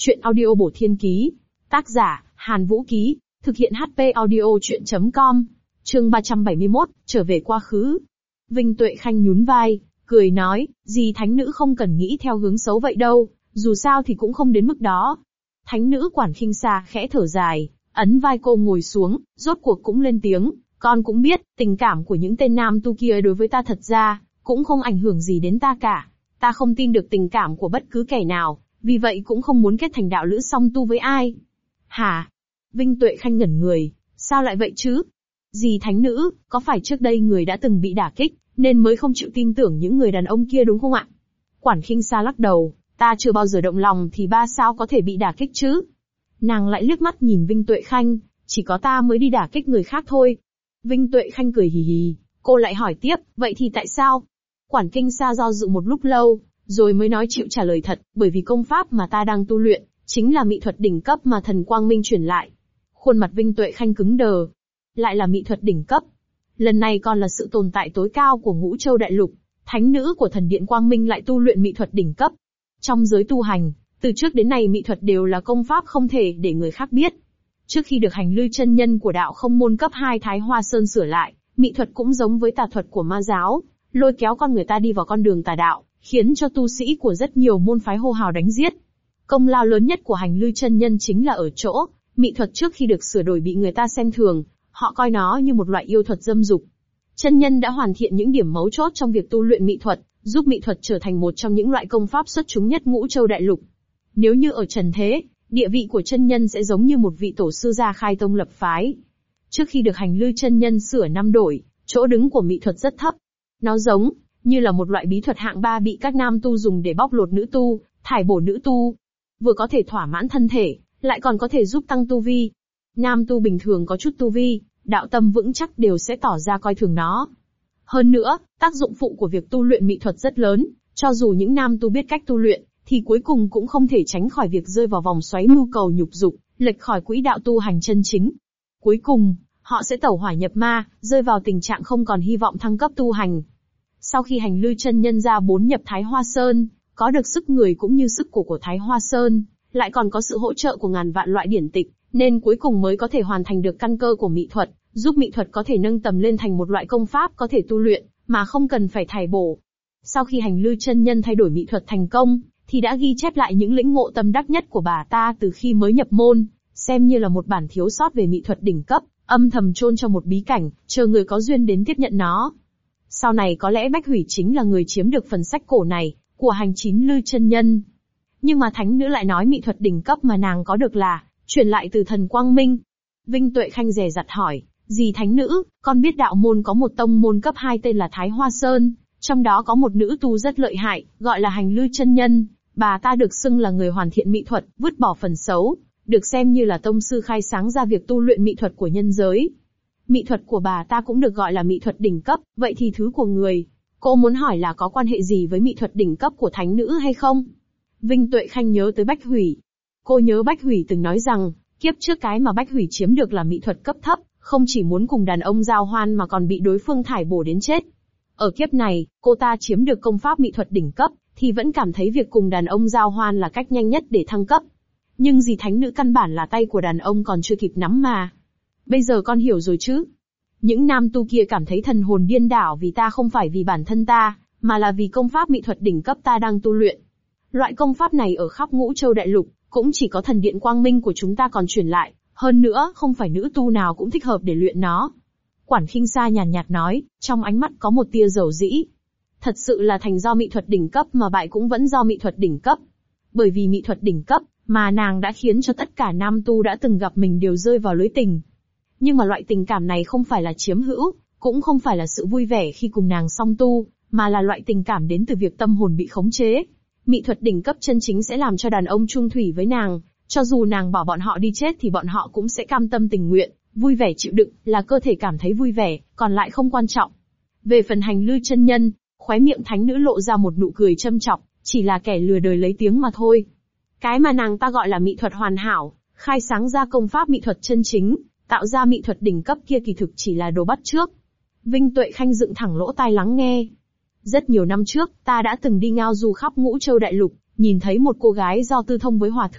Chuyện audio bổ thiên ký. Tác giả, Hàn Vũ Ký. Thực hiện HP audio chuyện.com. Chương 371, trở về quá khứ. Vinh Tuệ Khanh nhún vai, cười nói, dì thánh nữ không cần nghĩ theo hướng xấu vậy đâu, dù sao thì cũng không đến mức đó. Thánh nữ Quản Khinh Sa khẽ thở dài, ấn vai cô ngồi xuống, rốt cuộc cũng lên tiếng, con cũng biết, tình cảm của những tên nam tu kia đối với ta thật ra, cũng không ảnh hưởng gì đến ta cả. Ta không tin được tình cảm của bất cứ kẻ nào, vì vậy cũng không muốn kết thành đạo lữ song tu với ai. Hả? Vinh Tuệ Khanh ngẩn người, sao lại vậy chứ? Dì thánh nữ, có phải trước đây người đã từng bị đả kích, nên mới không chịu tin tưởng những người đàn ông kia đúng không ạ? Quản Khinh Sa lắc đầu, ta chưa bao giờ động lòng thì ba sao có thể bị đả kích chứ? Nàng lại liếc mắt nhìn Vinh Tuệ Khanh, chỉ có ta mới đi đả kích người khác thôi. Vinh Tuệ Khanh cười hì hì, cô lại hỏi tiếp, vậy thì tại sao? Quản Khinh Sa do dự một lúc lâu, rồi mới nói chịu trả lời thật, bởi vì công pháp mà ta đang tu luyện, chính là mỹ thuật đỉnh cấp mà thần Quang Minh truyền lại. Khuôn mặt Vinh Tuệ Khanh cứng đờ. Lại là mỹ thuật đỉnh cấp. Lần này còn là sự tồn tại tối cao của Ngũ Châu Đại Lục, thánh nữ của thần điện Quang Minh lại tu luyện mỹ thuật đỉnh cấp. Trong giới tu hành, từ trước đến nay mỹ thuật đều là công pháp không thể để người khác biết. Trước khi được Hành Lư chân nhân của đạo không môn cấp 2 Thái Hoa Sơn sửa lại, mỹ thuật cũng giống với tà thuật của ma giáo, lôi kéo con người ta đi vào con đường tà đạo, khiến cho tu sĩ của rất nhiều môn phái hô hào đánh giết. Công lao lớn nhất của Hành Lư chân nhân chính là ở chỗ, mỹ thuật trước khi được sửa đổi bị người ta xem thường, họ coi nó như một loại yêu thuật dâm dục. Chân nhân đã hoàn thiện những điểm mấu chốt trong việc tu luyện mỹ thuật, giúp mỹ thuật trở thành một trong những loại công pháp xuất chúng nhất Ngũ Châu Đại Lục. Nếu như ở trần thế, địa vị của chân nhân sẽ giống như một vị tổ sư gia khai tông lập phái. Trước khi được Hành Lư chân nhân sửa năm đổi, chỗ đứng của mỹ thuật rất thấp. Nó giống như là một loại bí thuật hạng 3 bị các nam tu dùng để bóc lột nữ tu, thải bổ nữ tu. Vừa có thể thỏa mãn thân thể, lại còn có thể giúp tăng tu vi. Nam tu bình thường có chút tu vi, đạo tâm vững chắc đều sẽ tỏ ra coi thường nó. Hơn nữa, tác dụng phụ của việc tu luyện mỹ thuật rất lớn, cho dù những nam tu biết cách tu luyện, thì cuối cùng cũng không thể tránh khỏi việc rơi vào vòng xoáy nhu cầu nhục dục, lệch khỏi quỹ đạo tu hành chân chính. Cuối cùng, họ sẽ tẩu hỏa nhập ma, rơi vào tình trạng không còn hy vọng thăng cấp tu hành. Sau khi Hành Lư chân nhân ra 4 nhập Thái Hoa Sơn, có được sức người cũng như sức của Thái Hoa Sơn, lại còn có sự hỗ trợ của ngàn vạn loại điển tịch, nên cuối cùng mới có thể hoàn thành được căn cơ của mỹ thuật, giúp mỹ thuật có thể nâng tầm lên thành một loại công pháp có thể tu luyện, mà không cần phải thải bổ. Sau khi Hành Lư chân nhân thay đổi mỹ thuật thành công, thì đã ghi chép lại những lĩnh ngộ tâm đắc nhất của bà ta từ khi mới nhập môn, xem như là một bản thiếu sót về mỹ thuật đỉnh cấp, âm thầm chôn trong một bí cảnh, chờ người có duyên đến tiếp nhận nó. Sau này có lẽ Bách Hủy chính là người chiếm được phần sách cổ này, của Hành Chín Lư chân nhân. Nhưng mà thánh nữ lại nói mỹ thuật đỉnh cấp mà nàng có được là truyền lại từ thần Quang Minh. Vinh Tuệ Khanh dè dặt hỏi, dì thánh nữ, con biết đạo môn có một tông môn cấp 2 tên là Thái Hoa Sơn, trong đó có một nữ tu rất lợi hại, gọi là Hành Lư chân nhân. Bà ta được xưng là người hoàn thiện mỹ thuật, vứt bỏ phần xấu, được xem như là tông sư khai sáng ra việc tu luyện mỹ thuật của nhân giới. Mỹ thuật của bà ta cũng được gọi là mỹ thuật đỉnh cấp, vậy thì thứ của người, cô muốn hỏi là có quan hệ gì với mỹ thuật đỉnh cấp của thánh nữ hay không? Vinh Tuệ Khanh nhớ tới Bách Hủy. Cô nhớ Bách Hủy từng nói rằng, kiếp trước cái mà Bách Hủy chiếm được là mỹ thuật cấp thấp, không chỉ muốn cùng đàn ông giao hoan mà còn bị đối phương thải bổ đến chết. Ở kiếp này, cô ta chiếm được công pháp mỹ thuật đỉnh cấp, thì vẫn cảm thấy việc cùng đàn ông giao hoan là cách nhanh nhất để thăng cấp. Nhưng dì thánh nữ căn bản là tay của đàn ông còn chưa kịp nắm mà. Bây giờ con hiểu rồi chứ? Những nam tu kia cảm thấy thần hồn điên đảo vì ta không phải vì bản thân ta, mà là vì công pháp mỹ thuật đỉnh cấp ta đang tu luyện. Loại công pháp này ở khắp Ngũ Châu Đại Lục, cũng chỉ có thần điện Quang Minh của chúng ta còn truyền lại, hơn nữa không phải nữ tu nào cũng thích hợp để luyện nó. Quản Khinh Sa nhàn nhạt nói, trong ánh mắt có một tia dầu dĩ. Thật sự là thành do mỹ thuật đỉnh cấp mà bại cũng vẫn do mỹ thuật đỉnh cấp. Bởi vì mỹ thuật đỉnh cấp, mà nàng đã khiến cho tất cả nam tu đã từng gặp mình đều rơi vào lưới tình. Nhưng mà loại tình cảm này không phải là chiếm hữu, cũng không phải là sự vui vẻ khi cùng nàng song tu, mà là loại tình cảm đến từ việc tâm hồn bị khống chế. Mỹ thuật đỉnh cấp chân chính sẽ làm cho đàn ông chung thủy với nàng, cho dù nàng bỏ bọn họ đi chết thì bọn họ cũng sẽ cam tâm tình nguyện, vui vẻ chịu đựng, là cơ thể cảm thấy vui vẻ, còn lại không quan trọng. Về phần Hành Lư chân nhân, khóe miệng thánh nữ lộ ra một nụ cười châm chọc, chỉ là kẻ lừa đời lấy tiếng mà thôi. Cái mà nàng ta gọi là mỹ thuật hoàn hảo, khai sáng ra công pháp mỹ thuật chân chính, tạo ra mỹ thuật đỉnh cấp kia kỳ thực chỉ là đồ bắt chước. Vinh Tuệ Khanh dựng thẳng lỗ tai lắng nghe. Rất nhiều năm trước, ta đã từng đi ngao du khắp Ngũ Châu Đại Lục, nhìn thấy một cô gái do tư thông với hòa thượng,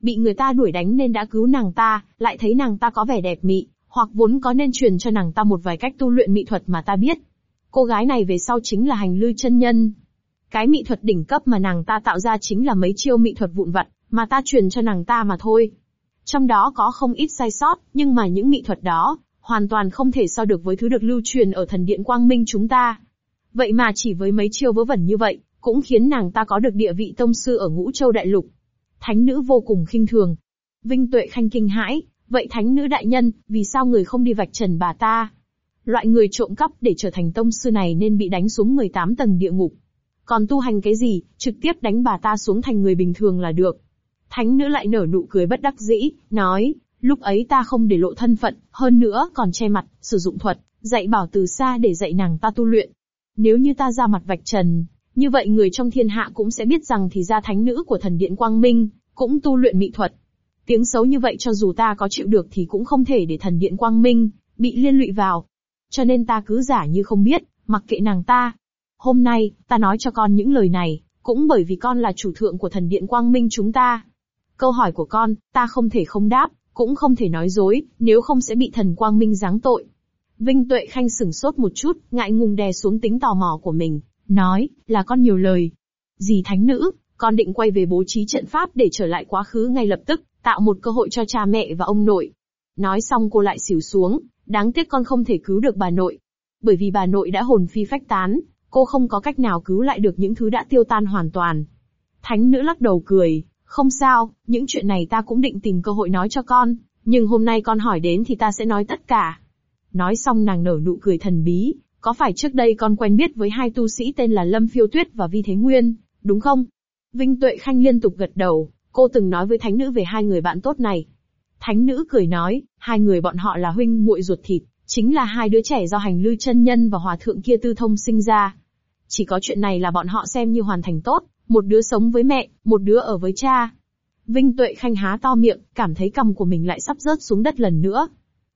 bị người ta đuổi đánh nên đã cứu nàng ta, lại thấy nàng ta có vẻ đẹp mị, hoặc vốn có nên truyền cho nàng ta một vài cách tu luyện mỹ thuật mà ta biết. Cô gái này về sau chính là Hành Lư chân nhân. Cái mỹ thuật đỉnh cấp mà nàng ta tạo ra chính là mấy chiêu mỹ thuật vụn vặt, mà ta truyền cho nàng ta mà thôi. Trong đó có không ít sai sót, nhưng mà những mỹ thuật đó, hoàn toàn không thể so được với thứ được lưu truyền ở thần điện Quang Minh chúng ta. Vậy mà chỉ với mấy chiêu vớ vẩn như vậy, cũng khiến nàng ta có được địa vị tông sư ở Ngũ Châu Đại Lục. Thánh nữ vô cùng khinh thường. Vinh Tuệ Khanh kinh hãi, vậy thánh nữ đại nhân, vì sao người không đi vạch trần bà ta? Loại người trộm cắp để trở thành tông sư này nên bị đánh xuống 18 tầng địa ngục. Còn tu hành cái gì, trực tiếp đánh bà ta xuống thành người bình thường là được. Thánh nữ lại nở nụ cười bất đắc dĩ, nói, lúc ấy ta không để lộ thân phận, hơn nữa còn che mặt, sử dụng thuật, dạy bảo từ xa để dạy nàng ta tu luyện. Nếu như ta ra mặt vạch trần, như vậy người trong thiên hạ cũng sẽ biết rằng thì ra thánh nữ của thần điện Quang Minh, cũng tu luyện mỹ thuật. Tiếng xấu như vậy cho dù ta có chịu được thì cũng không thể để thần điện Quang Minh, bị liên lụy vào. Cho nên ta cứ giả như không biết, mặc kệ nàng ta. Hôm nay, ta nói cho con những lời này, cũng bởi vì con là chủ thượng của thần điện Quang Minh chúng ta. Câu hỏi của con, ta không thể không đáp, cũng không thể nói dối, nếu không sẽ bị thần Quang Minh giáng tội. Vinh Tuệ Khanh sửng sốt một chút, ngại ngùng đè xuống tính tò mò của mình, nói, là con nhiều lời. Dì thánh nữ, con định quay về bố trí trận pháp để trở lại quá khứ ngay lập tức, tạo một cơ hội cho cha mẹ và ông nội. Nói xong cô lại xỉu xuống, đáng tiếc con không thể cứu được bà nội. Bởi vì bà nội đã hồn phi phách tán, cô không có cách nào cứu lại được những thứ đã tiêu tan hoàn toàn. Thánh nữ lắc đầu cười, không sao, những chuyện này ta cũng định tìm cơ hội nói cho con, nhưng hôm nay con hỏi đến thì ta sẽ nói tất cả. Nói xong nàng nở nụ cười thần bí, có phải trước đây con quen biết với hai tu sĩ tên là Lâm Phiêu Tuyết và Vi Thế Nguyên, đúng không? Vinh Tuệ Khanh liên tục gật đầu, cô từng nói với thánh nữ về hai người bạn tốt này. Thánh nữ cười nói, hai người bọn họ là huynh muội ruột thịt, chính là hai đứa trẻ do Hành Lư chân nhân và hòa thượng kia tư thông sinh ra. Chỉ có chuyện này là bọn họ xem như hoàn thành tốt, một đứa sống với mẹ, một đứa ở với cha. Vinh Tuệ Khanh há to miệng, cảm thấy cằm của mình lại sắp rớt xuống đất lần nữa.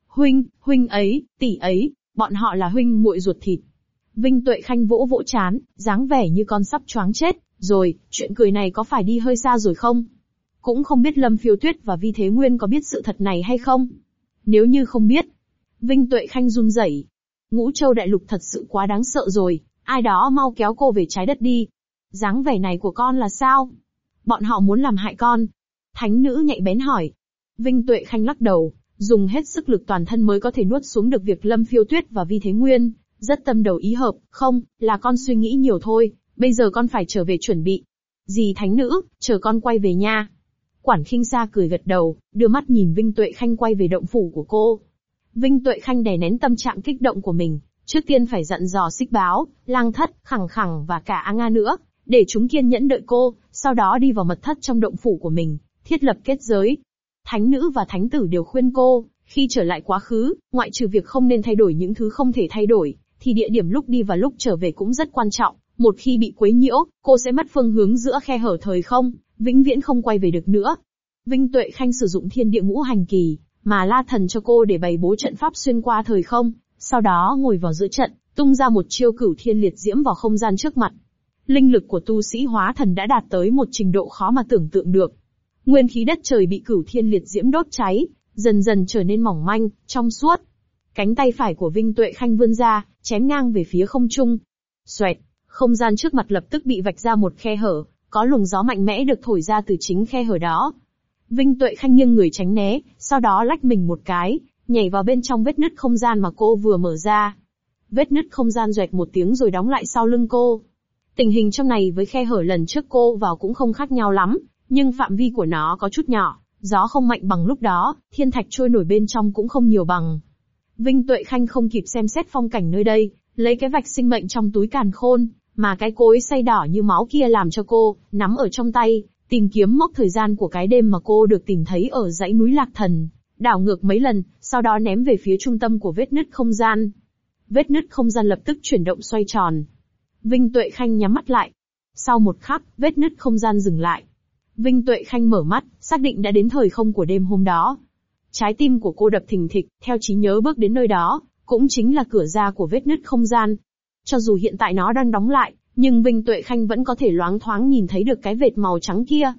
Huynh ấy, tỷ ấy, bọn họ là huynh muội ruột thịt. Vinh Tuệ Khanh vỗ vỗ trán, dáng vẻ như con sắp choáng chết, rồi, chuyện cười này có phải đi hơi xa rồi không? Cũng không biết Lâm Phiêu Tuyết và Vi Thế Nguyên có biết sự thật này hay không? Nếu như không biết, Vinh Tuệ Khanh run rẩy. Ngũ Châu Đại Lục thật sự quá đáng sợ rồi, ai đó mau kéo cô về trái đất đi. Dáng vẻ này của con là sao? Bọn họ muốn làm hại con. Thánh nữ nhạy bén hỏi. Vinh Tuệ Khanh lắc đầu, dùng hết sức lực toàn thân mới có thể nuốt xuống được việc Lâm Phiêu Tuyết và Vi Thế Nguyên, rất tâm đầu ý hợp, không, là con suy nghĩ nhiều thôi, bây giờ con phải trở về chuẩn bị. Dì thánh nữ, chờ con quay về nha. Quản Khinh Sa cười gật đầu, đưa mắt nhìn Vinh Tuệ Khanh quay về động phủ của cô. Vinh Tuệ Khanh đè nén tâm trạng kích động của mình, trước tiên phải dặn dò Xích Báo, Lang Thất, Khẳng Khẳng và cả A Nga nữa, để chúng kiên nhẫn đợi cô, sau đó đi vào mật thất trong động phủ của mình, thiết lập kết giới. Thánh nữ và thánh tử đều khuyên cô, khi trở lại quá khứ, ngoại trừ việc không nên thay đổi những thứ không thể thay đổi, thì địa điểm lúc đi và lúc trở về cũng rất quan trọng. Một khi bị quấy nhiễu, cô sẽ mất phương hướng giữa khe hở thời không, vĩnh viễn không quay về được nữa. Vinh Tuệ Khanh sử dụng thiên địa ngũ hành kỳ, mà La Thần cho cô để bày bố trận pháp xuyên qua thời không, sau đó ngồi vào giữa trận, tung ra một chiêu cửu thiên liệt diễm vào không gian trước mặt. Linh lực của tu sĩ hóa thần đã đạt tới một trình độ khó mà tưởng tượng được. Nguyên khí đất trời bị cửu thiên liệt diễm đốt cháy, dần dần trở nên mỏng manh, trong suốt. Cánh tay phải của Vinh Tuệ Khanh vươn ra, chém ngang về phía không trung. Xoẹt, không gian trước mặt lập tức bị vạch ra một khe hở, có luồng gió mạnh mẽ được thổi ra từ chính khe hở đó. Vinh Tuệ Khanh nghiêng người tránh né, sau đó lách mình một cái, nhảy vào bên trong vết nứt không gian mà cô vừa mở ra. Vết nứt không gian doẹt một tiếng rồi đóng lại sau lưng cô. Tình hình trong này với khe hở lần trước cô vào cũng không khác nhau lắm, nhưng phạm vi của nó có chút nhỏ, gió không mạnh bằng lúc đó, thiên thạch trôi nổi bên trong cũng không nhiều bằng. Vinh Tuệ Khanh không kịp xem xét phong cảnh nơi đây, lấy cái vạch sinh mệnh trong túi càn khôn, mà cái cối xay đỏ như máu kia làm cho cô, nắm ở trong tay, tìm kiếm mốc thời gian của cái đêm mà cô được tìm thấy ở dãy núi Lạc Thần, đảo ngược mấy lần, sau đó ném về phía trung tâm của vết nứt không gian. Vết nứt không gian lập tức chuyển động xoay tròn. Vinh Tuệ Khanh nhắm mắt lại. Sau một khắc, vết nứt không gian dừng lại. Vinh Tuệ Khanh mở mắt, xác định đã đến thời không của đêm hôm đó. Trái tim của cô đập thình thịch, theo trí nhớ bước đến nơi đó, cũng chính là cửa ra của vết nứt không gian. Cho dù hiện tại nó đang đóng lại, nhưng Vinh Tuệ Khanh vẫn có thể loáng thoáng nhìn thấy được cái vệt màu trắng kia.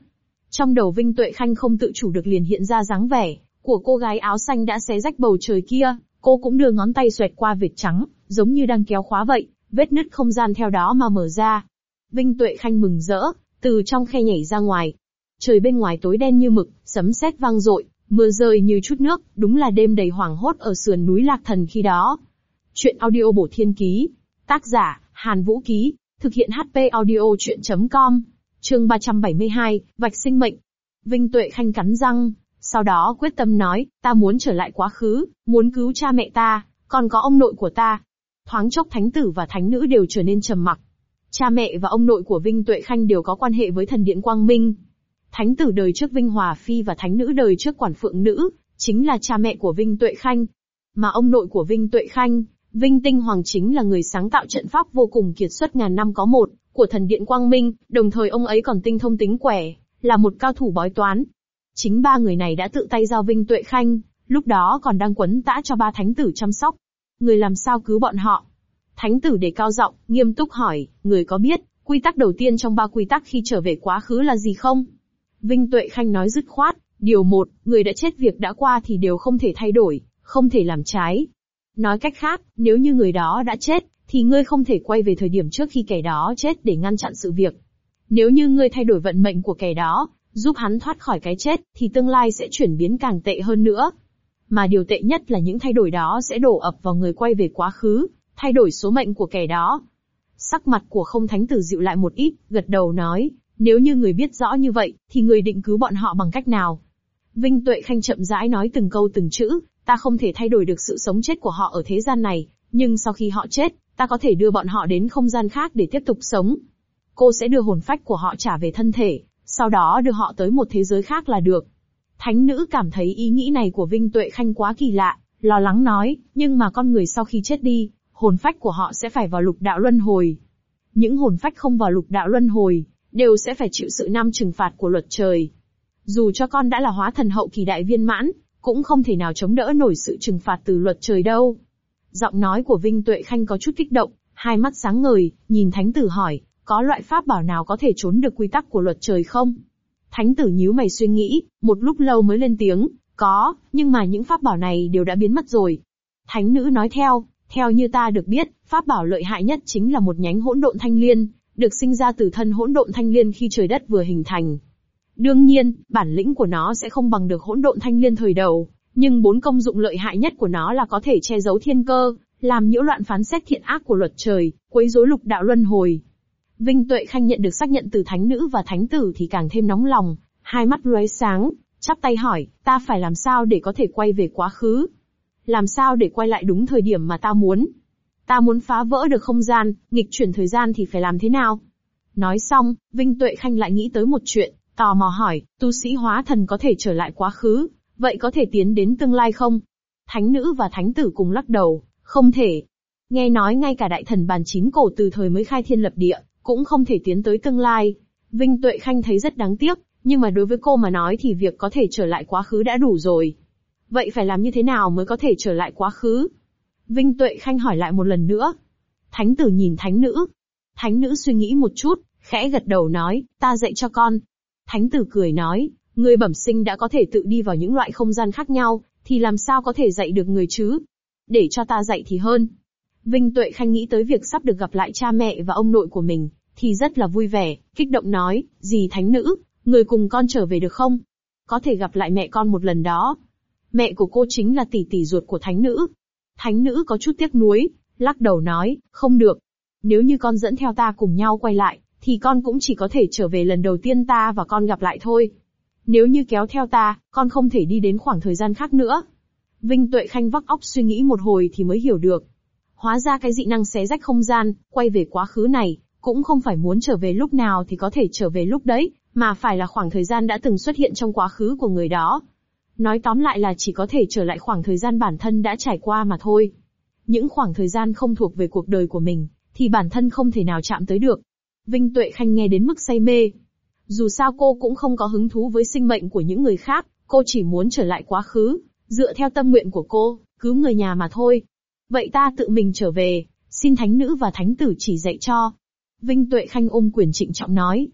Trong đầu Vinh Tuệ Khanh không tự chủ được liền hiện ra dáng vẻ của cô gái áo xanh đã xé rách bầu trời kia, cô cũng đưa ngón tay xoẹt qua vệt trắng, giống như đang kéo khóa vậy, vết nứt không gian theo đó mà mở ra. Vinh Tuệ Khanh mừng rỡ, từ trong khe nhảy ra ngoài. Trời bên ngoài tối đen như mực, sấm sét vang dội, mưa rơi như chút nước, đúng là đêm đầy hoảng hốt ở sườn núi Lạc Thần khi đó. Chuyện audio bổ thiên ký. Tác giả, Hàn Vũ Ký. Thực hiện HP audio chuyện.com. Chương 372, Vạch sinh mệnh. Vinh Tuệ Khanh cắn răng, sau đó quyết tâm nói, ta muốn trở lại quá khứ, muốn cứu cha mẹ ta, còn có ông nội của ta. Thoáng chốc thánh tử và thánh nữ đều trở nên trầm mặc. Cha mẹ và ông nội của Vinh Tuệ Khanh đều có quan hệ với thần điện Quang Minh. Thánh tử đời trước Vinh Hòa Phi và thánh nữ đời trước Quản Phượng Nữ, chính là cha mẹ của Vinh Tuệ Khanh. Mà ông nội của Vinh Tuệ Khanh, Vinh Tinh Hoàng chính là người sáng tạo trận pháp vô cùng kiệt xuất ngàn năm có một, của thần điện Quang Minh, đồng thời ông ấy còn tinh thông tính quẻ, là một cao thủ bói toán. Chính ba người này đã tự tay giao Vinh Tuệ Khanh, lúc đó còn đang quấn tã cho ba thánh tử chăm sóc. Người làm sao cứu bọn họ? Thánh tử đề cao giọng, nghiêm túc hỏi, người có biết, quy tắc đầu tiên trong ba quy tắc khi trở về quá khứ là gì không? Vinh Tuệ Khanh nói dứt khoát, điều 1, người đã chết việc đã qua thì đều không thể thay đổi, không thể làm trái. Nói cách khác, nếu như người đó đã chết, thì ngươi không thể quay về thời điểm trước khi kẻ đó chết để ngăn chặn sự việc. Nếu như ngươi thay đổi vận mệnh của kẻ đó, giúp hắn thoát khỏi cái chết, thì tương lai sẽ chuyển biến càng tệ hơn nữa. Mà điều tệ nhất là những thay đổi đó sẽ đổ ập vào người quay về quá khứ, thay đổi số mệnh của kẻ đó. Sắc mặt của Không thánh tử dịu lại một ít, gật đầu nói, nếu như người biết rõ như vậy, thì người định cứu bọn họ bằng cách nào? Vinh Tuệ Khanh chậm rãi nói từng câu từng chữ, ta không thể thay đổi được sự sống chết của họ ở thế gian này, nhưng sau khi họ chết, ta có thể đưa bọn họ đến không gian khác để tiếp tục sống. Cô sẽ đưa hồn phách của họ trả về thân thể, sau đó đưa họ tới một thế giới khác là được. Thánh nữ cảm thấy ý nghĩ này của Vinh Tuệ Khanh quá kỳ lạ, lo lắng nói, nhưng mà con người sau khi chết đi, hồn phách của họ sẽ phải vào lục đạo luân hồi. Những hồn phách không vào lục đạo luân hồi, đều sẽ phải chịu sự năm trừng phạt của luật trời. Dù cho con đã là hóa thần hậu kỳ đại viên mãn, cũng không thể nào chống đỡ nổi sự trừng phạt từ luật trời đâu. Giọng nói của Vinh Tuệ Khanh có chút kích động, hai mắt sáng ngời, nhìn thánh tử hỏi, có loại pháp bảo nào có thể trốn được quy tắc của luật trời không? Thánh tử nhíu mày suy nghĩ, một lúc lâu mới lên tiếng, có, nhưng mà những pháp bảo này đều đã biến mất rồi. Thánh nữ nói theo như ta được biết, pháp bảo lợi hại nhất chính là một nhánh hỗn độn thanh liên, được sinh ra từ thân hỗn độn thanh liên khi trời đất vừa hình thành. Đương nhiên, bản lĩnh của nó sẽ không bằng được hỗn độn thanh liên thời đầu, nhưng 4 công dụng lợi hại nhất của nó là có thể che giấu thiên cơ, làm nhiễu loạn phán xét thiện ác của luật trời, quấy rối lục đạo luân hồi. Vinh Tuệ Khanh nhận được xác nhận từ thánh nữ và thánh tử thì càng thêm nóng lòng, hai mắt lóe sáng, chắp tay hỏi, ta phải làm sao để có thể quay về quá khứ? Làm sao để quay lại đúng thời điểm mà ta muốn? Ta muốn phá vỡ được không gian, nghịch chuyển thời gian thì phải làm thế nào? Nói xong, Vinh Tuệ Khanh lại nghĩ tới một chuyện, tò mò hỏi, tu sĩ hóa thần có thể trở lại quá khứ, vậy có thể tiến đến tương lai không? Thánh nữ và thánh tử cùng lắc đầu, không thể. Nghe nói ngay cả đại thần bàn 9 cổ từ thời mới khai thiên lập địa, cũng không thể tiến tới tương lai. Vinh Tuệ Khanh thấy rất đáng tiếc, nhưng mà đối với cô mà nói thì việc có thể trở lại quá khứ đã đủ rồi. Vậy phải làm như thế nào mới có thể trở lại quá khứ? Vinh Tuệ Khanh hỏi lại một lần nữa. Thánh tử nhìn thánh nữ. Thánh nữ suy nghĩ một chút, khẽ gật đầu nói, ta dạy cho con. Thánh tử cười nói, người bẩm sinh đã có thể tự đi vào những loại không gian khác nhau, thì làm sao có thể dạy được người chứ? Để cho ta dạy thì hơn. Vinh Tuệ Khanh nghĩ tới việc sắp được gặp lại cha mẹ và ông nội của mình, thì rất là vui vẻ, kích động nói, dì thánh nữ, người cùng con trở về được không? Có thể gặp lại mẹ con một lần đó. Mẹ của cô chính là tỷ tỷ ruột của thánh nữ. Thánh nữ có chút tiếc nuối, lắc đầu nói, không được. Nếu như con dẫn theo ta cùng nhau quay lại, thì con cũng chỉ có thể trở về lần đầu tiên ta và con gặp lại thôi. Nếu như kéo theo ta, con không thể đi đến khoảng thời gian khác nữa. Vinh Tuệ Khanh vắt óc suy nghĩ một hồi thì mới hiểu được. Hóa ra cái dị năng xé rách không gian, quay về quá khứ này, cũng không phải muốn trở về lúc nào thì có thể trở về lúc đấy, mà phải là khoảng thời gian đã từng xuất hiện trong quá khứ của người đó. Nói tóm lại là chỉ có thể trở lại khoảng thời gian bản thân đã trải qua mà thôi. Những khoảng thời gian không thuộc về cuộc đời của mình, thì bản thân không thể nào chạm tới được. Vinh Tuệ Khanh nghe đến mức say mê. Dù sao cô cũng không có hứng thú với sinh mệnh của những người khác, cô chỉ muốn trở lại quá khứ, dựa theo tâm nguyện của cô, cứu người nhà mà thôi. Vậy ta tự mình trở về, xin thánh nữ và thánh tử chỉ dạy cho. Vinh Tuệ Khanh ôm quyền trịnh trọng nói.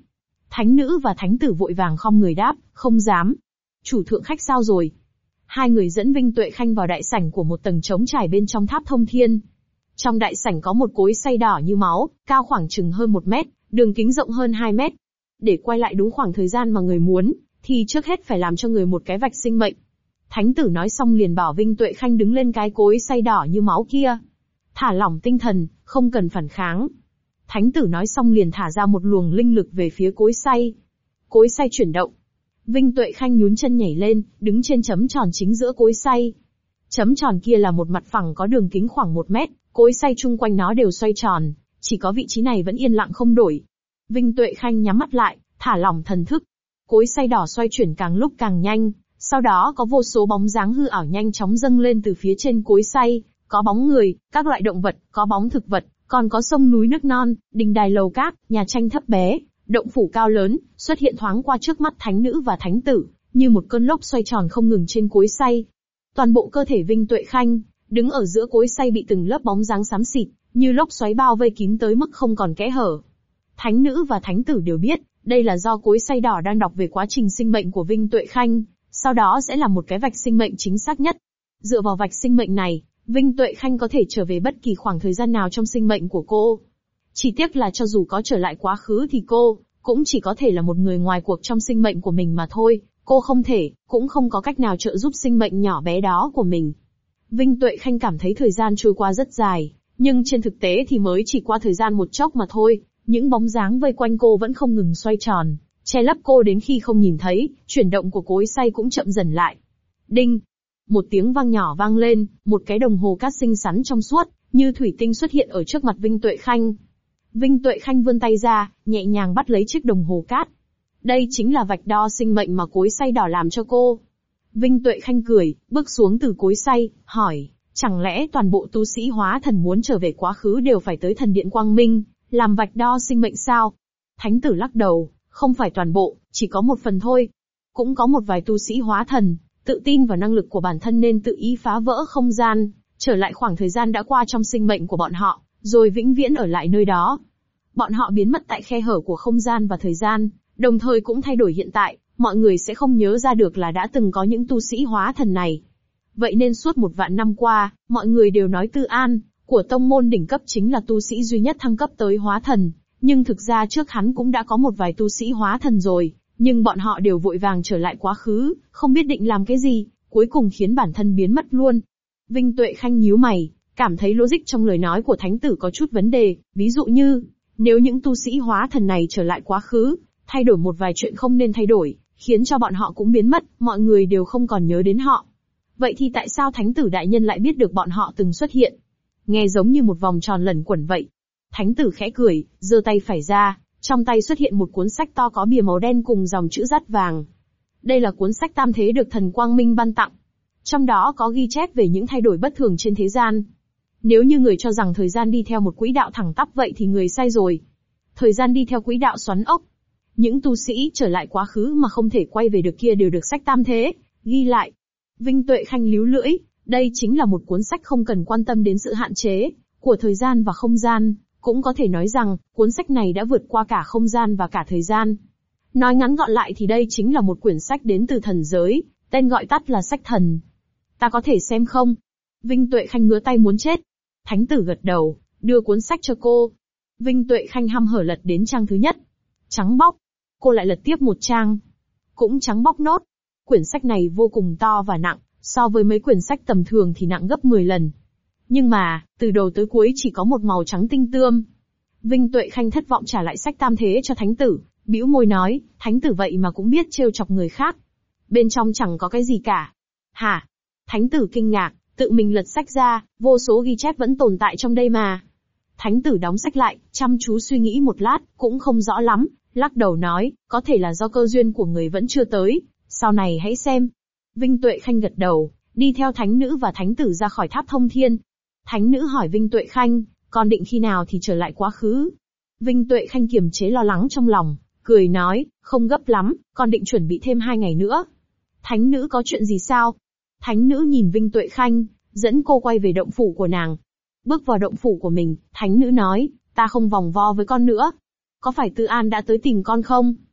Thánh nữ và thánh tử vội vàng khom người đáp, không dám. Chủ thượng khách sao rồi? Hai người dẫn Vinh Tuệ Khanh vào đại sảnh của một tầng trống trải bên trong tháp thông thiên. Trong đại sảnh có một cối xay đỏ như máu, cao khoảng chừng hơn 1 mét, đường kính rộng hơn 2 mét. Để quay lại đúng khoảng thời gian mà người muốn, thì trước hết phải làm cho người một cái vạch sinh mệnh. Thánh tử nói xong liền bảo Vinh Tuệ Khanh đứng lên cái cối xay đỏ như máu kia. Thả lỏng tinh thần, không cần phản kháng. Thánh tử nói xong liền thả ra một luồng linh lực về phía cối xay. Cối xay chuyển động. Vinh Tuệ Khanh nhún chân nhảy lên, đứng trên chấm tròn chính giữa cối xay. Chấm tròn kia là một mặt phẳng có đường kính khoảng 1 mét, cối xay chung quanh nó đều xoay tròn, chỉ có vị trí này vẫn yên lặng không đổi. Vinh Tuệ Khanh nhắm mắt lại, thả lỏng thần thức. Cối xay đỏ xoay chuyển càng lúc càng nhanh, sau đó có vô số bóng dáng hư ảo nhanh chóng dâng lên từ phía trên cối xay, có bóng người, các loại động vật, có bóng thực vật, còn có sông núi nước non, đình đài lầu cát, nhà tranh thấp bé, động phủ cao lớn, xuất hiện thoáng qua trước mắt thánh nữ và thánh tử, như một cơn lốc xoay tròn không ngừng trên cối xay. Toàn bộ cơ thể Vinh Tuệ Khanh, đứng ở giữa cối xay bị từng lớp bóng dáng xám xịt, như lốc xoáy bao vây kín tới mức không còn kẽ hở. Thánh nữ và thánh tử đều biết, đây là do cối xay đỏ đang đọc về quá trình sinh mệnh của Vinh Tuệ Khanh, sau đó sẽ là một cái vạch sinh mệnh chính xác nhất. Dựa vào vạch sinh mệnh này, Vinh Tuệ Khanh có thể trở về bất kỳ khoảng thời gian nào trong sinh mệnh của cô. Chỉ tiếc là cho dù có trở lại quá khứ thì cô cũng chỉ có thể là một người ngoài cuộc trong sinh mệnh của mình mà thôi, cô không thể, cũng không có cách nào trợ giúp sinh mệnh nhỏ bé đó của mình. Vinh Tuệ Khanh cảm thấy thời gian trôi qua rất dài, nhưng trên thực tế thì mới chỉ qua thời gian một chốc mà thôi, những bóng dáng vây quanh cô vẫn không ngừng xoay tròn, che lấp cô đến khi không nhìn thấy, chuyển động của cối xay cũng chậm dần lại. Đinh! Một tiếng vang nhỏ vang lên, một cái đồng hồ cát xinh xắn trong suốt, như thủy tinh xuất hiện ở trước mặt Vinh Tuệ Khanh. Vinh Tuệ Khanh vươn tay ra, nhẹ nhàng bắt lấy chiếc đồng hồ cát. Đây chính là vạch đo sinh mệnh mà cối xay đỏ làm cho cô. Vinh Tuệ Khanh cười, bước xuống từ cối xay, hỏi, chẳng lẽ toàn bộ tu sĩ hóa thần muốn trở về quá khứ đều phải tới thần điện Quang Minh, làm vạch đo sinh mệnh sao? Thánh tử lắc đầu, không phải toàn bộ, chỉ có một phần thôi. Cũng có một vài tu sĩ hóa thần, tự tin vào năng lực của bản thân nên tự ý phá vỡ không gian, trở lại khoảng thời gian đã qua trong sinh mệnh của bọn họ, rồi vĩnh viễn ở lại nơi đó. Bọn họ biến mất tại khe hở của không gian và thời gian, đồng thời cũng thay đổi hiện tại, mọi người sẽ không nhớ ra được là đã từng có những tu sĩ hóa thần này. Vậy nên suốt 1.000 năm qua, mọi người đều nói Tư An, của tông môn đỉnh cấp chính là tu sĩ duy nhất thăng cấp tới hóa thần, nhưng thực ra trước hắn cũng đã có một vài tu sĩ hóa thần rồi, nhưng bọn họ đều vội vàng trở lại quá khứ, không biết định làm cái gì, cuối cùng khiến bản thân biến mất luôn. Vinh Tuệ Khanh nhíu mày, cảm thấy logic trong lời nói của thánh tử có chút vấn đề, ví dụ như, nếu những tu sĩ hóa thần này trở lại quá khứ, thay đổi một vài chuyện không nên thay đổi, khiến cho bọn họ cũng biến mất, mọi người đều không còn nhớ đến họ. Vậy thì tại sao thánh tử đại nhân lại biết được bọn họ từng xuất hiện? Nghe giống như một vòng tròn lẩn quẩn vậy. Thánh tử khẽ cười, giơ tay phải ra, trong tay xuất hiện một cuốn sách to có bìa màu đen cùng dòng chữ dát vàng. Đây là cuốn sách tam thế được thần Quang Minh ban tặng. Trong đó có ghi chép về những thay đổi bất thường trên thế gian. Nếu như người cho rằng thời gian đi theo một quỹ đạo thẳng tắp vậy thì người sai rồi. Thời gian đi theo quỹ đạo xoắn ốc. Những tu sĩ trở lại quá khứ mà không thể quay về được kia đều được sách tam thế ghi lại. Vinh Tuệ Khanh líu lưỡi, đây chính là một cuốn sách không cần quan tâm đến sự hạn chế của thời gian và không gian, cũng có thể nói rằng, cuốn sách này đã vượt qua cả không gian và cả thời gian. Nói ngắn gọn lại thì đây chính là một quyển sách đến từ thần giới, tên gọi tắt là sách thần. Ta có thể xem không? Vinh Tuệ Khanh ngứa tay muốn chết. Thánh tử gật đầu, đưa cuốn sách cho cô. Vinh Tuệ Khanh hăm hở lật đến trang thứ nhất. Trắng bóc. Cô lại lật tiếp một trang. Cũng trắng bóc nốt. Quyển sách này vô cùng to và nặng, so với mấy quyển sách tầm thường thì nặng gấp 10 lần. Nhưng mà, từ đầu tới cuối chỉ có một màu trắng tinh tươm. Vinh Tuệ Khanh thất vọng trả lại sách tam thế cho thánh tử, bĩu môi nói, thánh tử vậy mà cũng biết trêu chọc người khác. Bên trong chẳng có cái gì cả. Hả? Thánh tử kinh ngạc, tự mình lật sách ra, vô số ghi chép vẫn tồn tại trong đây mà. Thánh tử đóng sách lại, chăm chú suy nghĩ một lát, cũng không rõ lắm, lắc đầu nói, có thể là do cơ duyên của người vẫn chưa tới, sau này hãy xem. Vinh Tuệ Khanh gật đầu, đi theo thánh nữ và thánh tử ra khỏi tháp thông thiên. Thánh nữ hỏi Vinh Tuệ Khanh, con định khi nào thì trở lại quá khứ? Vinh Tuệ Khanh kiềm chế lo lắng trong lòng, cười nói, không gấp lắm, con định chuẩn bị thêm 2 ngày nữa. Thánh nữ có chuyện gì sao? Thánh nữ nhìn Vinh Tuệ Khanh, dẫn cô quay về động phủ của nàng. Bước vào động phủ của mình, thánh nữ nói, ta không vòng vo với con nữa. Có phải Tư An đã tới tìm con không?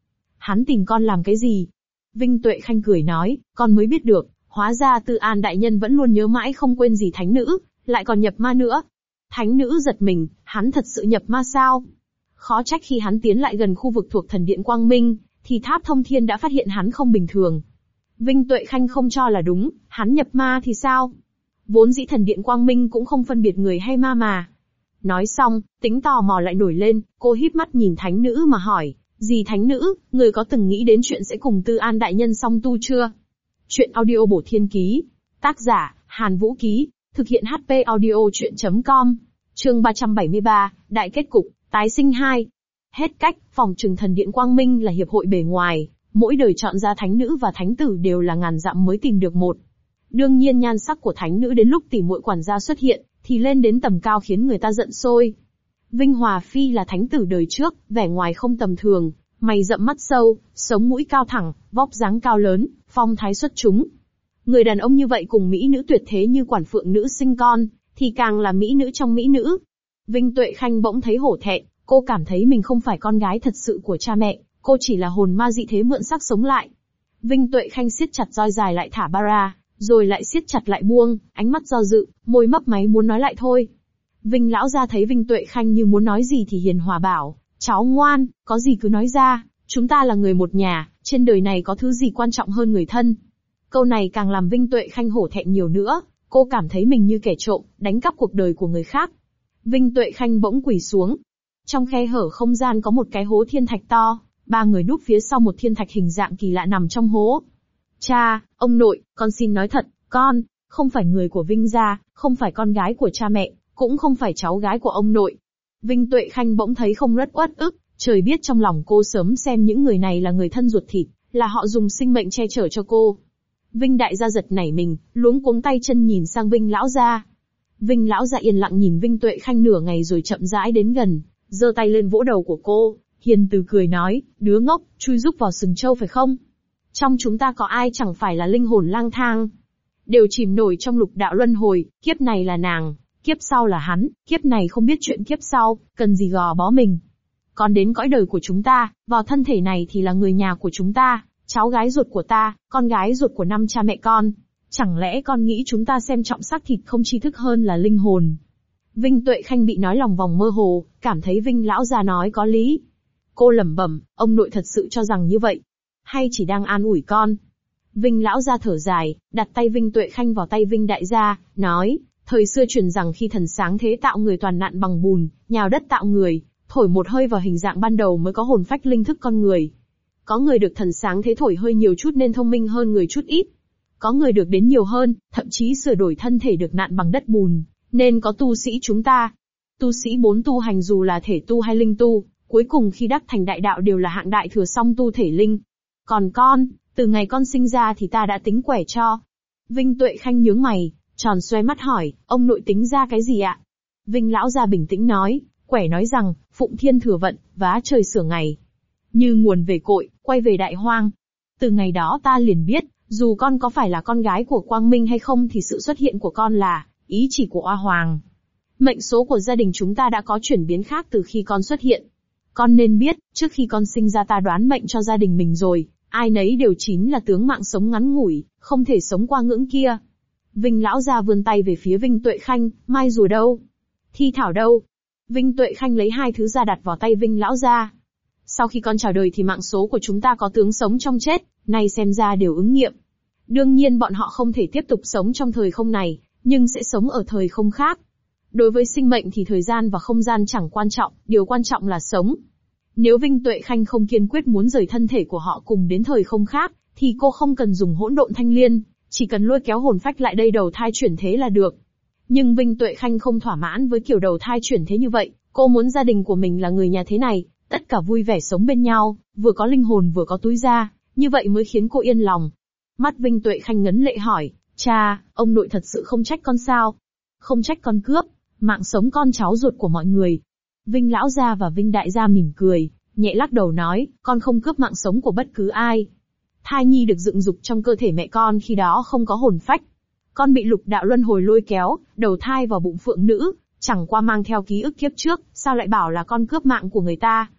hắn tìm con làm cái gì? Vinh Tuệ Khanh cười nói, con mới biết được, hóa ra Tư An đại nhân vẫn luôn nhớ mãi không quên gì thánh nữ, lại còn nhập ma nữa. Thánh nữ giật mình, hắn thật sự nhập ma sao? Khó trách khi hắn tiến lại gần khu vực thuộc thần điện Quang Minh, thì Tháp Thông Thiên đã phát hiện hắn không bình thường. Vinh Tuệ Khanh không cho là đúng, hắn nhập ma thì sao? Vốn dĩ thần điện Quang Minh cũng không phân biệt người hay ma mà. Nói xong, tính tò mò lại nổi lên, cô híp mắt nhìn thánh nữ mà hỏi, gì thánh nữ, người có từng nghĩ đến chuyện sẽ cùng Tư An đại nhân song tu chưa? Chuyện audio bổ thiên ký. Tác giả, Hàn Vũ Ký. Thực hiện HP audio chuyện.com. Chương 373, Đại kết cục, tái sinh 2. Hết cách, phòng trừng thần điện Quang Minh là hiệp hội bề ngoài, mỗi đời chọn ra thánh nữ và thánh tử đều là ngàn dặm mới tìm được một. Đương nhiên nhan sắc của thánh nữ đến lúc tỷ muội quản gia xuất hiện, thì lên đến tầm cao khiến người ta giận sôi. Vinh Hòa Phi là thánh tử đời trước, vẻ ngoài không tầm thường, mày rậm mắt sâu, sống mũi cao thẳng, vóc dáng cao lớn, phong thái xuất chúng. Người đàn ông như vậy cùng mỹ nữ tuyệt thế như quản phượng nữ sinh con, thì càng là mỹ nữ trong mỹ nữ. Vinh Tuệ Khanh bỗng thấy hổ thẹn, cô cảm thấy mình không phải con gái thật sự của cha mẹ, cô chỉ là hồn ma dị thế mượn xác sống lại. Vinh Tuệ Khanh siết chặt roi dài lại thả bara, rồi lại siết chặt lại buông, ánh mắt do dự, môi mấp máy muốn nói lại thôi. Vinh lão gia thấy Vinh Tuệ Khanh như muốn nói gì thì hiền hòa bảo, cháu ngoan, có gì cứ nói ra, chúng ta là người một nhà, trên đời này có thứ gì quan trọng hơn người thân. Câu này càng làm Vinh Tuệ Khanh hổ thẹn nhiều nữa, cô cảm thấy mình như kẻ trộm, đánh cắp cuộc đời của người khác. Vinh Tuệ Khanh bỗng quỳ xuống. Trong khe hở không gian có một cái hố thiên thạch to, ba người núp phía sau một thiên thạch hình dạng kỳ lạ nằm trong hố. Cha, ông nội, con xin nói thật, con không phải người của Vinh gia, không phải con gái của cha mẹ, cũng không phải cháu gái của ông nội. Vinh Tuệ Khanh bỗng thấy không rất uất ức, trời biết trong lòng cô sớm xem những người này là người thân ruột thịt, là họ dùng sinh mệnh che chở cho cô. Vinh đại gia giật nảy mình, luống cuống tay chân nhìn sang Vinh lão gia. Vinh lão gia yên lặng nhìn Vinh Tuệ Khanh nửa ngày rồi chậm rãi đến gần, giơ tay lên vỗ đầu của cô, hiền từ cười nói, đứa ngốc, chui rúc vào sừng trâu phải không? Trong chúng ta có ai chẳng phải là linh hồn lang thang, đều chìm nổi trong lục đạo luân hồi, kiếp này là nàng, kiếp sau là hắn, kiếp này không biết chuyện kiếp sau, cần gì gò bó mình. Còn đến cõi đời của chúng ta, vào thân thể này thì là người nhà của chúng ta, cháu gái ruột của ta, con gái ruột của năm cha mẹ con. Chẳng lẽ con nghĩ chúng ta xem trọng xác thịt không tri thức hơn là linh hồn? Vinh Tuệ Khanh bị nói lòng vòng mơ hồ, cảm thấy Vinh lão già nói có lý. Cô lẩm bẩm, ông nội thật sự cho rằng như vậy, hay chỉ đang an ủi con? Vinh lão gia thở dài, đặt tay Vinh Tuệ Khanh vào tay Vinh đại gia, nói, thời xưa truyền rằng khi thần sáng thế tạo người toàn nạn bằng bùn, nhào đất tạo người, thổi một hơi vào hình dạng ban đầu mới có hồn phách linh thức con người. Có người được thần sáng thế thổi hơi nhiều chút nên thông minh hơn người chút ít. Có người được đến nhiều hơn, thậm chí sửa đổi thân thể được nạn bằng đất bùn, nên có tu sĩ chúng ta. Tu sĩ bốn tu hành dù là thể tu hay linh tu, cuối cùng khi đắc thành đại đạo đều là hạng đại thừa song tu thể linh. Còn con, từ ngày con sinh ra thì ta đã tính quẻ cho. Vinh Tuệ Khanh nhướng mày, tròn xoe mắt hỏi, ông nội tính ra cái gì ạ? Vinh lão gia bình tĩnh nói, quẻ nói rằng, phụng thiên thừa vận, vá trời sửa ngày. Như nguồn về cội, quay về đại hoang. Từ ngày đó ta liền biết, dù con có phải là con gái của Quang Minh hay không thì sự xuất hiện của con là ý chỉ của Oa Hoàng. Mệnh số của gia đình chúng ta đã có chuyển biến khác từ khi con xuất hiện. Con nên biết, trước khi con sinh ra ta đoán mệnh cho gia đình mình rồi, ai nấy đều chính là tướng mạng sống ngắn ngủi, không thể sống qua ngưỡng kia. Vinh lão gia vươn tay về phía Vinh Tuệ Khanh, mai rùa đâu? Thi thảo đâu? Vinh Tuệ Khanh lấy hai thứ ra đặt vào tay Vinh lão gia. Sau khi con chào đời thì mạng số của chúng ta có tướng sống trong chết, nay xem ra đều ứng nghiệm. Đương nhiên bọn họ không thể tiếp tục sống trong thời không này, nhưng sẽ sống ở thời không khác. Đối với sinh mệnh thì thời gian và không gian chẳng quan trọng, điều quan trọng là sống. Nếu Vinh Tuệ Khanh không kiên quyết muốn rời thân thể của họ cùng đến thời không khác, thì cô không cần dùng hỗn độn thanh liên, chỉ cần lôi kéo hồn phách lại đây đầu thai chuyển thế là được. Nhưng Vinh Tuệ Khanh không thỏa mãn với kiểu đầu thai chuyển thế như vậy, cô muốn gia đình của mình là người nhà thế này, tất cả vui vẻ sống bên nhau, vừa có linh hồn vừa có túi da, như vậy mới khiến cô yên lòng. Mắt Vinh Tuệ Khanh ngấn lệ hỏi, cha, ông nội thật sự không trách con sao? Không trách con cướp mạng sống con cháu ruột của mọi người. Vinh lão gia và Vinh đại gia mỉm cười, nhẹ lắc đầu nói, con không cướp mạng sống của bất cứ ai. Thai nhi được dựng dục trong cơ thể mẹ con khi đó không có hồn phách. Con bị lục đạo luân hồi lôi kéo, đầu thai vào bụng phượng nữ, chẳng qua mang theo ký ức kiếp trước, sao lại bảo là con cướp mạng của người ta?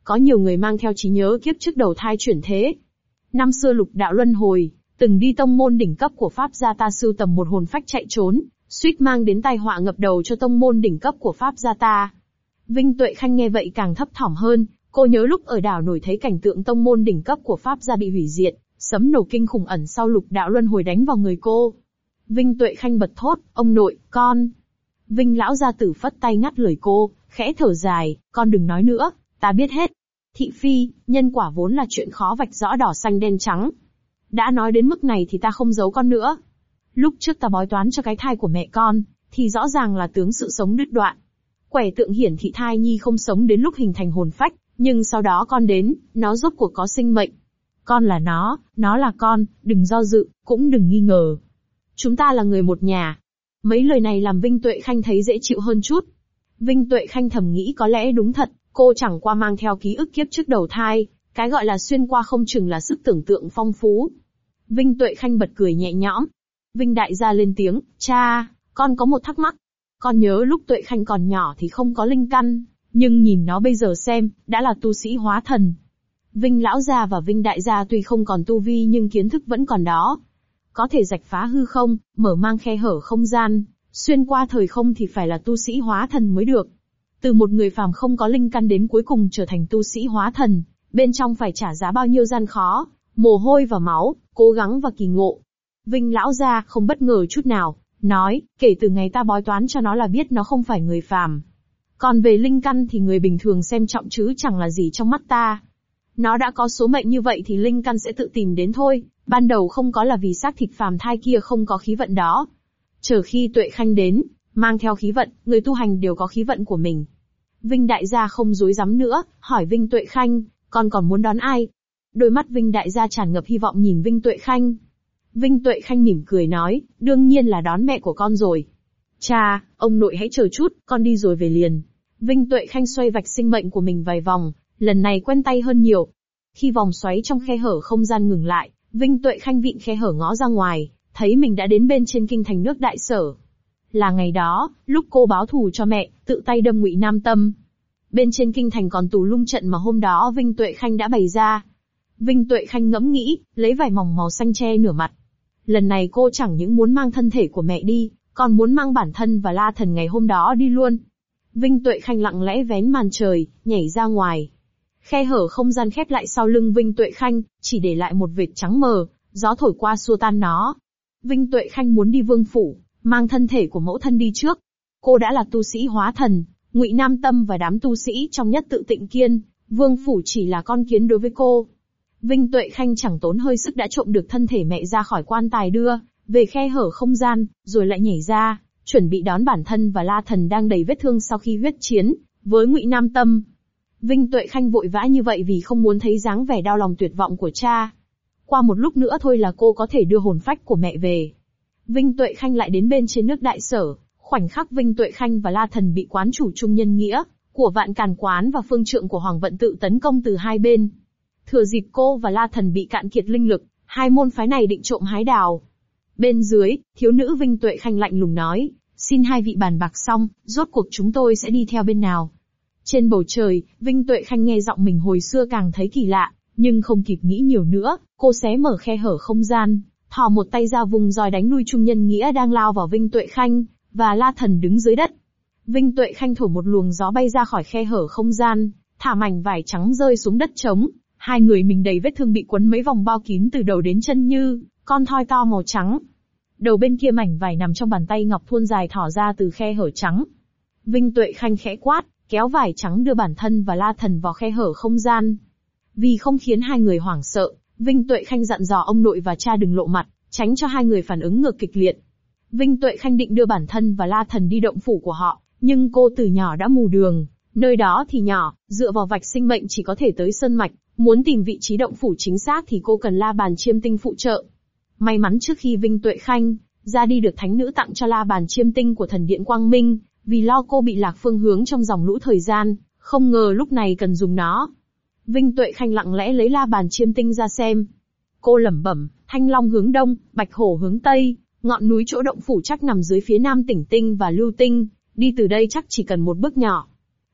có nhiều người mang theo trí nhớ kiếp trước đầu thai chuyển thế. Năm xưa lục đạo luân hồi, từng đi tông môn đỉnh cấp của Pháp gia ta sưu tầm một hồn phách chạy trốn, suýt mang đến tai họa ngập đầu cho tông môn đỉnh cấp của Pháp gia ta. Vinh Tuệ Khanh nghe vậy càng thấp thỏm hơn, cô nhớ lúc ở đảo nổi thấy cảnh tượng tông môn đỉnh cấp của Pháp gia bị hủy diệt, sấm nổ kinh khủng ẩn sau lục đạo luân hồi đánh vào người cô. Vinh Tuệ Khanh bật thốt, ông nội, con. Vinh lão gia tử phất tay ngắt lời cô, khẽ thở dài, con đừng nói nữa, ta biết hết. Thị phi, nhân quả vốn là chuyện khó vạch rõ đỏ xanh đen trắng. Đã nói đến mức này thì ta không giấu con nữa. Lúc trước ta bói toán cho cái thai của mẹ con, thì rõ ràng là tướng sự sống đứt đoạn. Quẻ tượng hiển thị thai nhi không sống đến lúc hình thành hồn phách, nhưng sau đó con đến, nó rốt cuộc có sinh mệnh. Con là nó là con, đừng do dự, cũng đừng nghi ngờ. Chúng ta là người một nhà. Mấy lời này làm Vinh Tuệ Khanh thấy dễ chịu hơn chút. Vinh Tuệ Khanh thầm nghĩ có lẽ đúng thật, cô chẳng qua mang theo ký ức kiếp trước đầu thai, cái gọi là xuyên qua không chừng là sức tưởng tượng phong phú. Vinh Tuệ Khanh bật cười nhẹ nhõm. Vinh đại gia lên tiếng, cha, con có một thắc mắc. Con nhớ lúc Tuệ Khanh còn nhỏ thì không có linh căn, nhưng nhìn nó bây giờ xem, đã là tu sĩ hóa thần. Vinh lão gia và Vinh đại gia tuy không còn tu vi nhưng kiến thức vẫn còn đó. Có thể rạch phá hư không, mở mang khe hở không gian, xuyên qua thời không thì phải là tu sĩ hóa thần mới được. Từ một người phàm không có linh căn đến cuối cùng trở thành tu sĩ hóa thần, bên trong phải trả giá bao nhiêu gian khó, mồ hôi và máu, cố gắng và kỳ ngộ. Vinh lão gia không bất ngờ chút nào, nói, kể từ ngày ta bói toán cho nó là biết nó không phải người phàm. Còn về linh căn thì người bình thường xem trọng chứ chẳng là gì trong mắt ta. Nó đã có số mệnh như vậy thì linh căn sẽ tự tìm đến thôi, ban đầu không có là vì xác thịt phàm thai kia không có khí vận đó. Chờ khi Tuệ Khanh đến, mang theo khí vận, người tu hành đều có khí vận của mình. Vinh đại gia không dối dám nữa, hỏi Vinh Tuệ Khanh, con còn muốn đón ai? Đôi mắt Vinh đại gia tràn ngập hy vọng nhìn Vinh Tuệ Khanh. Vinh Tuệ Khanh mỉm cười nói, đương nhiên là đón mẹ của con rồi. Cha, ông nội hãy chờ chút, con đi rồi về liền. Vinh Tuệ Khanh xoay vạch sinh mệnh của mình vài vòng, lần này quen tay hơn nhiều. Khi vòng xoáy trong khe hở không gian ngừng lại, Vinh Tuệ Khanh vịn khe hở ngó ra ngoài, thấy mình đã đến bên trên kinh thành nước Đại Sở. Là ngày đó, lúc cô báo thù cho mẹ, tự tay đâm Ngụy Nam Tâm. Bên trên kinh thành còn tù lung trận mà hôm đó Vinh Tuệ Khanh đã bày ra. Vinh Tuệ Khanh ngẫm nghĩ, lấy vải mỏng màu xanh che nửa mặt. Lần này cô chẳng những muốn mang thân thể của mẹ đi, còn muốn mang bản thân và La Thần ngày hôm đó đi luôn. Vinh Tuệ Khanh lặng lẽ vén màn trời, nhảy ra ngoài. Khe hở không gian khép lại sau lưng Vinh Tuệ Khanh, chỉ để lại một vệt trắng mờ, gió thổi qua xua tan nó. Vinh Tuệ Khanh muốn đi vương phủ, mang thân thể của mẫu thân đi trước. Cô đã là tu sĩ hóa thần, Ngụy Nam Tâm và đám tu sĩ trong nhất tự Tịnh Kiên, vương phủ chỉ là con kiến đối với cô. Vinh Tuệ Khanh chẳng tốn hơi sức đã trộm được thân thể mẹ ra khỏi quan tài đưa về khe hở không gian, rồi lại nhảy ra, chuẩn bị đón bản thân và La Thần đang đầy vết thương sau khi huyết chiến với Ngụy Nam Tâm. Vinh Tuệ Khanh vội vã như vậy vì không muốn thấy dáng vẻ đau lòng tuyệt vọng của cha. Qua một lúc nữa thôi là cô có thể đưa hồn phách của mẹ về. Vinh Tuệ Khanh lại đến bên trên nước Đại Sở, khoảnh khắc Vinh Tuệ Khanh và La Thần bị quán chủ Trung Nhân Nghĩa của Vạn Càn Quán và phương trượng của Hoàng Vận Tự tấn công từ hai bên. Thừa dịp cô và La Thần bị cạn kiệt linh lực, hai môn phái này định trộm hái đào. Bên dưới, thiếu nữ Vinh Tuệ Khanh lạnh lùng nói, xin hai vị bàn bạc xong, rốt cuộc chúng tôi sẽ đi theo bên nào. Trên bầu trời, Vinh Tuệ Khanh nghe giọng mình hồi xưa càng thấy kỳ lạ, nhưng không kịp nghĩ nhiều nữa, cô xé mở khe hở không gian, thò một tay ra vùng roi đánh lui Trung Nhân Nghĩa đang lao vào Vinh Tuệ Khanh, và La Thần đứng dưới đất. Vinh Tuệ Khanh thổi một luồng gió bay ra khỏi khe hở không gian, thả mảnh vải trắng rơi xuống đất trống. Hai người mình đầy vết thương bị quấn mấy vòng bao kín từ đầu đến chân như con thoi to màu trắng. Đầu bên kia mảnh vải nằm trong bàn tay ngọc thuôn dài thỏ ra từ khe hở trắng. Vinh Tuệ Khanh khẽ quát, kéo vải trắng đưa bản thân và La Thần vào khe hở không gian. Vì không khiến hai người hoảng sợ, Vinh Tuệ Khanh dặn dò ông nội và cha đừng lộ mặt, tránh cho hai người phản ứng ngược kịch liệt. Vinh Tuệ Khanh định đưa bản thân và La Thần đi động phủ của họ, nhưng cô từ nhỏ đã mù đường, nơi đó thì nhỏ, dựa vào vạch sinh mệnh chỉ có thể tới sơn mạch. Muốn tìm vị trí động phủ chính xác thì cô cần La Bàn Chiêm Tinh phụ trợ. May mắn trước khi Vinh Tuệ Khanh ra đi được thánh nữ tặng cho La Bàn Chiêm Tinh của thần điện Quang Minh, vì lo cô bị lạc phương hướng trong dòng lũ thời gian, không ngờ lúc này cần dùng nó. Vinh Tuệ Khanh lặng lẽ lấy La Bàn Chiêm Tinh ra xem. Cô lẩm bẩm, Thanh Long hướng đông, Bạch Hổ hướng tây, ngọn núi chỗ động phủ chắc nằm dưới phía nam Tỉnh Tinh và Lưu Tinh, đi từ đây chắc chỉ cần một bước nhỏ.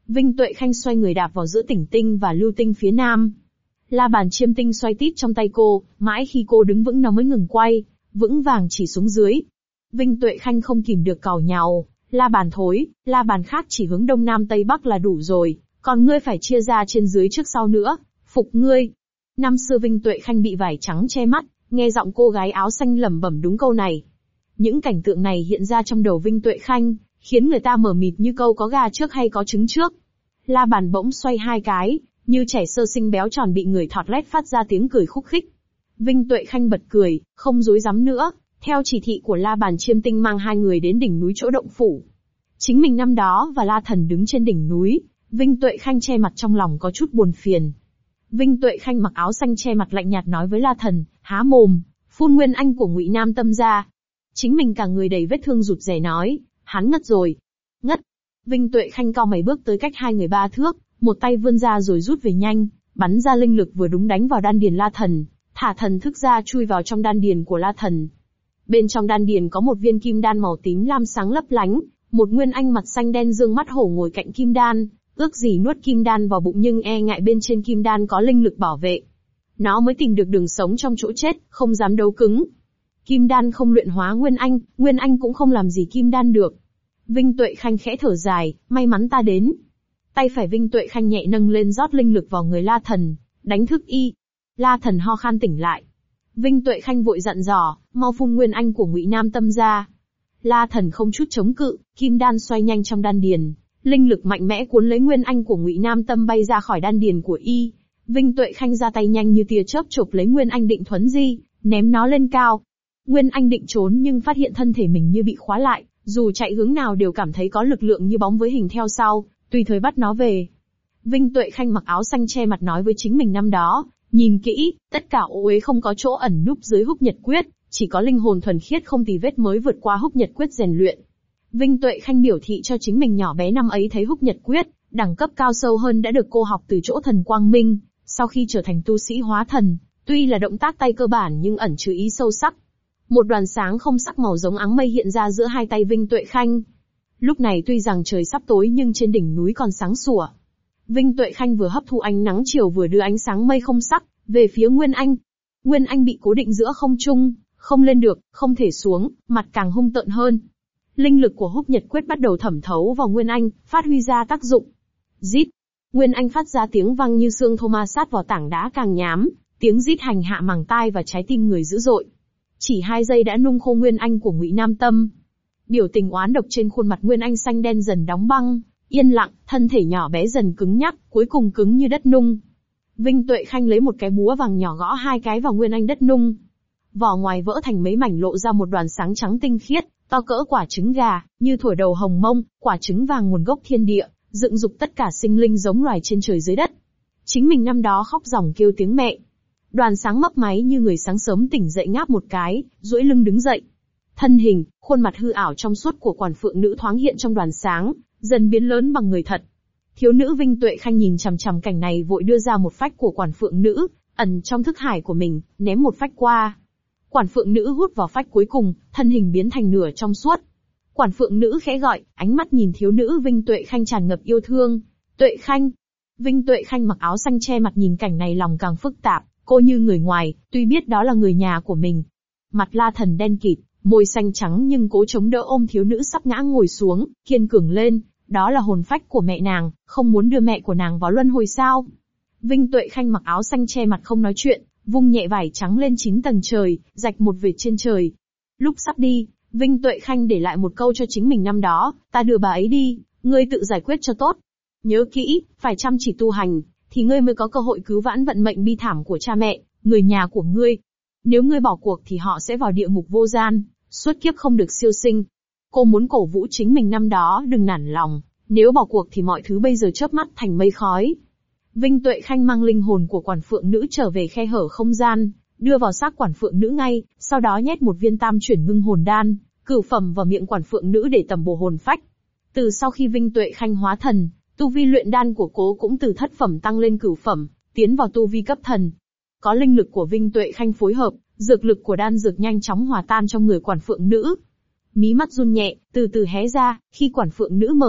Vinh Tuệ Khanh xoay người đạp vào giữa Tỉnh Tinh và Lưu Tinh phía nam. La bàn chiêm tinh xoay tít trong tay cô, mãi khi cô đứng vững nó mới ngừng quay, vững vàng chỉ xuống dưới. Vinh Tuệ Khanh không kìm được càu nhàu, la bàn thối, la bàn khác chỉ hướng đông nam tây bắc là đủ rồi, còn ngươi phải chia ra trên dưới trước sau nữa, phục ngươi. Năm xưa Vinh Tuệ Khanh bị vải trắng che mắt, nghe giọng cô gái áo xanh lẩm bẩm đúng câu này. Những cảnh tượng này hiện ra trong đầu Vinh Tuệ Khanh, khiến người ta mờ mịt như câu có gà trước hay có trứng trước. La bàn bỗng xoay hai cái, như trẻ sơ sinh béo tròn bị người thọt lét phát ra tiếng cười khúc khích. Vinh Tuệ Khanh bật cười, không dối dám nữa, theo chỉ thị của La bàn chiêm tinh mang hai người đến đỉnh núi chỗ động phủ. Chính mình năm đó và La Thần đứng trên đỉnh núi, Vinh Tuệ Khanh che mặt trong lòng có chút buồn phiền. Vinh Tuệ Khanh mặc áo xanh che mặt lạnh nhạt nói với La Thần, há mồm, phun nguyên anh của Ngụy Nam Tâm ra. Chính mình cả người đầy vết thương rụt rè nói, hắn ngất rồi. Ngất. Vinh Tuệ Khanh cau mày bước tới cách hai người 3 thước, một tay vươn ra rồi rút về nhanh, bắn ra linh lực vừa đúng đánh vào đan điền La Thần, thả thần thức ra chui vào trong đan điền của La Thần. Bên trong đan điền có một viên kim đan màu tím lam sáng lấp lánh, một nguyên anh mặt xanh đen dương mắt hổ ngồi cạnh kim đan, ước gì nuốt kim đan vào bụng nhưng e ngại bên trên kim đan có linh lực bảo vệ. Nó mới tìm được đường sống trong chỗ chết, không dám đấu cứng. Kim đan không luyện hóa nguyên anh cũng không làm gì kim đan được. Vinh Tuệ Khanh khẽ thở dài, may mắn ta đến. Tay phải Vinh Tuệ Khanh nhẹ nâng lên rót linh lực vào người La Thần, đánh thức y. La Thần ho khan tỉnh lại. Vinh Tuệ Khanh vội dặn dò, mau phun nguyên anh của Ngụy Nam Tâm ra. La Thần không chút chống cự, kim đan xoay nhanh trong đan điền, linh lực mạnh mẽ cuốn lấy nguyên anh của Ngụy Nam Tâm bay ra khỏi đan điền của y. Vinh Tuệ Khanh ra tay nhanh như tia chớp chộp lấy nguyên anh định thuấn di, ném nó lên cao. Nguyên anh định trốn nhưng phát hiện thân thể mình như bị khóa lại, dù chạy hướng nào đều cảm thấy có lực lượng như bóng với hình theo sau, tùy thời bắt nó về. Vinh Tuệ Khanh mặc áo xanh che mặt nói với chính mình năm đó, nhìn kỹ, tất cả ô uế không có chỗ ẩn núp dưới Húc Nhật Quyết, chỉ có linh hồn thuần khiết không tì vết mới vượt qua Húc Nhật Quyết rèn luyện. Vinh Tuệ Khanh biểu thị cho chính mình nhỏ bé năm ấy thấy Húc Nhật Quyết, đẳng cấp cao sâu hơn đã được cô học từ chỗ Thần Quang Minh, sau khi trở thành tu sĩ hóa thần, tuy là động tác tay cơ bản nhưng ẩn chứa ý sâu sắc. Một đoàn sáng không sắc màu giống áng mây hiện ra giữa hai tay Vinh Tuệ Khanh. Lúc này tuy rằng trời sắp tối nhưng trên đỉnh núi còn sáng sủa. Vinh Tuệ Khanh vừa hấp thu ánh nắng chiều vừa đưa ánh sáng mây không sắc về phía Nguyên Anh. Nguyên Anh bị cố định giữa không trung, không lên được, không thể xuống, mặt càng hung tợn hơn. Linh lực của Húc Nhật Quyết bắt đầu thẩm thấu vào Nguyên Anh, phát huy ra tác dụng. Rít. Nguyên Anh phát ra tiếng vang như xương thô ma sát vào tảng đá càng nhám, tiếng rít hành hạ màng tai và trái tim người dữ dội. Chỉ 2 giây đã nung khô Nguyên Anh của Ngụy Nam Tâm. Biểu tình oán độc trên khuôn mặt Nguyên Anh xanh đen dần đóng băng, yên lặng, thân thể nhỏ bé dần cứng nhắc, cuối cùng cứng như đất nung. Vinh Tuệ Khanh lấy một cái búa vàng nhỏ gõ 2 cái vào Nguyên Anh đất nung. Vỏ ngoài vỡ thành mấy mảnh lộ ra một đoàn sáng trắng tinh khiết, to cỡ quả trứng gà, như thủa đầu hồng mông, quả trứng vàng nguồn gốc thiên địa, dựng dục tất cả sinh linh giống loài trên trời dưới đất. Chính mình năm đó khóc ròng kêu tiếng mẹ. Đoàn sáng mấp máy như người sáng sớm tỉnh dậy ngáp một cái, duỗi lưng đứng dậy. Thân hình, khuôn mặt hư ảo trong suốt của quản phượng nữ thoáng hiện trong đoàn sáng, dần biến lớn bằng người thật. Thiếu nữ Vinh Tuệ Khanh nhìn chằm chằm cảnh này vội đưa ra một phách của quản phượng nữ, ẩn trong thức hải của mình, ném một phách qua. Quản phượng nữ hút vào phách cuối cùng, thân hình biến thành nửa trong suốt. Quản phượng nữ khẽ gọi, ánh mắt nhìn thiếu nữ Vinh Tuệ Khanh tràn ngập yêu thương. Tuệ Khanh. Vinh Tuệ Khanh mặc áo xanh che mặt nhìn cảnh này lòng càng phức tạp, cô như người ngoài, tuy biết đó là người nhà của mình. Mặt La Thần đen kịt, môi xanh trắng nhưng cố chống đỡ ôm thiếu nữ sắp ngã ngồi xuống, kiên cường lên, đó là hồn phách của mẹ nàng, không muốn đưa mẹ của nàng vào luân hồi sao. Vinh Tuệ Khanh mặc áo xanh che mặt không nói chuyện, vung nhẹ vải trắng lên 9 tầng trời, rạch một vệt trên trời. Lúc sắp đi, Vinh Tuệ Khanh để lại một câu cho chính mình năm đó, ta đưa bà ấy đi, ngươi tự giải quyết cho tốt. Nhớ kỹ, phải chăm chỉ tu hành, thì ngươi mới có cơ hội cứu vãn vận mệnh bi thảm của cha mẹ, người nhà của ngươi. Nếu ngươi bỏ cuộc thì họ sẽ vào địa ngục vô gian, suốt kiếp không được siêu sinh. Cô muốn cổ vũ chính mình năm đó đừng nản lòng, nếu bỏ cuộc thì mọi thứ bây giờ chớp mắt thành mây khói. Vinh Tuệ Khanh mang linh hồn của quản phượng nữ trở về khe hở không gian, đưa vào xác quản phượng nữ ngay, sau đó nhét một viên tam chuyển ngưng hồn đan, cửu phẩm vào miệng quản phượng nữ để tầm bổ hồn phách. Từ sau khi Vinh Tuệ Khanh hóa thần, tu vi luyện đan của cô cũng từ thất phẩm tăng lên cửu phẩm, tiến vào tu vi cấp thần. Có linh lực của Vinh Tuệ Khanh phối hợp, dược lực của đan dược nhanh chóng hòa tan trong người quản phượng nữ. Mí mắt run nhẹ, từ từ hé ra, khi quản phượng nữ mở mắt,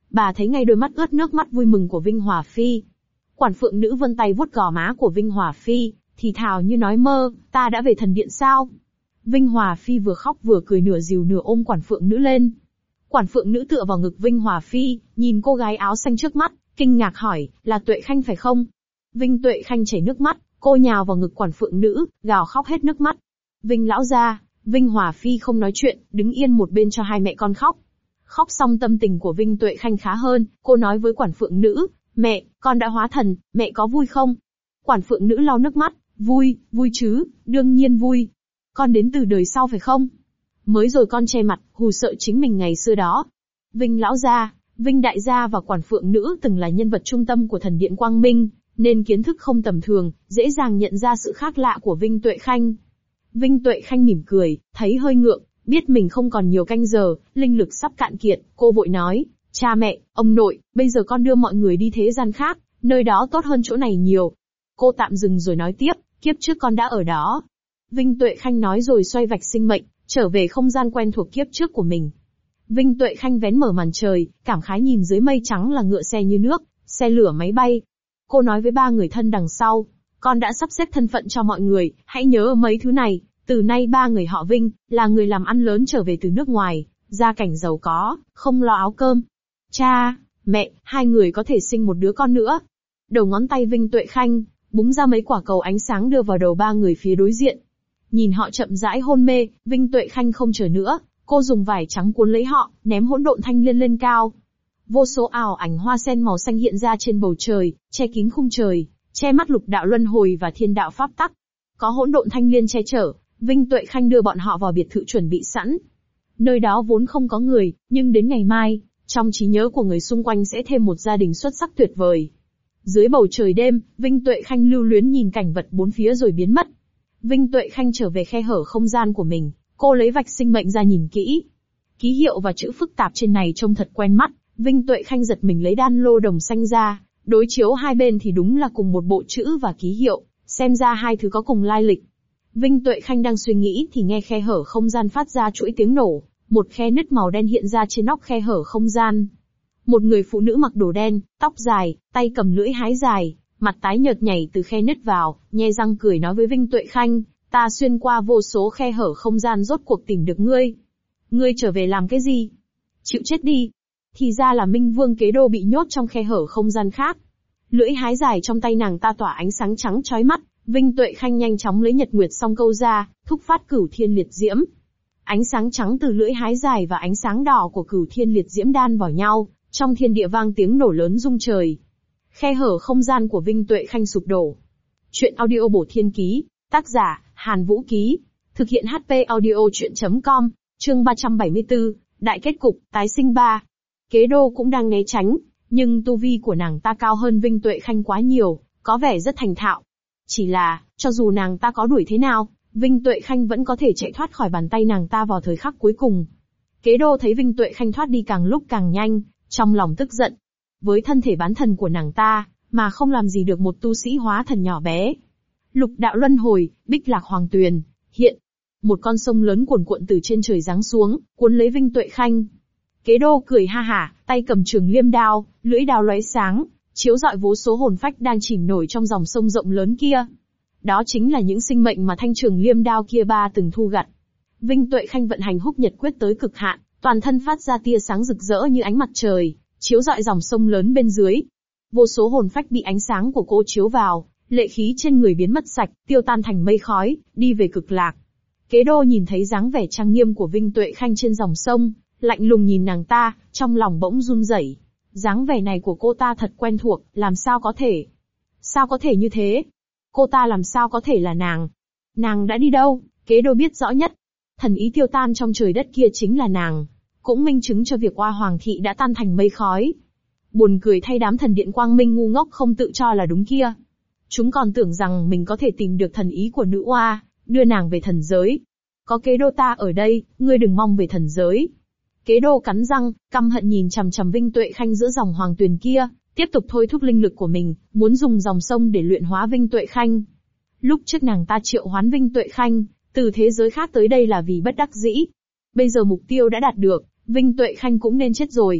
Bà thấy ngay đôi mắt ướt nước mắt vui mừng của Vinh Hòa Phi. Quản phượng nữ vươn tay vuốt gò má của Vinh Hòa Phi, thì thào như nói mơ, ta đã về thần điện sao? Vinh Hòa Phi vừa khóc vừa cười, nửa dìu nửa ôm quản phượng nữ lên. Quản phượng nữ tựa vào ngực Vinh Hòa Phi, nhìn cô gái áo xanh trước mắt, kinh ngạc hỏi, là Tuệ Khanh phải không? Vinh Tuệ Khanh chảy nước mắt, cô nhào vào ngực quản phượng nữ, gào khóc hết nước mắt. Vinh lão gia, Vinh Hòa Phi không nói chuyện, đứng yên một bên cho hai mẹ con khóc. Khóc xong tâm tình của Vinh Tuệ Khanh khá hơn, cô nói với quản phượng nữ, mẹ, con đã hóa thần, mẹ có vui không? Quản phượng nữ lau nước mắt, vui, vui chứ, đương nhiên vui. Con đến từ đời sau phải không? Mới rồi con che mặt, hù sợ chính mình ngày xưa đó. Vinh lão gia, Vinh đại gia và quản phượng nữ từng là nhân vật trung tâm của thần điện Quang Minh, nên kiến thức không tầm thường, dễ dàng nhận ra sự khác lạ của Vinh Tuệ Khanh. Vinh Tuệ Khanh mỉm cười, thấy hơi ngượng, biết mình không còn nhiều canh giờ, linh lực sắp cạn kiệt, cô vội nói, cha mẹ, ông nội, bây giờ con đưa mọi người đi thế gian khác, nơi đó tốt hơn chỗ này nhiều. Cô tạm dừng rồi nói tiếp, kiếp trước con đã ở đó. Vinh Tuệ Khanh nói rồi xoay vạch sinh mệnh, trở về không gian quen thuộc kiếp trước của mình. Vinh Tuệ Khanh vén mở màn trời, cảm khái nhìn dưới mây trắng là ngựa xe như nước, xe lửa máy bay. Cô nói với ba người thân đằng sau, con đã sắp xếp thân phận cho mọi người, hãy nhớ mấy thứ này. Từ nay ba người họ Vinh, là người làm ăn lớn trở về từ nước ngoài, gia cảnh giàu có, không lo áo cơm. Cha, mẹ, hai người có thể sinh một đứa con nữa. Đầu ngón tay Vinh Tuệ Khanh, búng ra mấy quả cầu ánh sáng đưa vào đầu ba người phía đối diện. Nhìn họ chậm rãi hôn mê, Vinh Tuệ Khanh không chờ nữa, cô dùng vải trắng cuốn lấy họ, ném hỗn độn thanh liên lên cao. Vô số ảo ảnh hoa sen màu xanh hiện ra trên bầu trời, che kín khung trời, che mắt lục đạo luân hồi và thiên đạo pháp tắc. Có hỗn độn thanh liên che chở, Vinh Tuệ Khanh đưa bọn họ vào biệt thự chuẩn bị sẵn. Nơi đó vốn không có người, nhưng đến ngày mai, trong trí nhớ của người xung quanh sẽ thêm một gia đình xuất sắc tuyệt vời. Dưới bầu trời đêm, Vinh Tuệ Khanh lưu luyến nhìn cảnh vật bốn phía rồi biến mất. Vinh Tuệ Khanh trở về khe hở không gian của mình, cô lấy vạch sinh mệnh ra nhìn kỹ. Ký hiệu và chữ phức tạp trên này trông thật quen mắt, Vinh Tuệ Khanh giật mình lấy đan lô đồng xanh ra, đối chiếu hai bên thì đúng là cùng một bộ chữ và ký hiệu, xem ra hai thứ có cùng lai lịch. Vinh Tuệ Khanh đang suy nghĩ thì nghe khe hở không gian phát ra chuỗi tiếng nổ, một khe nứt màu đen hiện ra trên nóc khe hở không gian. Một người phụ nữ mặc đồ đen, tóc dài, tay cầm lưỡi hái dài, mặt tái nhợt nhảy từ khe nứt vào, nhe răng cười nói với Vinh Tuệ Khanh, ta xuyên qua vô số khe hở không gian rốt cuộc tìm được ngươi. Ngươi trở về làm cái gì? Chịu chết đi. Thì ra là Minh Vương Kế Đô bị nhốt trong khe hở không gian khác. Lưỡi hái dài trong tay nàng ta tỏa ánh sáng trắng chói mắt, Vinh Tuệ Khanh nhanh chóng lấy Nhật Nguyệt song câu ra, thúc phát Cửu Thiên Liệt Diễm. Ánh sáng trắng từ lưỡi hái dài và ánh sáng đỏ của Cửu Thiên Liệt Diễm đan vào nhau, trong thiên địa vang tiếng nổ lớn rung trời. Khe hở không gian của Vinh Tuệ Khanh sụp đổ. Chuyện audio bổ thiên ký, tác giả, Hàn Vũ Ký. Thực hiện HP audio chuyện.com, chương 374, đại kết cục, tái sinh 3. Kế Đô cũng đang né tránh, nhưng tu vi của nàng ta cao hơn Vinh Tuệ Khanh quá nhiều, có vẻ rất thành thạo. Chỉ là, cho dù nàng ta có đuổi thế nào, Vinh Tuệ Khanh vẫn có thể chạy thoát khỏi bàn tay nàng ta vào thời khắc cuối cùng. Kế Đô thấy Vinh Tuệ Khanh thoát đi càng lúc càng nhanh, trong lòng tức giận. Với thân thể bán thần của nàng ta, mà không làm gì được một tu sĩ hóa thần nhỏ bé. Lục đạo luân hồi, Bích Lạc Hoàng Tuyền, hiện. Một con sông lớn cuồn cuộn từ trên trời giáng xuống, cuốn lấy Vinh Tuệ Khanh. Kế Đô cười ha hả, tay cầm trường liêm đao, lưỡi đao lóe sáng, chiếu rọi vô số hồn phách đang chìm nổi trong dòng sông rộng lớn kia. Đó chính là những sinh mệnh mà thanh trường liêm đao kia ba từng thu gặt. Vinh Tuệ Khanh vận hành húc nhật quyết tới cực hạn, toàn thân phát ra tia sáng rực rỡ như ánh mặt trời, chiếu rọi dòng sông lớn bên dưới. Vô số hồn phách bị ánh sáng của cô chiếu vào, lệ khí trên người biến mất sạch, tiêu tan thành mây khói, đi về cực lạc. Kế Đô nhìn thấy dáng vẻ trang nghiêm của Vinh Tuệ Khanh trên dòng sông, lạnh lùng nhìn nàng ta, trong lòng bỗng run rẩy. Dáng vẻ này của cô ta thật quen thuộc, làm sao có thể? Sao có thể như thế? Cô ta làm sao có thể là nàng? Nàng đã đi đâu? Kế Đô biết rõ nhất. Thần ý tiêu tan trong trời đất kia chính là nàng, cũng minh chứng cho việc Oa Hoàng thị đã tan thành mây khói. Buồn cười thay đám thần điện Quang Minh ngu ngốc không tự cho là đúng kia. Chúng còn tưởng rằng mình có thể tìm được thần ý của nữ oa, đưa nàng về thần giới. Có Kế Đô ta ở đây, ngươi đừng mong về thần giới. Kế Đô cắn răng, căm hận nhìn chằm chằm Vinh Tuệ Khanh giữa dòng hoàng tuyền kia, tiếp tục thôi thúc linh lực của mình, muốn dùng dòng sông để luyện hóa Vinh Tuệ Khanh. Lúc trước nàng ta triệu hoán Vinh Tuệ Khanh, từ thế giới khác tới đây là vì bất đắc dĩ. Bây giờ mục tiêu đã đạt được, Vinh Tuệ Khanh cũng nên chết rồi.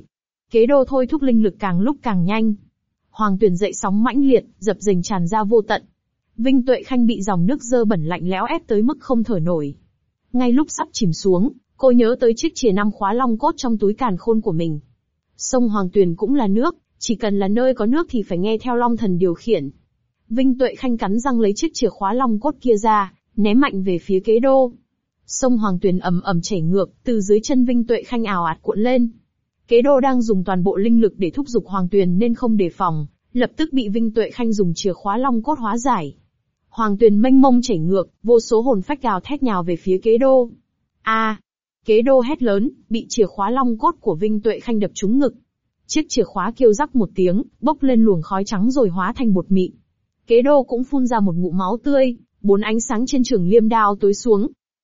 Kế đô thôi thúc linh lực càng lúc càng nhanh. Hoàng Tuyền dậy sóng mãnh liệt, dập dềnh tràn ra vô tận. Vinh Tuệ Khanh bị dòng nước dơ bẩn lạnh lẽo ép tới mức không thở nổi. Ngay lúc sắp chìm xuống, cô nhớ tới chiếc chìa 5 khóa long cốt trong túi càn khôn của mình. Sông Hoàng Tuyền cũng là nước, chỉ cần là nơi có nước thì phải nghe theo Long Thần điều khiển. Vinh Tuệ Khanh cắn răng lấy chiếc chìa khóa long cốt kia ra, ném mạnh về phía kế đô. Sông Hoàng Tuyền ầm ầm chảy ngược, từ dưới chân Vinh Tuệ Khanh ào ạt cuộn lên. Kế đô đang dùng toàn bộ linh lực để thúc giục Hoàng Tuyền nên không đề phòng, lập tức bị Vinh Tuệ Khanh dùng chìa khóa long cốt hóa giải. Hoàng Tuyền mênh mông chảy ngược, vô số hồn phách gào thét nhào về phía kế đô. Kế đô hét lớn, bị chìa khóa long cốt của Vinh Tuệ Khanh đập trúng ngực. Chiếc chìa khóa kêu rắc một tiếng, bốc lên luồng khói trắng rồi hóa thành bột mịn. Kế đô cũng phun ra một ngụm máu tươi, 4 ánh sáng trên trường liêm đao tối xuống.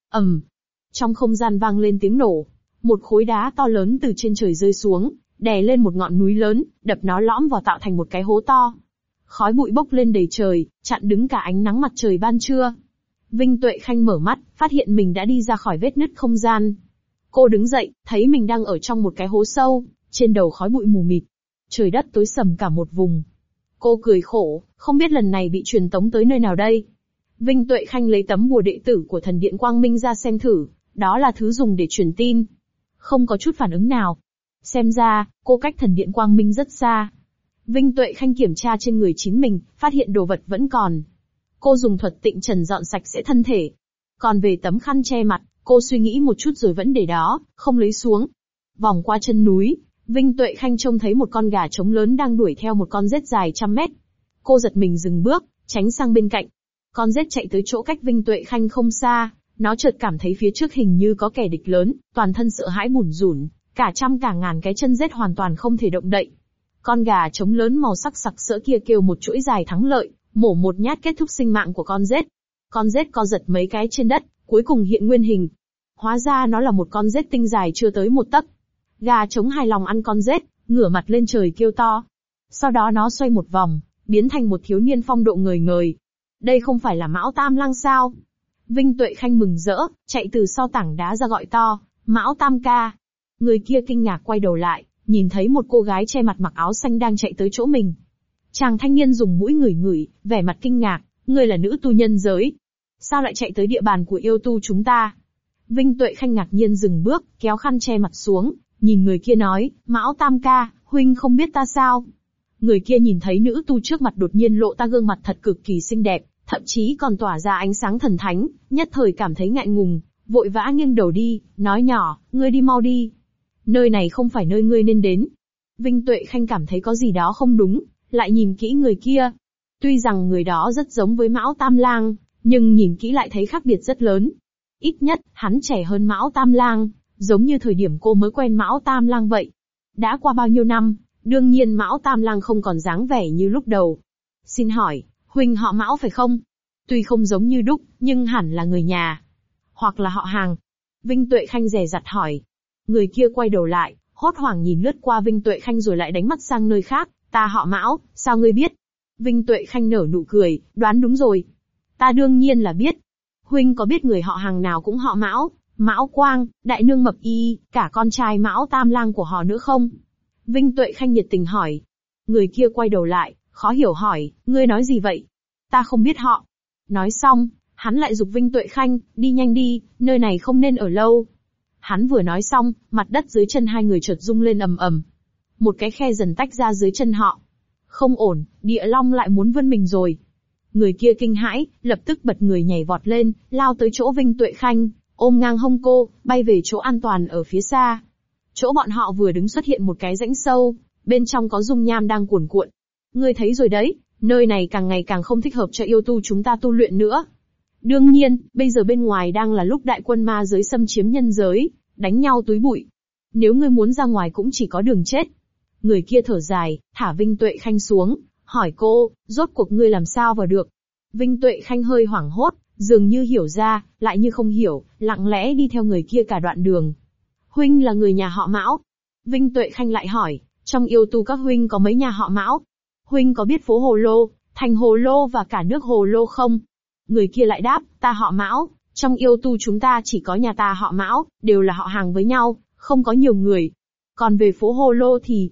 Trong không gian vang lên tiếng nổ. Một khối đá to lớn từ trên trời rơi xuống, đè lên một ngọn núi lớn, đập nó lõm vào tạo thành một cái hố to. Khói bụi bốc lên đầy trời, chặn đứng cả ánh nắng mặt trời ban trưa. Vinh Tuệ Khanh mở mắt, phát hiện mình đã đi ra khỏi vết nứt không gian. Cô đứng dậy, thấy mình đang ở trong một cái hố sâu, trên đầu khói bụi mù mịt. Trời đất tối sầm cả một vùng. Cô cười khổ, không biết lần này bị truyền tống tới nơi nào đây. Vinh Tuệ Khanh lấy tấm bùa đệ tử của thần điện Quang Minh ra xem thử, đó là thứ dùng để truyền tin. Không có chút phản ứng nào. Xem ra, cô cách thần điện Quang Minh rất xa. Vinh Tuệ Khanh kiểm tra trên người chính mình, phát hiện đồ vật vẫn còn. Cô dùng thuật tịnh trần dọn sạch sẽ thân thể. Còn về tấm khăn che mặt, cô suy nghĩ một chút rồi vẫn để đó, không lấy xuống. Vòng qua chân núi, Vinh Tuệ Khanh trông thấy một con gà trống lớn đang đuổi theo một con rết dài trăm mét. Cô giật mình dừng bước, tránh sang bên cạnh. Con rết chạy tới chỗ cách Vinh Tuệ Khanh không xa, nó chợt cảm thấy phía trước hình như có kẻ địch lớn, toàn thân sợ hãi bủn rủn, cả trăm cả ngàn cái chân rết hoàn toàn không thể động đậy. Con gà trống lớn màu sắc sặc sỡ kia kêu một chuỗi dài thắng lợi, mổ một nhát kết thúc sinh mạng của con rết. Con rết co giật mấy cái trên đất, cuối cùng hiện nguyên hình. Hóa ra nó là một con rết tinh dài chưa tới 1 tấc. Gà trống hài lòng ăn con rết, ngửa mặt lên trời kêu to. Sau đó nó xoay một vòng, biến thành một thiếu niên phong độ ngời ngời. Đây không phải là Mão Tam Lang sao? Vinh Tuệ Khanh mừng rỡ, chạy từ sau tảng đá ra gọi to, Mão Tam ca. Người kia kinh ngạc quay đầu lại, nhìn thấy một cô gái che mặt mặc áo xanh đang chạy tới chỗ mình. Chàng thanh niên dùng mũi ngửi ngửi, vẻ mặt kinh ngạc, ngươi là nữ tu nhân giới. Sao lại chạy tới địa bàn của yêu tu chúng ta? Vinh Tuệ Khanh ngạc nhiên dừng bước, kéo khăn che mặt xuống, nhìn người kia nói, Mão Tam ca, huynh không biết ta sao? Người kia nhìn thấy nữ tu trước mặt đột nhiên lộ ra gương mặt thật cực kỳ xinh đẹp, thậm chí còn tỏa ra ánh sáng thần thánh, nhất thời cảm thấy ngại ngùng, vội vã nghiêng đầu đi, nói nhỏ, ngươi đi mau đi. Nơi này không phải nơi ngươi nên đến. Vinh Tuệ Khanh cảm thấy có gì đó không đúng, lại nhìn kỹ người kia. Tuy rằng người đó rất giống với Mão Tam Lang, nhưng nhìn kỹ lại thấy khác biệt rất lớn. Ít nhất, hắn trẻ hơn Mão Tam Lang, giống như thời điểm cô mới quen Mão Tam Lang vậy. Đã qua bao nhiêu năm, đương nhiên Mão Tam Lang không còn dáng vẻ như lúc đầu. Xin hỏi, huynh họ Mão phải không? Tuy không giống như đúc, nhưng hẳn là người nhà. Hoặc là họ hàng. Vinh Tuệ Khanh dè dặt hỏi. Người kia quay đầu lại, hốt hoảng nhìn lướt qua Vinh Tuệ Khanh rồi lại đánh mắt sang nơi khác. Ta họ Mão, sao ngươi biết? Vinh Tuệ Khanh nở nụ cười, đoán đúng rồi. Ta đương nhiên là biết. Huynh có biết người họ hàng nào cũng họ Mão, Mão Quang, Đại Nương Mập Y, cả con trai Mão Tam Lang của họ nữa không? Vinh Tuệ Khanh nhiệt tình hỏi. Người kia quay đầu lại, khó hiểu hỏi, ngươi nói gì vậy? Ta không biết họ. Nói xong, hắn lại giục Vinh Tuệ Khanh, đi nhanh đi, nơi này không nên ở lâu. Hắn vừa nói xong, mặt đất dưới chân hai người chợt rung lên ầm ầm. Một cái khe dần tách ra dưới chân họ. Không ổn, địa long lại muốn vươn mình rồi. Người kia kinh hãi, lập tức bật người nhảy vọt lên, lao tới chỗ Vinh Tuệ Khanh, ôm ngang hông cô, bay về chỗ an toàn ở phía xa. Chỗ bọn họ vừa đứng xuất hiện một cái rãnh sâu, bên trong có dung nham đang cuồn cuộn. Ngươi thấy rồi đấy, nơi này càng ngày càng không thích hợp cho yêu tu chúng ta tu luyện nữa. Đương nhiên, bây giờ bên ngoài đang là lúc đại quân ma giới xâm chiếm nhân giới, đánh nhau túi bụi. Nếu ngươi muốn ra ngoài cũng chỉ có đường chết. Người kia thở dài, thả Vinh Tuệ Khanh xuống, hỏi cô, rốt cuộc ngươi làm sao vào được? Vinh Tuệ Khanh hơi hoảng hốt, dường như hiểu ra, lại như không hiểu, lặng lẽ đi theo người kia cả đoạn đường. Huynh là người nhà họ Mão. Vinh Tuệ Khanh lại hỏi, trong yêu tu các huynh có mấy nhà họ Mão? Huynh có biết phố Hồ Lô, thành Hồ Lô và cả nước Hồ Lô không? Người kia lại đáp, ta họ Mão, trong yêu tu chúng ta chỉ có nhà ta họ Mão, đều là họ hàng với nhau, không có nhiều người. Còn về phố Hồ Lô thì,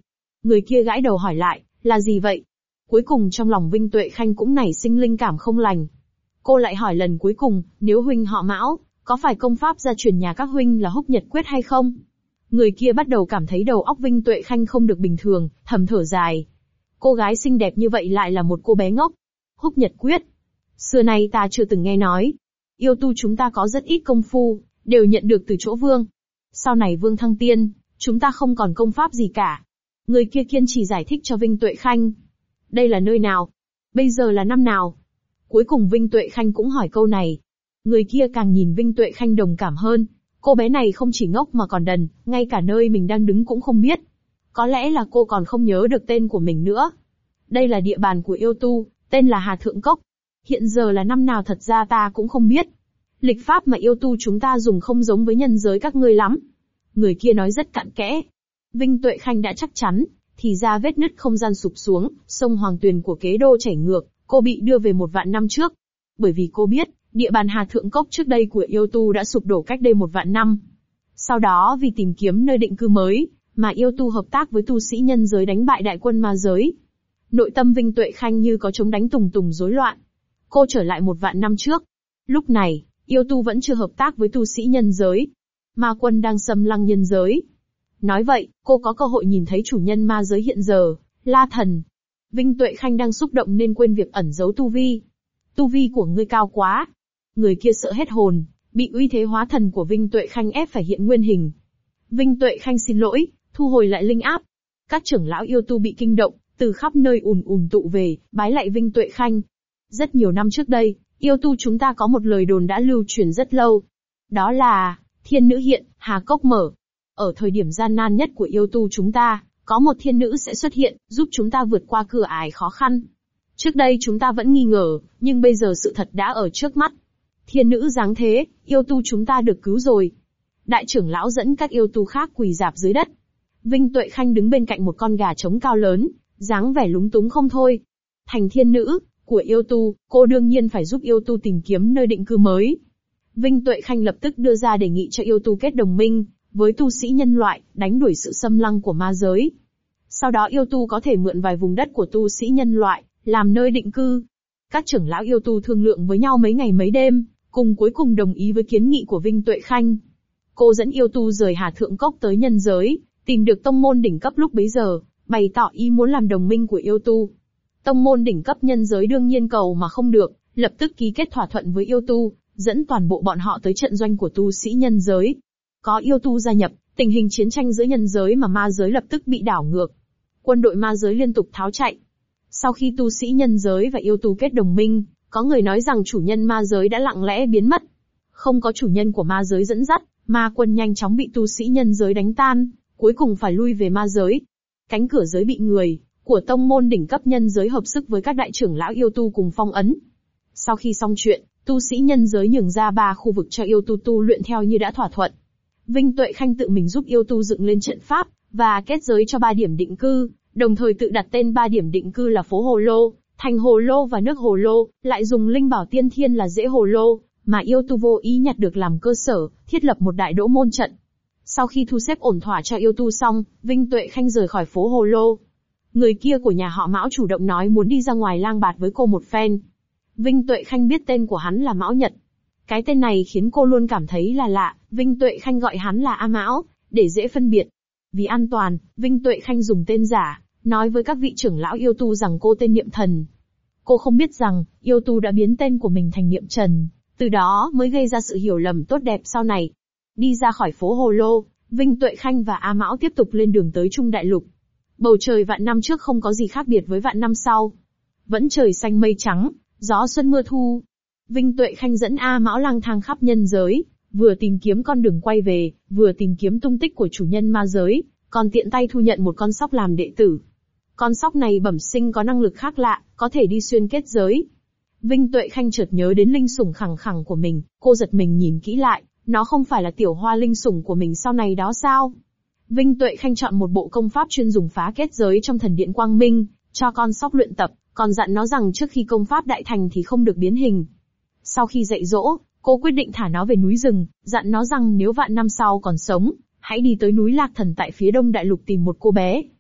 Người kia gãi đầu hỏi lại, là gì vậy? Cuối cùng trong lòng Vinh Tuệ Khanh cũng nảy sinh linh cảm không lành. Cô lại hỏi lần cuối cùng, nếu huynh họ Mão, có phải công pháp gia truyền nhà các huynh là Húc Nhật Quyết hay không? Người kia bắt đầu cảm thấy đầu óc Vinh Tuệ Khanh không được bình thường, thầm thở dài. Cô gái xinh đẹp như vậy lại là một cô bé ngốc. Húc Nhật Quyết. Xưa nay ta chưa từng nghe nói. Yêu tu chúng ta có rất ít công phu, đều nhận được từ chỗ vương. Sau này vương thăng tiên, chúng ta không còn công pháp gì cả. Người kia kiên trì giải thích cho Vinh Tuệ Khanh. Đây là nơi nào? Bây giờ là năm nào? Cuối cùng Vinh Tuệ Khanh cũng hỏi câu này. Người kia càng nhìn Vinh Tuệ Khanh đồng cảm hơn. Cô bé này không chỉ ngốc mà còn đần, ngay cả nơi mình đang đứng cũng không biết. Có lẽ là cô còn không nhớ được tên của mình nữa. Đây là địa bàn của yêu tu, tên là Hà Thượng Cốc. Hiện giờ là năm nào thật ra ta cũng không biết. Lịch pháp mà yêu tu chúng ta dùng không giống với nhân giới các ngươi lắm. Người kia nói rất cặn kẽ. Vinh Tuệ Khanh đã chắc chắn, thì ra vết nứt không gian sụp xuống, sông Hoàng Tuyền của Kế Đô chảy ngược, cô bị đưa về 1 vạn năm trước. Bởi vì cô biết, địa bàn Hà Thượng Cốc trước đây của yêu tu đã sụp đổ cách đây 1 vạn năm. Sau đó vì tìm kiếm nơi định cư mới, mà yêu tu hợp tác với tu sĩ nhân giới đánh bại đại quân ma giới. Nội tâm Vinh Tuệ Khanh như có trống đánh tùng tùng rối loạn. Cô trở lại 1 vạn năm trước. Lúc này, yêu tu vẫn chưa hợp tác với tu sĩ nhân giới. Ma quân đang xâm lăng nhân giới. Nói vậy, cô có cơ hội nhìn thấy chủ nhân ma giới hiện giờ, La Thần. Vinh Tuệ Khanh đang xúc động nên quên việc ẩn giấu tu vi. Tu vi của ngươi cao quá. Người kia sợ hết hồn, bị uy thế hóa thần của Vinh Tuệ Khanh ép phải hiện nguyên hình. Vinh Tuệ Khanh xin lỗi, thu hồi lại linh áp. Các trưởng lão yêu tu bị kinh động, từ khắp nơi ùn tụ về, bái lạy Vinh Tuệ Khanh. Rất nhiều năm trước đây, yêu tu chúng ta có một lời đồn đã lưu truyền rất lâu. Đó là, thiên nữ hiện, Hà Cốc mở. Ở thời điểm gian nan nhất của yêu tu chúng ta, có một thiên nữ sẽ xuất hiện, giúp chúng ta vượt qua cửa ải khó khăn. Trước đây chúng ta vẫn nghi ngờ, nhưng bây giờ sự thật đã ở trước mắt. Thiên nữ giáng thế, yêu tu chúng ta được cứu rồi. Đại trưởng lão dẫn các yêu tu khác quỳ rạp dưới đất. Vinh Tuệ Khanh đứng bên cạnh một con gà trống cao lớn, dáng vẻ lúng túng không thôi. Thành thiên nữ của yêu tu, cô đương nhiên phải giúp yêu tu tìm kiếm nơi định cư mới. Vinh Tuệ Khanh lập tức đưa ra đề nghị cho yêu tu kết đồng minh với tu sĩ nhân loại, đánh đuổi sự xâm lăng của ma giới. Sau đó yêu tu có thể mượn vài vùng đất của tu sĩ nhân loại, làm nơi định cư. Các trưởng lão yêu tu thương lượng với nhau mấy ngày mấy đêm, cuối cùng đồng ý với kiến nghị của Vinh Tuệ Khanh. Cô dẫn yêu tu rời Hà Thượng Cốc tới nhân giới, tìm được tông môn đỉnh cấp lúc bấy giờ, bày tỏ ý muốn làm đồng minh của yêu tu. Tông môn đỉnh cấp nhân giới đương nhiên cầu mà không được, lập tức ký kết thỏa thuận với yêu tu, dẫn toàn bộ bọn họ tới trận doanh của tu sĩ nhân giới. Có yêu tu gia nhập, tình hình chiến tranh giữa nhân giới và ma giới lập tức bị đảo ngược. Quân đội ma giới liên tục tháo chạy. Sau khi tu sĩ nhân giới và yêu tu kết đồng minh, có người nói rằng chủ nhân ma giới đã lặng lẽ biến mất. Không có chủ nhân của ma giới dẫn dắt, ma quân nhanh chóng bị tu sĩ nhân giới đánh tan, cuối cùng phải lui về ma giới. Cánh cửa giới bị người của tông môn đỉnh cấp nhân giới hợp sức với các đại trưởng lão yêu tu cùng phong ấn. Sau khi xong chuyện, tu sĩ nhân giới nhường ra 3 khu vực cho yêu tu tu luyện theo như đã thỏa thuận. Vinh Tuệ Khanh tự mình giúp yêu tu dựng lên trận pháp, và kết giới cho 3 điểm định cư, đồng thời tự đặt tên 3 điểm định cư là phố Hồ Lô, Thành Hồ Lô và Nước Hồ Lô, lại dùng linh bảo tiên thiên là Rễ Hồ Lô, mà yêu tu vô ý nhặt được làm cơ sở, thiết lập một đại đỗ môn trận. Sau khi thu xếp ổn thỏa cho yêu tu xong, Vinh Tuệ Khanh rời khỏi phố Hồ Lô. Người kia của nhà họ Mão chủ động nói muốn đi ra ngoài lang bạt với cô một phen. Vinh Tuệ Khanh biết tên của hắn là Mão Nhật. Cái tên này khiến cô luôn cảm thấy là lạ, Vinh Tuệ Khanh gọi hắn là A Mão, để dễ phân biệt. Vì an toàn, Vinh Tuệ Khanh dùng tên giả, nói với các vị trưởng lão yêu tu rằng cô tên Niệm Thần. Cô không biết rằng, yêu tu đã biến tên của mình thành Niệm Trần, từ đó mới gây ra sự hiểu lầm tốt đẹp sau này. Đi ra khỏi phố Hồ Lô, Vinh Tuệ Khanh và A Mão tiếp tục lên đường tới Trung Đại Lục. Bầu trời vạn năm trước không có gì khác biệt với vạn năm sau. Vẫn trời xanh mây trắng, gió xuân mưa thu. Vinh Tuệ Khanh dẫn A Mão lang thang khắp nhân giới, vừa tìm kiếm con đường quay về, vừa tìm kiếm tung tích của chủ nhân ma giới, còn tiện tay thu nhận một con sóc làm đệ tử. Con sóc này bẩm sinh có năng lực khác lạ, có thể đi xuyên kết giới. Vinh Tuệ Khanh chợt nhớ đến linh sủng khẳng khẳng của mình, cô giật mình nhìn kỹ lại, nó không phải là tiểu hoa linh sủng của mình sau này đó sao? Vinh Tuệ Khanh chọn một bộ công pháp chuyên dùng phá kết giới trong thần điện Quang Minh, cho con sóc luyện tập, còn dặn nó rằng trước khi công pháp đại thành thì không được biến hình. Sau khi dạy dỗ, cô quyết định thả nó về núi rừng, dặn nó rằng nếu vạn năm sau còn sống, hãy đi tới núi Lạc Thần tại phía đông đại lục tìm một cô bé.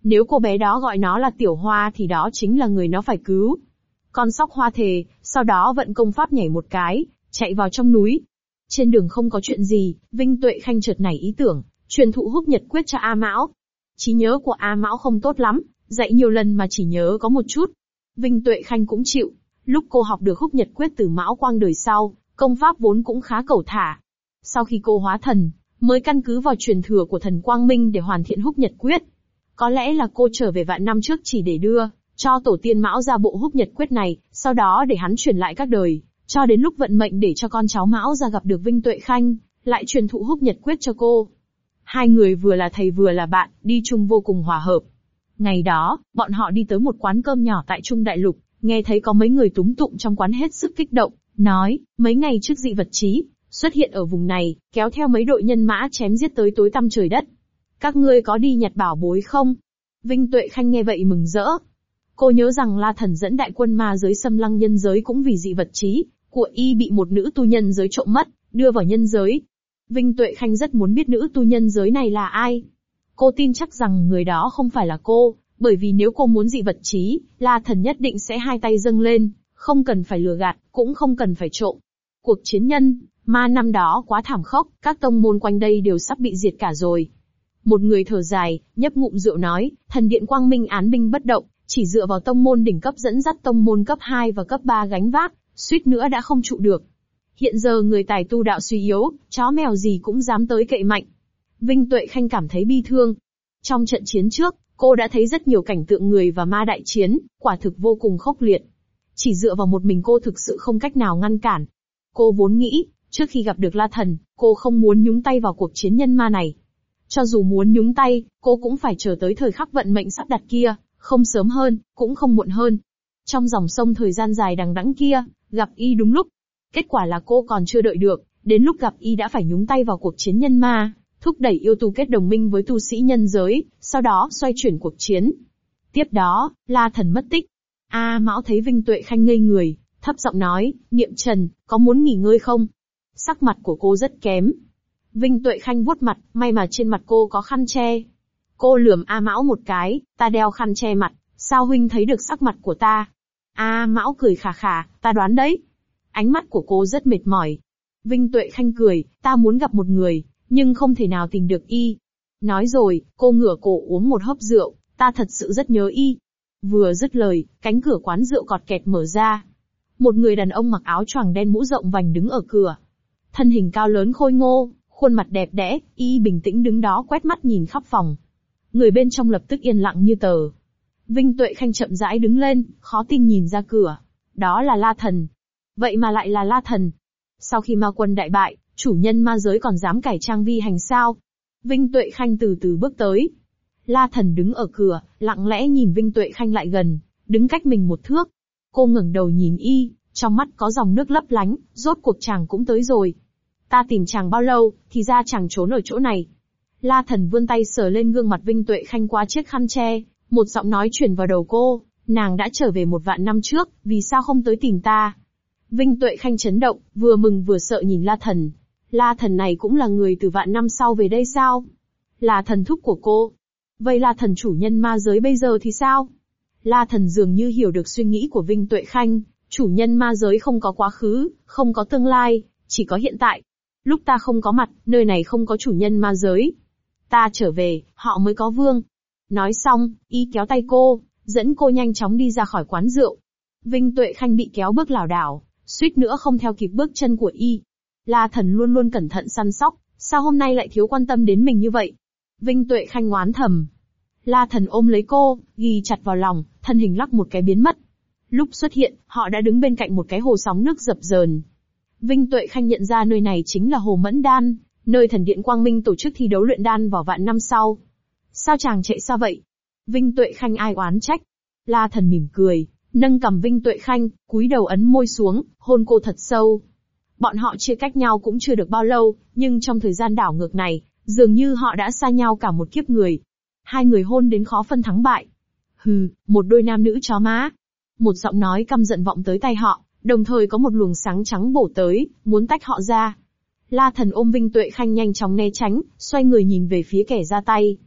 Nếu cô bé đó gọi nó là Tiểu Hoa thì đó chính là người nó phải cứu. Con sóc Hoa thề, sau đó vận công pháp nhảy một cái, chạy vào trong núi. Trên đường không có chuyện gì, Vinh Tuệ Khanh chợt nảy ý tưởng, truyền thụ Húc Nhật Quyết cho A Mão. Trí nhớ của A Mão không tốt lắm, dạy nhiều lần mà chỉ nhớ có một chút. Vinh Tuệ Khanh cũng chịu. Lúc cô học được Húc Nhật Quyết từ Mão Quang đời sau, công pháp vốn cũng khá cẩu thả. Sau khi cô hóa thần, mới căn cứ vào truyền thừa của thần Quang Minh để hoàn thiện Húc Nhật Quyết. Có lẽ là cô trở về vạn năm trước chỉ để đưa cho tổ tiên Mão ra bộ Húc Nhật Quyết này, sau đó để hắn truyền lại các đời, cho đến lúc vận mệnh để cho con cháu Mão ra gặp được Vinh Tuệ Khanh, lại truyền thụ Húc Nhật Quyết cho cô. Hai người vừa là thầy vừa là bạn, đi chung vô cùng hòa hợp. Ngày đó, bọn họ đi tới một quán cơm nhỏ tại Trung Đại Lục, nghe thấy có mấy người túm tụm trong quán hết sức kích động, nói, mấy ngày trước dị vật chí xuất hiện ở vùng này, kéo theo mấy đội nhân mã chém giết tới tối tăm trời đất. Các ngươi có đi nhặt bảo bối không? Vinh Tuệ Khanh nghe vậy mừng rỡ. Cô nhớ rằng La Thần dẫn đại quân ma giới xâm lăng nhân giới cũng vì dị vật chí của y bị một nữ tu nhân giới trộm mất, đưa vào nhân giới. Vinh Tuệ Khanh rất muốn biết nữ tu nhân giới này là ai. Cô tin chắc rằng người đó không phải là cô, bởi vì nếu cô muốn dị vật chí, La Thần nhất định sẽ hai tay dâng lên, không cần phải lừa gạt, cũng không cần phải trộm. Cuộc chiến nhân ma năm đó quá thảm khốc, các tông môn quanh đây đều sắp bị diệt cả rồi. Một người thở dài, nhấp ngụm rượu nói, thần điện Quang Minh án binh bất động, chỉ dựa vào tông môn đỉnh cấp dẫn dắt tông môn cấp 2 và cấp 3 gánh vác, suýt nữa đã không trụ được. Hiện giờ người tài tu đạo suy yếu, chó mèo gì cũng dám tới cậy mạnh. Vinh Tuệ Khanh cảm thấy bi thương. Trong trận chiến trước, cô đã thấy rất nhiều cảnh tượng người và ma đại chiến, quả thực vô cùng khốc liệt. Chỉ dựa vào một mình cô thực sự không cách nào ngăn cản. Cô vốn nghĩ, trước khi gặp được La Thần, cô không muốn nhúng tay vào cuộc chiến nhân ma này. Cho dù muốn nhúng tay, cô cũng phải chờ tới thời khắc vận mệnh sắp đặt kia, không sớm hơn, cũng không muộn hơn. Trong dòng sông thời gian dài đằng đẵng kia, gặp y đúng lúc. Kết quả là cô còn chưa đợi được, đến lúc gặp y đã phải nhúng tay vào cuộc chiến nhân ma, thúc đẩy yêu tu kết đồng minh với tu sĩ nhân giới, sau đó xoay chuyển cuộc chiến. Tiếp đó, La Thần mất tích. A Mão thấy Vinh Tuệ Khanh ngây người, thấp giọng nói, Niệm Trần, có muốn nghỉ ngơi không? Sắc mặt của cô rất kém. Vinh Tuệ Khanh vuốt mặt, may mà trên mặt cô có khăn che. Cô lườm A Mão một cái, ta đeo khăn che mặt, sao huynh thấy được sắc mặt của ta? A Mão cười khà khà, ta đoán đấy. Ánh mắt của cô rất mệt mỏi. Vinh Tuệ Khanh cười, ta muốn gặp một người, nhưng không thể nào tìm được y. Nói rồi, cô ngửa cổ uống một hớp rượu, ta thật sự rất nhớ y. Vừa dứt lời, cánh cửa quán rượu cọt kẹt mở ra. Một người đàn ông mặc áo choàng đen mũ rộng vành đứng ở cửa. Thân hình cao lớn khôi ngô, khuôn mặt đẹp đẽ, y bình tĩnh đứng đó quét mắt nhìn khắp phòng. Người bên trong lập tức yên lặng như tờ. Vinh Tuệ Khanh chậm rãi đứng lên, khó tin nhìn ra cửa. Đó là La Thần. Vậy mà lại là La Thần. Sau khi ma quân đại bại, chủ nhân ma giới còn dám cải trang vi hành sao? Vinh Tuệ Khanh từ từ bước tới. La Thần đứng ở cửa, lặng lẽ nhìn Vinh Tuệ Khanh lại gần, đứng cách mình một thước. Cô ngẩng đầu nhìn y, trong mắt có dòng nước lấp lánh, rốt cuộc chàng cũng tới rồi. Ta tìm chàng bao lâu, thì ra chàng trốn ở chỗ này. La Thần vươn tay sờ lên gương mặt Vinh Tuệ Khanh qua chiếc khăn che, một giọng nói truyền vào đầu cô, nàng đã trở về 1.000 năm trước, vì sao không tới tìm ta? Vinh Tuệ Khanh chấn động, vừa mừng vừa sợ nhìn La Thần. La Thần này cũng là người từ 1.000 năm sau về đây sao? Là thần thúc của cô. Vậy là thần chủ nhân ma giới bây giờ thì sao? La Thần dường như hiểu được suy nghĩ của Vinh Tuệ Khanh, chủ nhân ma giới không có quá khứ, không có tương lai, chỉ có hiện tại. Lúc ta không có mặt, nơi này không có chủ nhân ma giới. Ta trở về, họ mới có vương. Nói xong, y kéo tay cô, dẫn cô nhanh chóng đi ra khỏi quán rượu. Vinh Tuệ Khanh bị kéo bước lảo đảo, suýt nữa không theo kịp bước chân của y. La Thần luôn luôn cẩn thận săn sóc, sao hôm nay lại thiếu quan tâm đến mình như vậy? Vinh Tuệ Khanh oán thầm. La Thần ôm lấy cô, ghi chặt vào lòng, thân hình lắc một cái biến mất. Lúc xuất hiện, họ đã đứng bên cạnh một cái hồ sóng nước dập dờn. Vinh Tuệ Khanh nhận ra nơi này chính là Hồ Mẫn Đan, nơi thần điện Quang Minh tổ chức thi đấu luyện đan vào 1.000 năm sau. Sao chàng chạy xa vậy? Vinh Tuệ Khanh ai oán trách. La Thần mỉm cười, nâng cằm Vinh Tuệ Khanh, cúi đầu ấn môi xuống, hôn cô thật sâu. Bọn họ chia cách nhau cũng chưa được bao lâu, nhưng trong thời gian đảo ngược này, dường như họ đã xa nhau cả một kiếp người. Hai người hôn đến khó phân thắng bại. Hừ, một đôi nam nữ chó má. Một giọng nói căm giận vọng tới tai họ, đồng thời có một luồng sáng trắng bổ tới, muốn tách họ ra. La Thần ôm Vinh Tuệ Khanh nhanh chóng né tránh, xoay người nhìn về phía kẻ ra tay.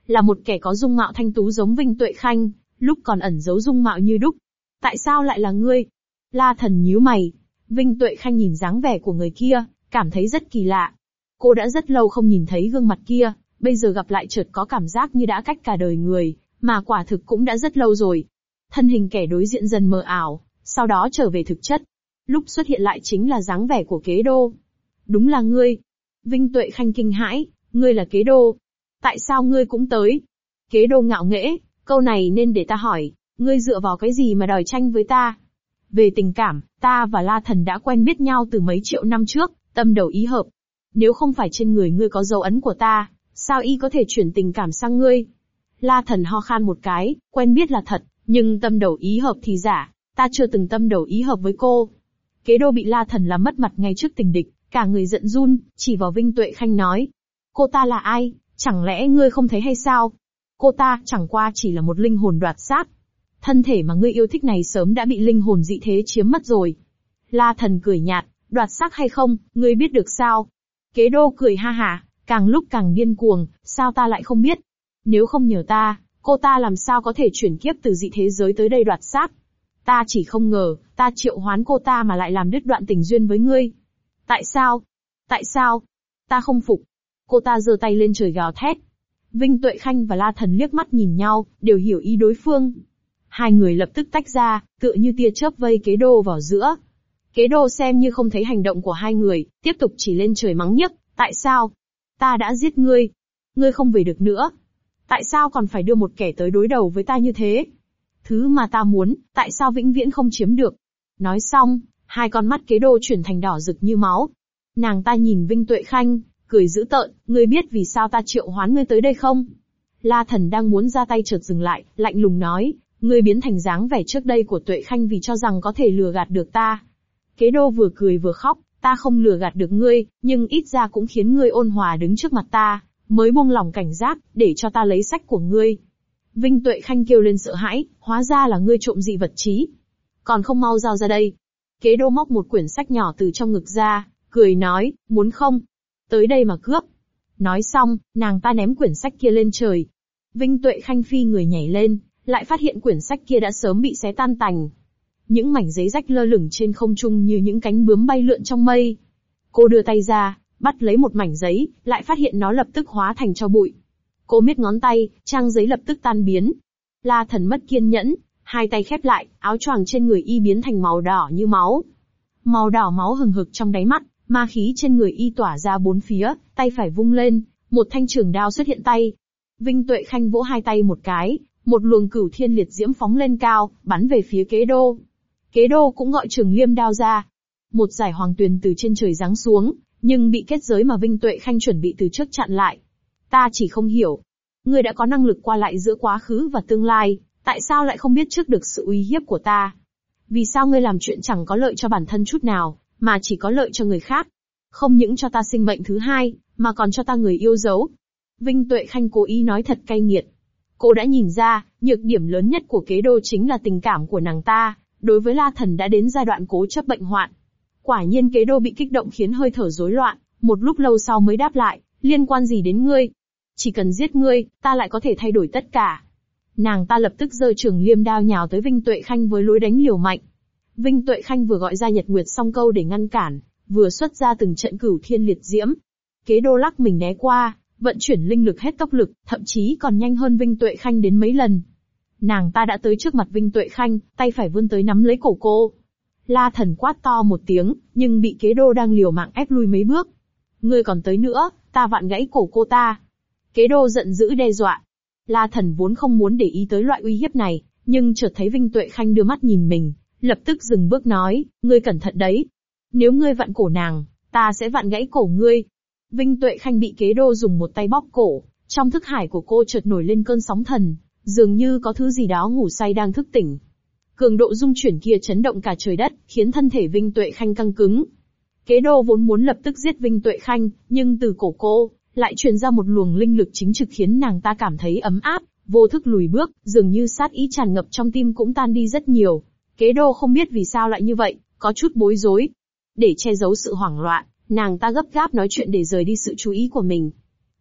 Là một kẻ có dung mạo thanh tú giống Vinh Tuệ Khanh, lúc còn ẩn giấu dung mạo như đúc. Tại sao lại là ngươi? La Thần nhíu mày. Vinh Tuệ Khanh nhìn dáng vẻ của người kia, cảm thấy rất kỳ lạ. Cô đã rất lâu không nhìn thấy gương mặt kia, bây giờ gặp lại chợt có cảm giác như đã cách cả đời người, mà quả thực cũng đã rất lâu rồi. Thân hình kẻ đối diện dần mờ ảo, sau đó trở về thực chất. Lúc xuất hiện lại chính là dáng vẻ của Kế Đô. Đúng là ngươi. Vinh Tuệ Khanh kinh hãi, ngươi là Kế Đô. Tại sao ngươi cũng tới? Kế Đô ngạo nghễ, câu này nên để ta hỏi, ngươi dựa vào cái gì mà đòi tranh với ta? Về tình cảm, ta và La Thần đã quen biết nhau từ mấy triệu năm trước, tâm đầu ý hợp. Nếu không phải trên người ngươi có dấu ấn của ta, sao y có thể chuyển tình cảm sang ngươi? La Thần ho khan một cái, quen biết là thật, nhưng tâm đầu ý hợp thì giả, ta chưa từng tâm đầu ý hợp với cô. Kế Đô bị La Thần làm mất mặt ngay trước tình địch, cả người giận run, chỉ vào Vinh Tuệ Khanh nói. Cô ta là ai, chẳng lẽ ngươi không thấy hay sao? Cô ta chẳng qua chỉ là một linh hồn đoạt xác. Thân thể mà ngươi yêu thích này sớm đã bị linh hồn dị thế chiếm mất rồi. La Thần cười nhạt, đoạt xác hay không, ngươi biết được sao? Kế Đô cười ha hả, càng lúc càng điên cuồng, sao ta lại không biết? Nếu không nhờ ta, cô ta làm sao có thể chuyển kiếp từ dị thế giới tới đây đoạt xác? Ta chỉ không ngờ, ta triệu hoán cô ta mà lại làm đứt đoạn tình duyên với ngươi. Tại sao? Tại sao? Ta không phục. Cô ta giơ tay lên trời gào thét. Vinh Tuệ Khanh và La Thần liếc mắt nhìn nhau, đều hiểu ý đối phương. Hai người lập tức tách ra, tựa như tia chớp vây Kế Đô vào giữa. Kế Đô xem như không thấy hành động của hai người, tiếp tục chỉ lên trời mắng nhiếc. Tại sao? Ta đã giết ngươi. Ngươi không về được nữa. Tại sao còn phải đưa một kẻ tới đối đầu với ta như thế? Thứ mà ta muốn, tại sao vĩnh viễn không chiếm được? Nói xong, hai con mắt Kế Đô chuyển thành đỏ rực như máu. Nàng ta nhìn Vinh Tuệ Khanh, cười dữ tợn, ngươi biết vì sao ta triệu hoán ngươi tới đây không? La Thần đang muốn ra tay chợt dừng lại, lạnh lùng nói, ngươi biến thành dáng vẻ trước đây của Tuệ Khanh vì cho rằng có thể lừa gạt được ta. Kế Đô vừa cười vừa khóc, ta không lừa gạt được ngươi, nhưng ít ra cũng khiến ngươi ôn hòa đứng trước mặt ta, mới buông lỏng cảnh giác, để cho ta lấy sách của ngươi. Vinh Tuệ Khanh kêu lên sợ hãi, hóa ra là ngươi trộm dị vật chí. Còn không mau giao ra đây. Kế Đô móc một quyển sách nhỏ từ trong ngực ra, cười nói, muốn không? Tới đây mà cướp. Nói xong, nàng ta ném quyển sách kia lên trời. Vinh Tuệ Khanh phi người nhảy lên, lại phát hiện quyển sách kia đã sớm bị xé tan tành. Những mảnh giấy rách lơ lửng trên không trung như những cánh bướm bay lượn trong mây. Cô đưa tay ra, bắt lấy một mảnh giấy, lại phát hiện nó lập tức hóa thành tro bụi. Cô miết ngón tay, trang giấy lập tức tan biến. La Thần mất kiên nhẫn, hai tay khép lại, áo choàng trên người y biến thành màu đỏ như máu. Màu đỏ máu hừng hực trong đáy mắt, ma khí trên người y tỏa ra bốn phía, tay phải vung lên, một thanh trường đao xuất hiện tay. Vinh Tuệ Khanh vỗ hai tay một cái, một luồng cửu thiên liệt diễm phóng lên cao, bắn về phía Kế Đô. Kế Đô cũng gọi Trường Liêm đao ra. Một dải hoàng tuyền từ trên trời giáng xuống, nhưng bị kết giới mà Vinh Tuệ Khanh chuẩn bị từ trước chặn lại. Ta chỉ không hiểu. Ngươi đã có năng lực qua lại giữa quá khứ và tương lai, tại sao lại không biết trước được sự uy hiếp của ta? Vì sao ngươi làm chuyện chẳng có lợi cho bản thân chút nào, mà chỉ có lợi cho người khác? Không những cho ta sinh mệnh thứ hai, mà còn cho ta người yêu dấu. Vinh Tuệ Khanh cố ý nói thật cay nghiệt. Cô đã nhìn ra, nhược điểm lớn nhất của Kế Đô chính là tình cảm của nàng ta, đối với La Thần đã đến giai đoạn cố chấp bệnh hoạn. Quả nhiên Kế Đô bị kích động khiến hơi thở rối loạn, một lúc lâu sau mới đáp lại, liên quan gì đến ngươi? Chỉ cần giết ngươi, ta lại có thể thay đổi tất cả. Nàng ta lập tức giơ Trường Liêm đao nhào tới Vinh Tuệ Khanh với lối đánh liều mạnh. Vinh Tuệ Khanh vừa gọi ra Nhật Nguyệt Song Câu để ngăn cản, vừa xuất ra từng trận cửu thiên liệt diễm. Kế Đô lắc mình né qua, vận chuyển linh lực hết tốc lực, thậm chí còn nhanh hơn Vinh Tuệ Khanh đến mấy lần. Nàng ta đã tới trước mặt Vinh Tuệ Khanh, tay phải vươn tới nắm lấy cổ cô. La Thần quát to một tiếng, nhưng bị Kế Đô đang liều mạng ép lui mấy bước. Ngươi còn tới nữa, ta vặn gãy cổ cô ta. Kế Đô giận dữ đe dọa. La Thần vốn không muốn để ý tới loại uy hiếp này, nhưng chợt thấy Vinh Tuệ Khanh đưa mắt nhìn mình, lập tức dừng bước nói, ngươi cẩn thận đấy. Nếu ngươi vặn cổ nàng, ta sẽ vặn gãy cổ ngươi. Vinh Tuệ Khanh bị Kế Đô dùng một tay bóp cổ, trong thức hải của cô chợt nổi lên cơn sóng thần, dường như có thứ gì đó ngủ say đang thức tỉnh. Cường độ rung chuyển kia chấn động cả trời đất, khiến thân thể Vinh Tuệ Khanh căng cứng. Kế Đô vốn muốn lập tức giết Vinh Tuệ Khanh, nhưng từ cổ cô lại truyền ra một luồng linh lực chính trực khiến nàng ta cảm thấy ấm áp, vô thức lùi bước, dường như sát ý tràn ngập trong tim cũng tan đi rất nhiều. Kế Đô không biết vì sao lại như vậy, có chút bối rối. Để che giấu sự hoảng loạn, nàng ta gấp gáp nói chuyện để rời đi sự chú ý của mình.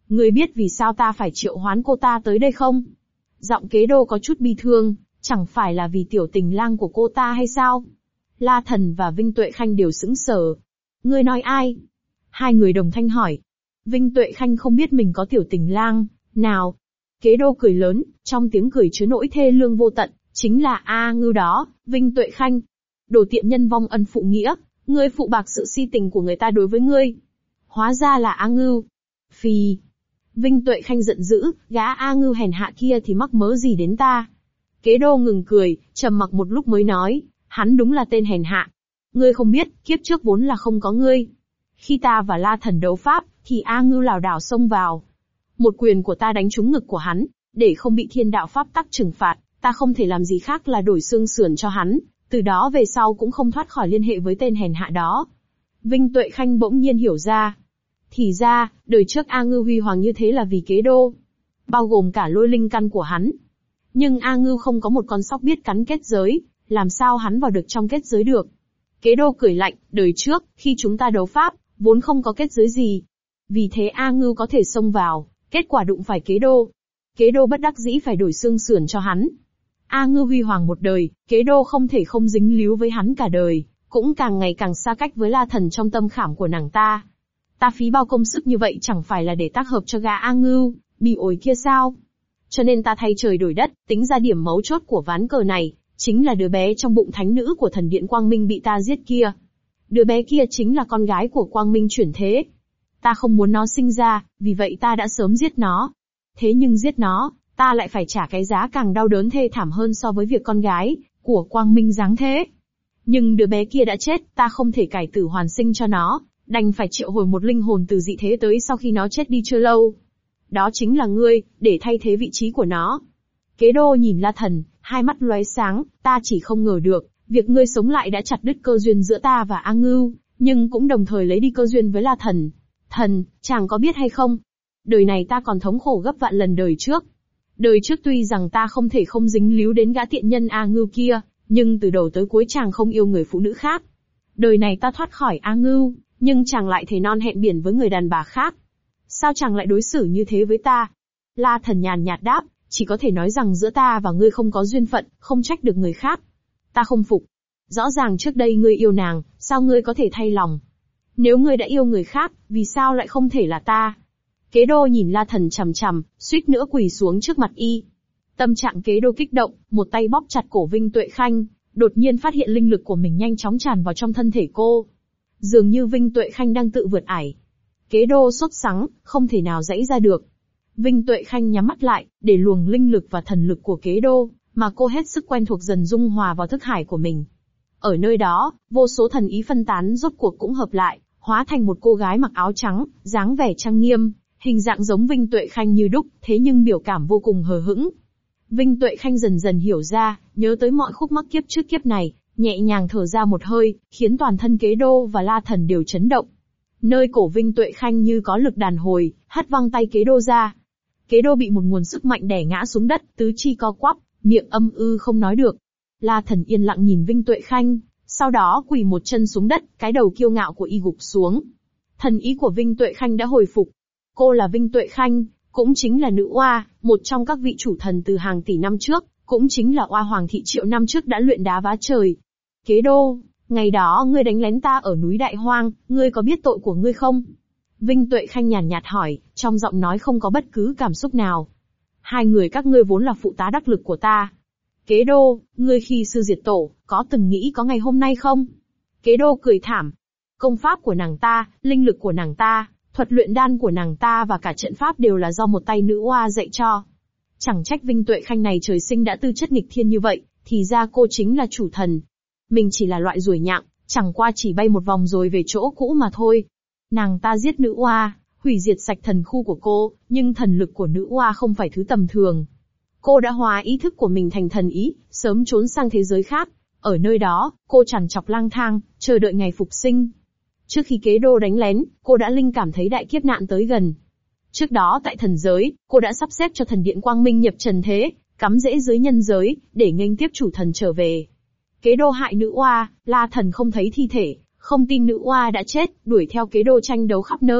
Ngươi biết vì sao ta phải triệu hoán cô ta tới đây không? Giọng Kế Đô có chút bi thương, chẳng phải là vì tiểu tình lang của cô ta hay sao? La Thần và Vinh Tuệ Khanh đều sững sờ. Ngươi nói ai? Hai người đồng thanh hỏi. Vinh Tuệ Khanh không biết mình có tiểu tình lang, nào? Kế Đô cười lớn, trong tiếng cười chứa nỗi thê lương vô tận, chính là A Ngưu đó, Vinh Tuệ Khanh. Đồ tiện nhân vong ân phụ nghĩa, ngươi phụ bạc sự si tình của người ta đối với ngươi. Hóa ra là A Ngưu. Phì. Vinh Tuệ Khanh giận dữ, gã A Ngưu hèn hạ kia thì mắc mớ gì đến ta. Kế Đô ngừng cười, trầm mặc một lúc mới nói, hắn đúng là tên hèn hạ. Ngươi không biết, kiếp trước vốn là không có ngươi. Khi ta và La Thần đấu pháp, thì A Ngưu lảo đảo xông vào. Một quyền của ta đánh trúng ngực của hắn, để không bị thiên đạo pháp tắc trừng phạt, ta không thể làm gì khác là đổi xương sườn cho hắn, từ đó về sau cũng không thoát khỏi liên hệ với tên hèn hạ đó. Vinh Tuệ Khanh bỗng nhiên hiểu ra. Thì ra, đời trước A Ngưu huy hoàng như thế là vì Kế Đô, bao gồm cả lôi linh căn của hắn. Nhưng A Ngưu không có một con sóc biết cắn kết giới, làm sao hắn vào được trong kết giới được? Kế Đô cười lạnh, đời trước, khi chúng ta đấu pháp, vốn không có kết giới gì. Vì thế A Ngưu có thể xông vào, kết quả đụng phải Kế Đô. Kế Đô bất đắc dĩ phải đổi xương sườn cho hắn. A Ngưu huy hoàng một đời, Kế Đô không thể không dính líu với hắn cả đời, cũng càng ngày càng xa cách với La Thần trong tâm khảm của nàng ta. Ta phí bao công sức như vậy chẳng phải là để tác hợp cho gã A Ngưu, bị ổi kia sao? Cho nên ta thay trời đổi đất, tính ra điểm mấu chốt của ván cờ này, chính là đứa bé trong bụng thánh nữ của thần điện Quang Minh bị ta giết kia. Đứa bé kia chính là con gái của Quang Minh chuyển thế. Ta không muốn nó sinh ra, vì vậy ta đã sớm giết nó. Thế nhưng giết nó, ta lại phải trả cái giá càng đau đớn thê thảm hơn so với việc con gái của Quang Minh giáng thế. Nhưng đứa bé kia đã chết, ta không thể cải tử hoàn sinh cho nó, đành phải triệu hồi một linh hồn từ dị thế tới sau khi nó chết đi chưa lâu. Đó chính là ngươi, để thay thế vị trí của nó. Kế Đô nhìn La Thần, hai mắt lóe sáng, ta chỉ không ngờ được, việc ngươi sống lại đã chặt đứt cơ duyên giữa ta và A Ngưu, nhưng cũng đồng thời lấy đi cơ duyên với La Thần. Thần, chàng có biết hay không? Đời này ta còn thống khổ gấp vạn lần đời trước. Đời trước tuy rằng ta không thể không dính líu đến gã tiện nhân A Ngưu kia, nhưng từ đầu tới cuối chàng không yêu người phụ nữ khác. Đời này ta thoát khỏi A Ngưu, nhưng chàng lại thề non hẹn biển với người đàn bà khác. Sao chàng lại đối xử như thế với ta? La Thần nhàn nhạt đáp, chỉ có thể nói rằng giữa ta và ngươi không có duyên phận, không trách được người khác. Ta không phục. Rõ ràng trước đây ngươi yêu nàng, sao ngươi có thể thay lòng? Nếu ngươi đã yêu người khác, vì sao lại không thể là ta? Kế Đô nhìn La Thần chằm chằm, suýt nữa quỳ xuống trước mặt y. Tâm trạng Kế Đô kích động, một tay bóp chặt cổ Vinh Tuệ Khanh, đột nhiên phát hiện linh lực của mình nhanh chóng tràn vào trong thân thể cô. Dường như Vinh Tuệ Khanh đang tự vượt ải. Kế Đô sốt sắng, không thể nào giãy ra được. Vinh Tuệ Khanh nhắm mắt lại, để luồng linh lực và thần lực của Kế Đô, mà cô hết sức quen thuộc dần dung hòa vào thức hải của mình. Ở nơi đó, vô số thần ý phân tán rốt cuộc cũng hợp lại, hóa thành một cô gái mặc áo trắng, dáng vẻ trang nghiêm, hình dạng giống Vinh Tuệ Khanh như đúc, thế nhưng biểu cảm vô cùng hờ hững. Vinh Tuệ Khanh dần dần hiểu ra, nhớ tới mọi khúc mắc kiếp trước kiếp này, nhẹ nhàng thở ra một hơi, khiến toàn thân Kế Đô và La Thần đều chấn động. Nơi cổ Vinh Tuệ Khanh như có lực đàn hồi, hất văng tay Kế Đô ra. Kế Đô bị một nguồn sức mạnh đè ngã xuống đất, tứ chi co quắp, miệng âm ư không nói được. La Thần yên lặng nhìn Vinh Tuệ Khanh, sau đó quỳ một chân xuống đất, cái đầu kiêu ngạo của y gục xuống. Thần ý của Vinh Tuệ Khanh đã hồi phục. Cô là Vinh Tuệ Khanh, cũng chính là nữ oa, một trong các vị chủ thần từ hàng tỷ năm trước, cũng chính là oa hoàng thị triệu năm trước đã luyện đá vá trời. Kế Đô, ngày đó ngươi đánh lén ta ở núi Đại Hoang, ngươi có biết tội của ngươi không? Vinh Tuệ Khanh nhàn nhạt hỏi, trong giọng nói không có bất cứ cảm xúc nào. Hai người các ngươi vốn là phụ tá đắc lực của ta. Kế Đô, ngươi khi sư diệt tổ, có từng nghĩ có ngày hôm nay không? Kế Đô cười thảm. Công pháp của nàng ta, linh lực của nàng ta, thuật luyện đan của nàng ta và cả trận pháp đều là do một tay nữ oa dạy cho. Chẳng trách Vinh Tuệ Khanh này trời sinh đã tư chất nghịch thiên như vậy, thì ra cô chính là chủ thần. Mình chỉ là loại ruồi nhặng, chẳng qua chỉ bay một vòng rồi về chỗ cũ mà thôi. Nàng ta giết nữ oa, hủy diệt sạch thần khu của cô, nhưng thần lực của nữ oa không phải thứ tầm thường. Cô đã hóa ý thức của mình thành thần ý, sớm trốn sang thế giới khác. Ở nơi đó, cô trằn trọc lang thang, chờ đợi ngày phục sinh. Trước khi Kế Đô đánh lén, cô đã linh cảm thấy đại kiếp nạn tới gần. Trước đó tại thần giới, cô đã sắp xếp cho thần điện Quang Minh nhập trần thế, cắm rễ dưới nhân giới, để nghênh tiếp chủ thần trở về. Kế Đô hại nữ oa, La Thần không thấy thi thể, không tin nữ oa đã chết, đuổi theo Kế Đô tranh đấu khắp nơi,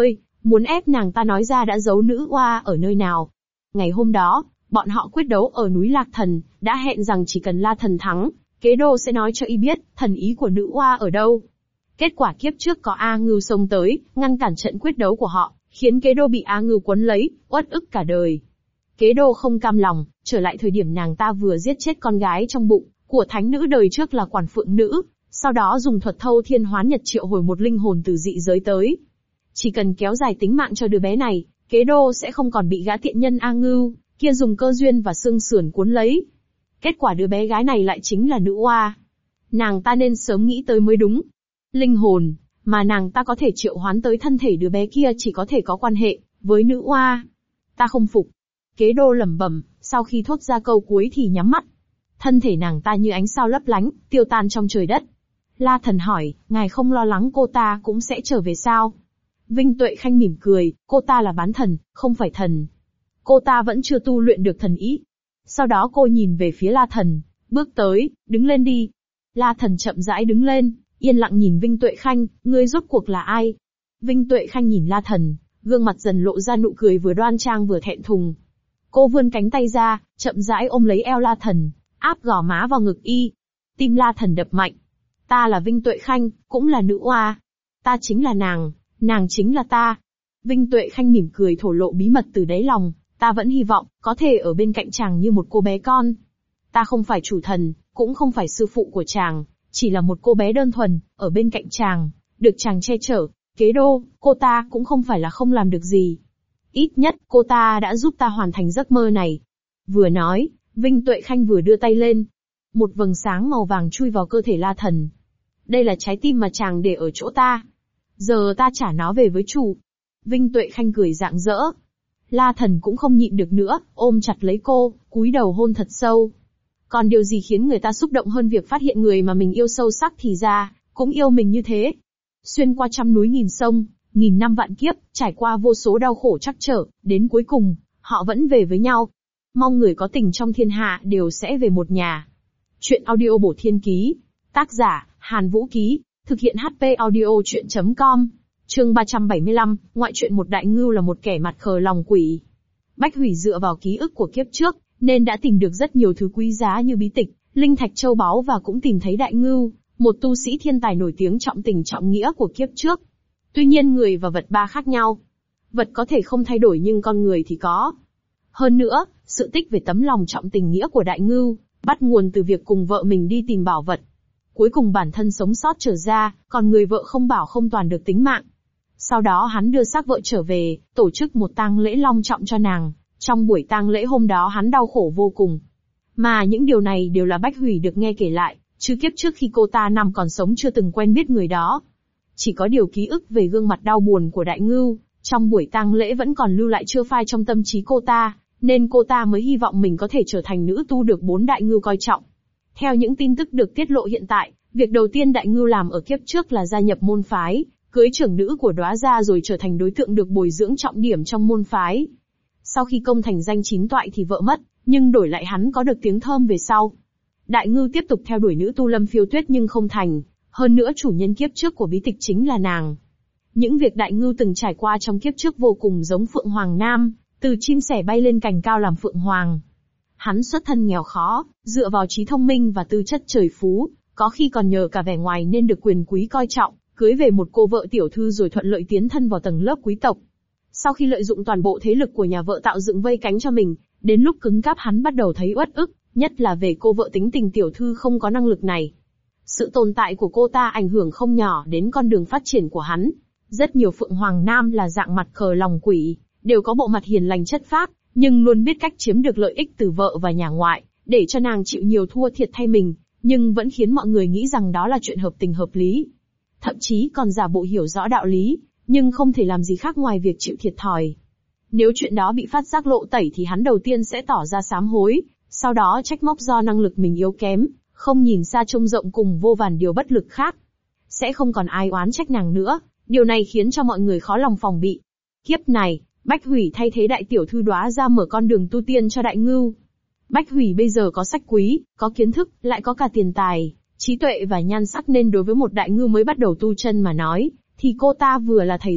muốn ép nàng ta nói ra đã giấu nữ oa ở nơi nào. Ngày hôm đó, bọn họ quyết đấu ở núi Lạc Thần, đã hẹn rằng chỉ cần La Thần thắng, Kế Đô sẽ nói cho y biết thần ý của nữ oa ở đâu. Kết quả kiếp trước có A Ngưu xông tới, ngăn cản trận quyết đấu của họ, khiến Kế Đô bị A Ngưu quấn lấy, uất ức cả đời. Kế Đô không cam lòng, trở lại thời điểm nàng ta vừa giết chết con gái trong bụng của thánh nữ đời trước là Quản Phượng Nữ, sau đó dùng thuật thâu thiên hoán nhật triệu hồi một linh hồn từ dị giới tới. Chỉ cần kéo dài tính mạng cho đứa bé này, Kế Đô sẽ không còn bị gã tiện nhân A Ngưu kia dùng cơ duyên và xương sườn cuốn lấy. Kết quả đứa bé gái này lại chính là nữ oa. Nàng ta nên sớm nghĩ tới mới đúng. Linh hồn mà nàng ta có thể triệu hoán tới thân thể đứa bé kia chỉ có thể có quan hệ với nữ oa. Ta không phục. Kế Đô lẩm bẩm, sau khi thốt ra câu cuối thì nhắm mắt. Thân thể nàng ta như ánh sao lấp lánh, tiêu tan trong trời đất. La Thần hỏi, ngài không lo lắng cô ta cũng sẽ trở về sao? Vinh Tuệ Khanh mỉm cười, cô ta là bán thần, không phải thần. Cô ta vẫn chưa tu luyện được thần ý. Sau đó cô nhìn về phía La Thần, bước tới, đứng lên đi. La Thần chậm rãi đứng lên, yên lặng nhìn Vinh Tuệ Khanh, ngươi rốt cuộc là ai? Vinh Tuệ Khanh nhìn La Thần, gương mặt dần lộ ra nụ cười vừa đoan trang vừa thẹn thùng. Cô vươn cánh tay ra, chậm rãi ôm lấy eo La Thần, áp gò má vào ngực y. Tim La Thần đập mạnh. Ta là Vinh Tuệ Khanh, cũng là nữ oa. Ta chính là nàng chính là ta. Vinh Tuệ Khanh mỉm cười thổ lộ bí mật từ đáy lòng, ta vẫn hy vọng, có thể ở bên cạnh chàng như một cô bé con. Ta không phải chủ thần, cũng không phải sư phụ của chàng, chỉ là một cô bé đơn thuần, ở bên cạnh chàng, được chàng che chở. Kế Đô, cô ta cũng không phải là không làm được gì. Ít nhất, cô ta đã giúp ta hoàn thành giấc mơ này. Vừa nói, Vinh Tuệ Khanh vừa đưa tay lên. Một vầng sáng màu vàng chui vào cơ thể La Thần. Đây là trái tim mà chàng để ở chỗ ta. Giờ ta trả nó về với chủ. Vinh Tuệ Khanh cười rạng rỡ. La Thần cũng không nhịn được nữa, ôm chặt lấy cô, cúi đầu hôn thật sâu. Còn điều gì khiến người ta xúc động hơn việc phát hiện người mà mình yêu sâu sắc thì ra, cũng yêu mình như thế. Xuyên qua trăm núi nghìn sông, nghìn năm vạn kiếp, trải qua vô số đau khổ trắc trở, đến cuối cùng, họ vẫn về với nhau. Mong người có tình trong thiên hạ đều sẽ về một nhà. Chuyện audio Bổ Thiên Ký. Tác giả, Hàn Vũ Ký. Thực hiện HP audio chuyện.com. Chương 375, ngoại truyện một đại ngưu là một kẻ mặt khờ lòng quỷ. Bách Hủy dựa vào ký ức của kiếp trước, nên đã tìm được rất nhiều thứ quý giá như bí tịch, linh thạch châu báu và cũng tìm thấy đại ngưu, một tu sĩ thiên tài nổi tiếng trọng tình trọng nghĩa của kiếp trước. Tuy nhiên người và vật ba khác nhau. Vật có thể không thay đổi nhưng con người thì có. Hơn nữa, sự tích về tấm lòng trọng tình nghĩa của đại ngưu, bắt nguồn từ việc cùng vợ mình đi tìm bảo vật. Cuối cùng bản thân sống sót trở ra, còn người vợ không bảo không toàn được tính mạng. Sau đó hắn đưa xác vợ trở về, tổ chức một tang lễ long trọng cho nàng. Trong buổi tang lễ hôm đó hắn đau khổ vô cùng. Mà những điều này đều là Bách Hủy được nghe kể lại, chứ kiếp trước khi cô ta nằm còn sống chưa từng quen biết người đó. Chỉ có điều ký ức về gương mặt đau buồn của đại ngưu, trong buổi tang lễ vẫn còn lưu lại chưa phai trong tâm trí cô ta, nên cô ta mới hy vọng mình có thể trở thành nữ tu được 4 đại ngưu coi trọng. Theo những tin tức được tiết lộ hiện tại, việc đầu tiên đại ngưu làm ở kiếp trước là gia nhập môn phái, cưới trưởng nữ của Đóa gia rồi trở thành đối tượng được bồi dưỡng trọng điểm trong môn phái. Sau khi công thành danh chín toại thì vợ mất, nhưng đổi lại hắn có được tiếng thơm về sau. Đại ngưu tiếp tục theo đuổi nữ tu Lâm Phiêu Tuyết nhưng không thành, hơn nữa chủ nhân kiếp trước của bí tịch chính là nàng. Những việc đại ngưu từng trải qua trong kiếp trước vô cùng giống Phượng Hoàng Nam, từ chim sẻ bay lên cành cao làm Phượng Hoàng. Hắn xuất thân nghèo khó, dựa vào trí thông minh và tư chất trời phú, có khi còn nhờ cả vẻ ngoài nên được quyền quý coi trọng, cưới về một cô vợ tiểu thư rồi thuận lợi tiến thân vào tầng lớp quý tộc. Sau khi lợi dụng toàn bộ thế lực của nhà vợ tạo dựng vây cánh cho mình, đến lúc cứng cáp hắn bắt đầu thấy uất ức, nhất là về cô vợ tính tình tiểu thư không có năng lực này. Sự tồn tại của cô ta ảnh hưởng không nhỏ đến con đường phát triển của hắn. Rất nhiều Phượng Hoàng Nam là dạng mặt khờ lòng quỷ, đều có bộ mặt hiền lành chất phác, nhưng luôn biết cách chiếm được lợi ích từ vợ và nhà ngoại, để cho nàng chịu nhiều thua thiệt thay mình, nhưng vẫn khiến mọi người nghĩ rằng đó là chuyện hợp tình hợp lý. Thậm chí còn giả bộ hiểu rõ đạo lý, nhưng không thể làm gì khác ngoài việc chịu thiệt thòi. Nếu chuyện đó bị phát giác lộ tẩy thì hắn đầu tiên sẽ tỏ ra sám hối, sau đó trách móc do năng lực mình yếu kém, không nhìn xa trông rộng cùng vô vàn điều bất lực khác. Sẽ không còn ai oán trách nàng nữa, điều này khiến cho mọi người khó lòng phòng bị. Kiếp này, Bách Hủy thay thế đại tiểu thư Đóa ra mở con đường tu tiên cho đại ngưu. Bách Hủy bây giờ có sách quý, có kiến thức, lại có cả tiền tài, trí tuệ và nhan sắc nên đối với một đại ngưu mới bắt đầu tu chân mà nói, thì cô ta vừa là thầy dạy,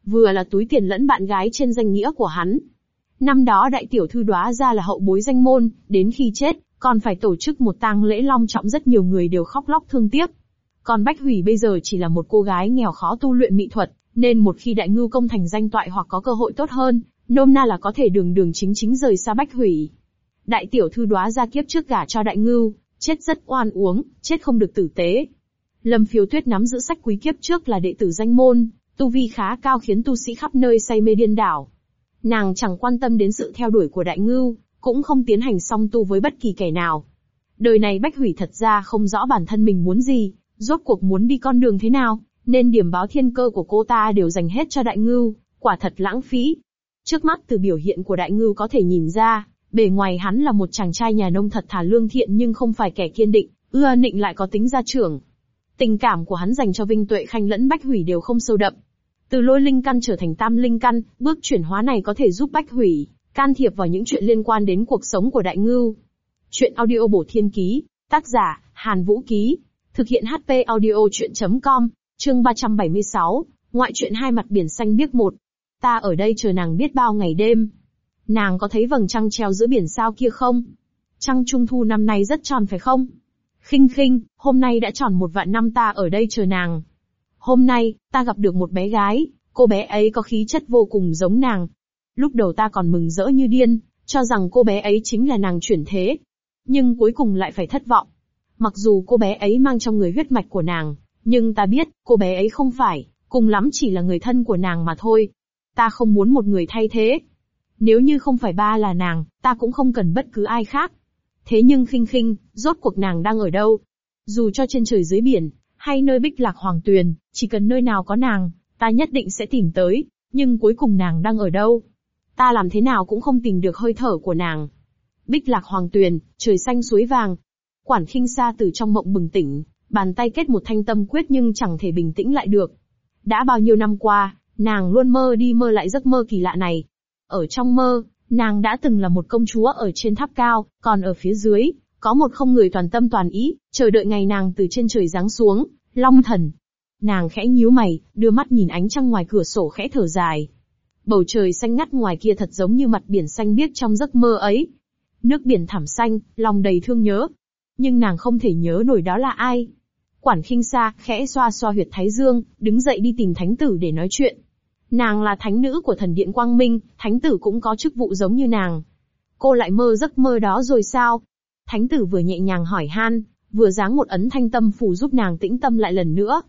vừa là túi tiền lẫn bạn gái trên danh nghĩa của hắn. Năm đó đại tiểu thư Đóa gia là hậu bối danh môn, đến khi chết, còn phải tổ chức một tang lễ long trọng, rất nhiều người đều khóc lóc thương tiếc. Còn Bách Hủy bây giờ chỉ là một cô gái nghèo khó tu luyện mỹ thuật, nên một khi Đại Ngưu công thành danh toại hoặc có cơ hội tốt hơn, nôm na là có thể đường đường chính chính rời xa Bách Hủy. Đại tiểu thư Đóa gia kiếp trước gả cho Đại Ngưu, chết rất oan uống, chết không được tử tế. Lâm Phiêu Tuyết nắm giữ sách quý, kiếp trước là đệ tử danh môn, tu vi khá cao khiến tu sĩ khắp nơi say mê điên đảo. Nàng chẳng quan tâm đến sự theo đuổi của Đại Ngưu, cũng không tiến hành song tu với bất kỳ kẻ nào. Đời này Bách Hủy thật ra không rõ bản thân mình muốn gì, rốt cuộc muốn đi con đường thế nào, nên điểm báo thiên cơ của cô ta đều dành hết cho Đại Ngưu, quả thật lãng phí. Trước mắt từ biểu hiện của Đại Ngưu có thể nhìn ra, bề ngoài hắn là một chàng trai nhà nông thật thà lương thiện nhưng không phải kẻ kiên định, ưa nịnh lại có tính gia trưởng. Tình cảm của hắn dành cho Vinh Tuệ Khanh lẫn Bách Hủy đều không sâu đậm. Từ lôi linh căn trở thành tam linh căn, bước chuyển hóa này có thể giúp Bách Hủy can thiệp vào những chuyện liên quan đến cuộc sống của Đại Ngưu. Chuyện audio bổ thiên ký, tác giả, Hàn Vũ Ký, thực hiện HP audio chuyện.com, chương 376, ngoại truyện hai mặt biển xanh biếc một. Ta ở đây chờ nàng biết bao ngày đêm. Nàng có thấy vầng trăng treo giữa biển sao kia không? Trăng trung thu năm nay rất tròn phải không? Khinh khinh, hôm nay đã tròn 1 vạn năm ta ở đây chờ nàng. Hôm nay, ta gặp được một bé gái, cô bé ấy có khí chất vô cùng giống nàng. Lúc đầu ta còn mừng rỡ như điên, cho rằng cô bé ấy chính là nàng chuyển thế. Nhưng cuối cùng lại phải thất vọng. Mặc dù cô bé ấy mang trong người huyết mạch của nàng, nhưng ta biết, cô bé ấy không phải, cùng lắm chỉ là người thân của nàng mà thôi. Ta không muốn một người thay thế. Nếu như không phải ba là nàng, ta cũng không cần bất cứ ai khác. Thế nhưng khinh khinh, rốt cuộc nàng đang ở đâu? Dù cho trên trời dưới biển, hay nơi Bích Lạc Hoàng Tuyền, chỉ cần nơi nào có nàng, ta nhất định sẽ tìm tới, nhưng cuối cùng nàng đang ở đâu? Ta làm thế nào cũng không tìm được hơi thở của nàng. Bích Lạc Hoàng Tuyền, trời xanh suối vàng. Quản Khinh Sa từ trong mộng bừng tỉnh, bàn tay kết một thanh tâm quyết nhưng chẳng thể bình tĩnh lại được. Đã bao nhiêu năm qua, nàng luôn mơ đi mơ lại giấc mơ kỳ lạ này. Ở trong mơ, nàng đã từng là một công chúa ở trên tháp cao, còn ở phía dưới, có một không người toàn tâm toàn ý, chờ đợi ngày nàng từ trên trời giáng xuống, Long Thần. Nàng khẽ nhíu mày, đưa mắt nhìn ánh trăng ngoài cửa sổ khẽ thở dài. Bầu trời xanh ngắt ngoài kia thật giống như mặt biển xanh biếc trong giấc mơ ấy. Nước biển thẳm xanh, lòng đầy thương nhớ. Nhưng nàng không thể nhớ nổi đó là ai. Quản Khinh Sa khẽ xoa xoa huyệt thái dương, đứng dậy đi tìm thánh tử để nói chuyện. Nàng là thánh nữ của thần điện Quang Minh, thánh tử cũng có chức vụ giống như nàng. Cô lại mơ giấc mơ đó rồi sao? Thánh tử vừa nhẹ nhàng hỏi han, vừa giáng một ấn thanh tâm phù giúp nàng tĩnh tâm lại lần nữa.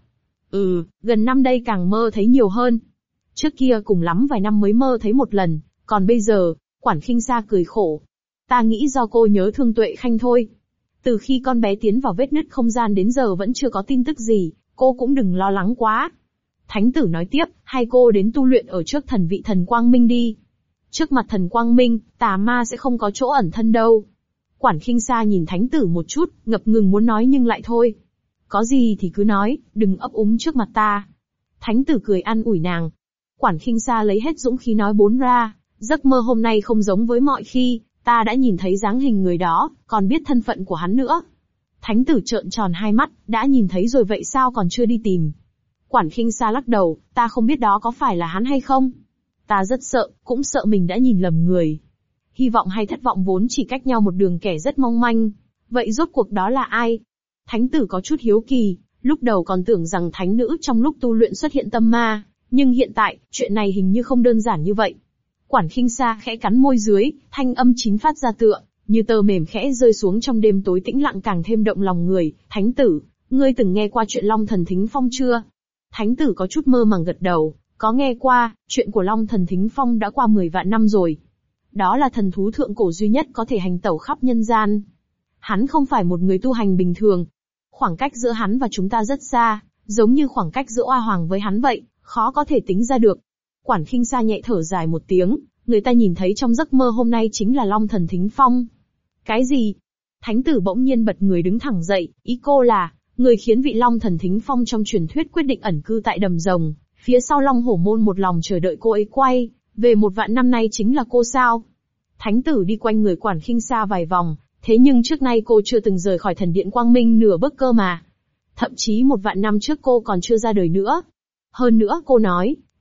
Gần năm đây càng mơ thấy nhiều hơn. Trước kia cùng lắm vài năm mới mơ thấy một lần, còn bây giờ, Quản Khinh Sa cười khổ. Ta nghĩ do cô nhớ thương Tuệ Khanh thôi. Từ khi con bé tiến vào vết nứt không gian đến giờ vẫn chưa có tin tức gì, cô cũng đừng lo lắng quá. Thánh tử nói tiếp, hay cô đến tu luyện ở trước thần vị thần Quang Minh đi. Trước mặt thần Quang Minh, tà ma sẽ không có chỗ ẩn thân đâu. Quản Khinh Sa nhìn thánh tử một chút, ngập ngừng muốn nói nhưng lại thôi. Có gì thì cứ nói, đừng ấp úng trước mặt ta. Thánh tử cười an ủi nàng. Quản Khinh Sa lấy hết dũng khí nói bốn ra, giấc mơ hôm nay không giống với mọi khi, ta đã nhìn thấy dáng hình người đó, còn biết thân phận của hắn nữa. Thánh tử trợn tròn hai mắt, đã nhìn thấy rồi vậy sao còn chưa đi tìm? Quản Khinh Sa lắc đầu, ta không biết đó có phải là hắn hay không. Ta rất sợ, cũng sợ mình đã nhìn lầm người. Hy vọng hay thất vọng vốn chỉ cách nhau một đường kẻ rất mong manh. Vậy rốt cuộc đó là ai? Thánh tử có chút hiếu kỳ, lúc đầu còn tưởng rằng thánh nữ trong lúc tu luyện xuất hiện tâm ma, nhưng hiện tại, chuyện này hình như không đơn giản như vậy. Quản Khinh Sa khẽ cắn môi dưới, thanh âm chín phát ra tựa, như tơ mềm khẽ rơi xuống trong đêm tối tĩnh lặng càng thêm động lòng người. Thánh tử, ngươi từng nghe qua chuyện Long Thần Thính Phong chưa? Thánh tử có chút mơ màng gật đầu, có nghe qua, chuyện của Long Thần Thính Phong đã qua 10 vạn năm rồi. Đó là thần thú thượng cổ duy nhất có thể hành tẩu khắp nhân gian. Hắn không phải một người tu hành bình thường. Khoảng cách giữa hắn và chúng ta rất xa, giống như khoảng cách giữa Oa Hoàng với hắn vậy, khó có thể tính ra được. Quản Khinh Sa nhẹ thở dài một tiếng, người ta nhìn thấy trong giấc mơ hôm nay chính là Long Thần Thính Phong. Cái gì? Thánh tử bỗng nhiên bật người đứng thẳng dậy, ý cô là, người khiến vị Long Thần Thính Phong trong truyền thuyết quyết định ẩn cư tại đầm rồng, phía sau Long Hổ Môn một lòng chờ đợi cô ấy quay về 1 vạn năm nay chính là cô sao? Thánh tử đi quanh người Quản Khinh Sa vài vòng, thế nhưng trước nay cô chưa từng rời khỏi thần điện Quang Minh nửa bước cơ mà. Thậm chí 1 vạn năm trước cô còn chưa ra đời nữa. Hơn nữa cô nói,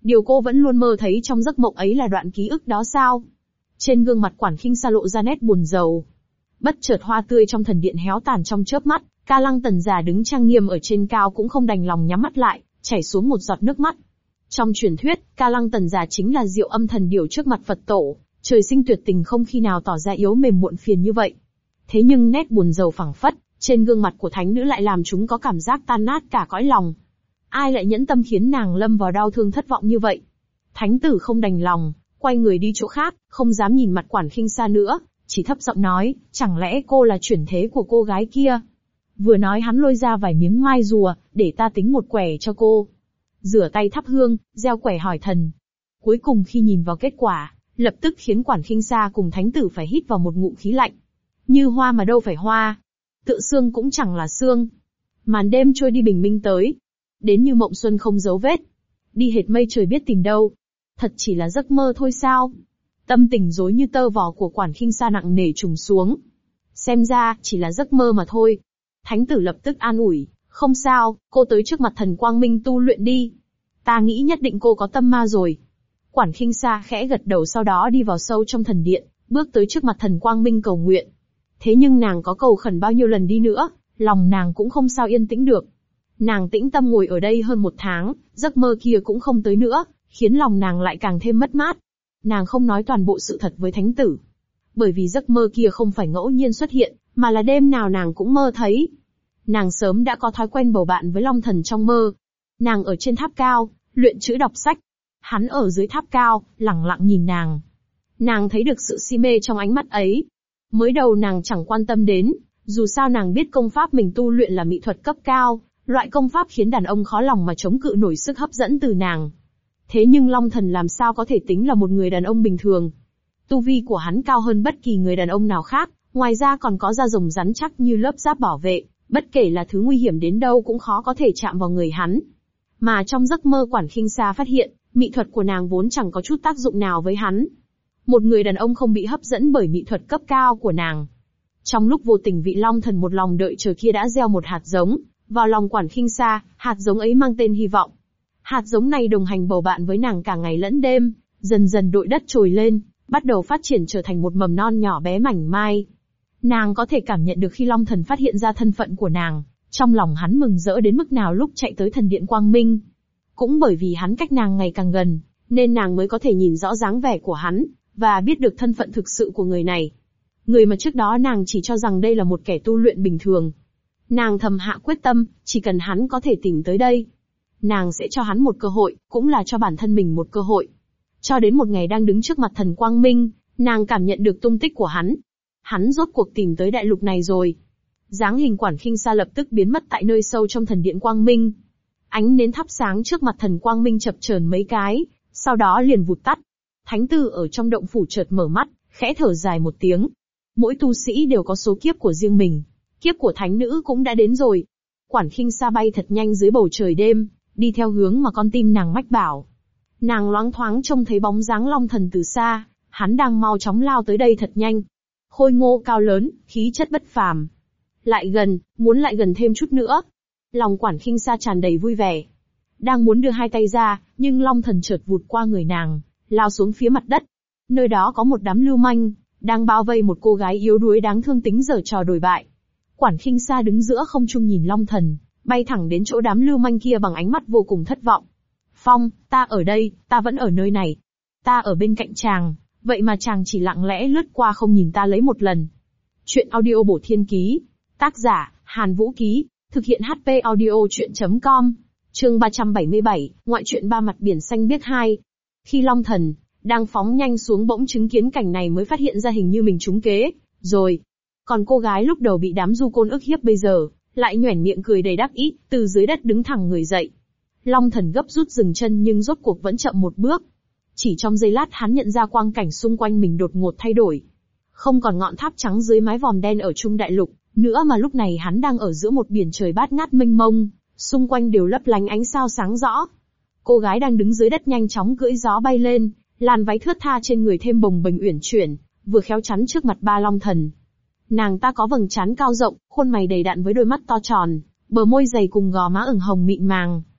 Điều cô vẫn luôn mơ thấy trong giấc mộng ấy là đoạn ký ức đó sao? Trên gương mặt Quản Khinh Sa lộ ra nét buồn rầu. Bất chợt hoa tươi trong thần điện héo tàn trong chớp mắt, Ca Lăng Tần già đứng trang nghiêm ở trên cao cũng không đành lòng nhắm mắt lại, chảy xuống một giọt nước mắt. Trong truyền thuyết, Ca Lăng Tần già chính là Diệu Âm Thần Điểu trước mặt Phật tổ, trời sinh tuyệt tình không khi nào tỏ ra yếu mềm muộn phiền như vậy. Thế nhưng nét buồn rầu phảng phất trên gương mặt của thánh nữ lại làm chúng có cảm giác tan nát cả cõi lòng. Ai lại nhẫn tâm khiến nàng lâm vào đau thương thất vọng như vậy? Thánh tử không đành lòng, quay người đi chỗ khác, không dám nhìn mặt Quản Khinh Sa nữa, chỉ thấp giọng nói, chẳng lẽ cô là chuyển thế của cô gái kia? Vừa nói hắn lôi ra vài miếng mai rùa, để ta tính một quẻ cho cô. Rửa tay thắp hương, gieo quẻ hỏi thần. Cuối cùng khi nhìn vào kết quả, lập tức khiến Quản Khinh Sa cùng thánh tử phải hít vào một ngụm khí lạnh. Như hoa mà đâu phải hoa, tựa xương cũng chẳng là xương. Màn đêm trôi đi bình minh tới, đến như mộng xuân không dấu vết. Đi hệt mây trời biết tìm đâu. Thật chỉ là giấc mơ thôi sao? Tâm tình rối như tơ vò của Quản Khinh Sa nặng nề trùng xuống. Xem ra, chỉ là giấc mơ mà thôi. Thánh tử lập tức an ủi, không sao, cô tới trước mặt thần quang minh tu luyện đi. Ta nghĩ nhất định cô có tâm ma rồi. Quản Khinh Sa khẽ gật đầu sau đó đi vào sâu trong thần điện, bước tới trước mặt thần quang minh cầu nguyện. Thế nhưng nàng có cầu khẩn bao nhiêu lần đi nữa, lòng nàng cũng không sao yên tĩnh được. Nàng tĩnh tâm ngồi ở đây hơn 1 tháng, giấc mơ kia cũng không tới nữa, khiến lòng nàng lại càng thêm mất mát. Nàng không nói toàn bộ sự thật với thánh tử. Bởi vì giấc mơ kia không phải ngẫu nhiên xuất hiện, mà là đêm nào nàng cũng mơ thấy. Nàng sớm đã có thói quen bầu bạn với Long Thần trong mơ. Nàng ở trên tháp cao, luyện chữ đọc sách. Hắn ở dưới tháp cao, lẳng lặng nhìn nàng. Nàng thấy được sự si mê trong ánh mắt ấy. Mới đầu nàng chẳng quan tâm đến, dù sao nàng biết công pháp mình tu luyện là mỹ thuật cấp cao, loại công pháp khiến đàn ông khó lòng mà chống cự nổi sức hấp dẫn từ nàng. Thế nhưng Long Thần làm sao có thể tính là một người đàn ông bình thường. Tu vi của hắn cao hơn bất kỳ người đàn ông nào khác, ngoài ra còn có da rồng rắn chắc như lớp giáp bảo vệ, bất kể là thứ nguy hiểm đến đâu cũng khó có thể chạm vào người hắn. Mà trong giấc mơ Quản Khinh Sa phát hiện, mỹ thuật của nàng vốn chẳng có chút tác dụng nào với hắn. Một người đàn ông không bị hấp dẫn bởi mỹ thuật cấp cao của nàng. Trong lúc vô tình vị Long Thần một lòng đợi chờ kia đã gieo một hạt giống vào lòng Quản Khinh Sa, hạt giống ấy mang tên hy vọng. Hạt giống này đồng hành bầu bạn với nàng cả ngày lẫn đêm, dần dần đội đất trồi lên, bắt đầu phát triển trở thành một mầm non nhỏ bé mảnh mai. Nàng có thể cảm nhận được khi Long Thần phát hiện ra thân phận của nàng, trong lòng hắn mừng rỡ đến mức nào lúc chạy tới thần điện Quang Minh. Cũng bởi vì hắn cách nàng ngày càng gần, nên nàng mới có thể nhìn rõ dáng vẻ của hắn, và biết được thân phận thực sự của người này. Người mà trước đó nàng chỉ cho rằng đây là một kẻ tu luyện bình thường. Nàng thầm hạ quyết tâm, chỉ cần hắn có thể tìm tới đây, nàng sẽ cho hắn một cơ hội, cũng là cho bản thân mình một cơ hội. Cho đến một ngày đang đứng trước mặt thần Quang Minh, nàng cảm nhận được tung tích của hắn. Hắn rốt cuộc tìm tới đại lục này rồi. Dáng hình Quản Khinh Sa lập tức biến mất tại nơi sâu trong thần điện Quang Minh. Ánh nến thắp sáng trước mặt thần Quang Minh chập chờn mấy cái, sau đó liền vụt tắt. Thánh tử ở trong động phủ chợt mở mắt, khẽ thở dài một tiếng. Mỗi tu sĩ đều có số kiếp của riêng mình. Kiếp của thánh nữ cũng đã đến rồi. Quản Khinh Sa bay thật nhanh dưới bầu trời đêm, đi theo hướng mà con tim nàng mách bảo. Nàng loáng thoáng trông thấy bóng dáng Long Thần từ xa, hắn đang mau chóng lao tới đây thật nhanh. Khôi ngô cao lớn, khí chất bất phàm. Lại gần, muốn lại gần thêm chút nữa. Lòng Quản Khinh Sa tràn đầy vui vẻ. Đang muốn đưa hai tay ra, nhưng Long Thần chợt vụt qua người nàng, lao xuống phía mặt đất. Nơi đó có một đám lưu manh, đang bao vây một cô gái yếu đuối đáng thương tính giở trò đồi bại. Quản Khinh Sa đứng giữa không trung nhìn Long Thần, bay thẳng đến chỗ đám lưu manh kia bằng ánh mắt vô cùng thất vọng. Phong, ta ở đây, ta vẫn ở nơi này. Ta ở bên cạnh chàng, vậy mà chàng chỉ lặng lẽ lướt qua không nhìn ta lấy một lần. Chuyện audio bổ thiên ký. Tác giả, Hàn Vũ Ký. Thực hiện HP audio chuyện.com. Chương 377, ngoại truyện ba mặt biển xanh biếc 2. Khi Long Thần đang phóng nhanh xuống bỗng chứng kiến cảnh này mới phát hiện ra hình như mình trúng kế, rồi. Còn cô gái lúc đầu bị đám du côn ức hiếp bây giờ, lại nhoẻn miệng cười đầy đắc ý, từ dưới đất đứng thẳng người dậy. Long Thần gấp rút dừng chân nhưng rốt cuộc vẫn chậm một bước. Chỉ trong giây lát hắn nhận ra quang cảnh xung quanh mình đột ngột thay đổi. Không còn ngọn tháp trắng dưới mái vòm đen ở Trung Đại Lục, nữa mà lúc này hắn đang ở giữa một biển trời bát ngát mênh mông, xung quanh đều lấp lánh ánh sao sáng rõ. Cô gái đang đứng dưới đất nhanh chóng cưỡi gió bay lên, làn váy thướt tha trên người thêm bồng bềnh uyển chuyển, vừa khéo chắn trước mặt ba Long Thần. Nàng ta có vầng trán cao rộng, khuôn mày đầy đặn với đôi mắt to tròn, bờ môi dày cùng gò má ửng hồng mịn màng.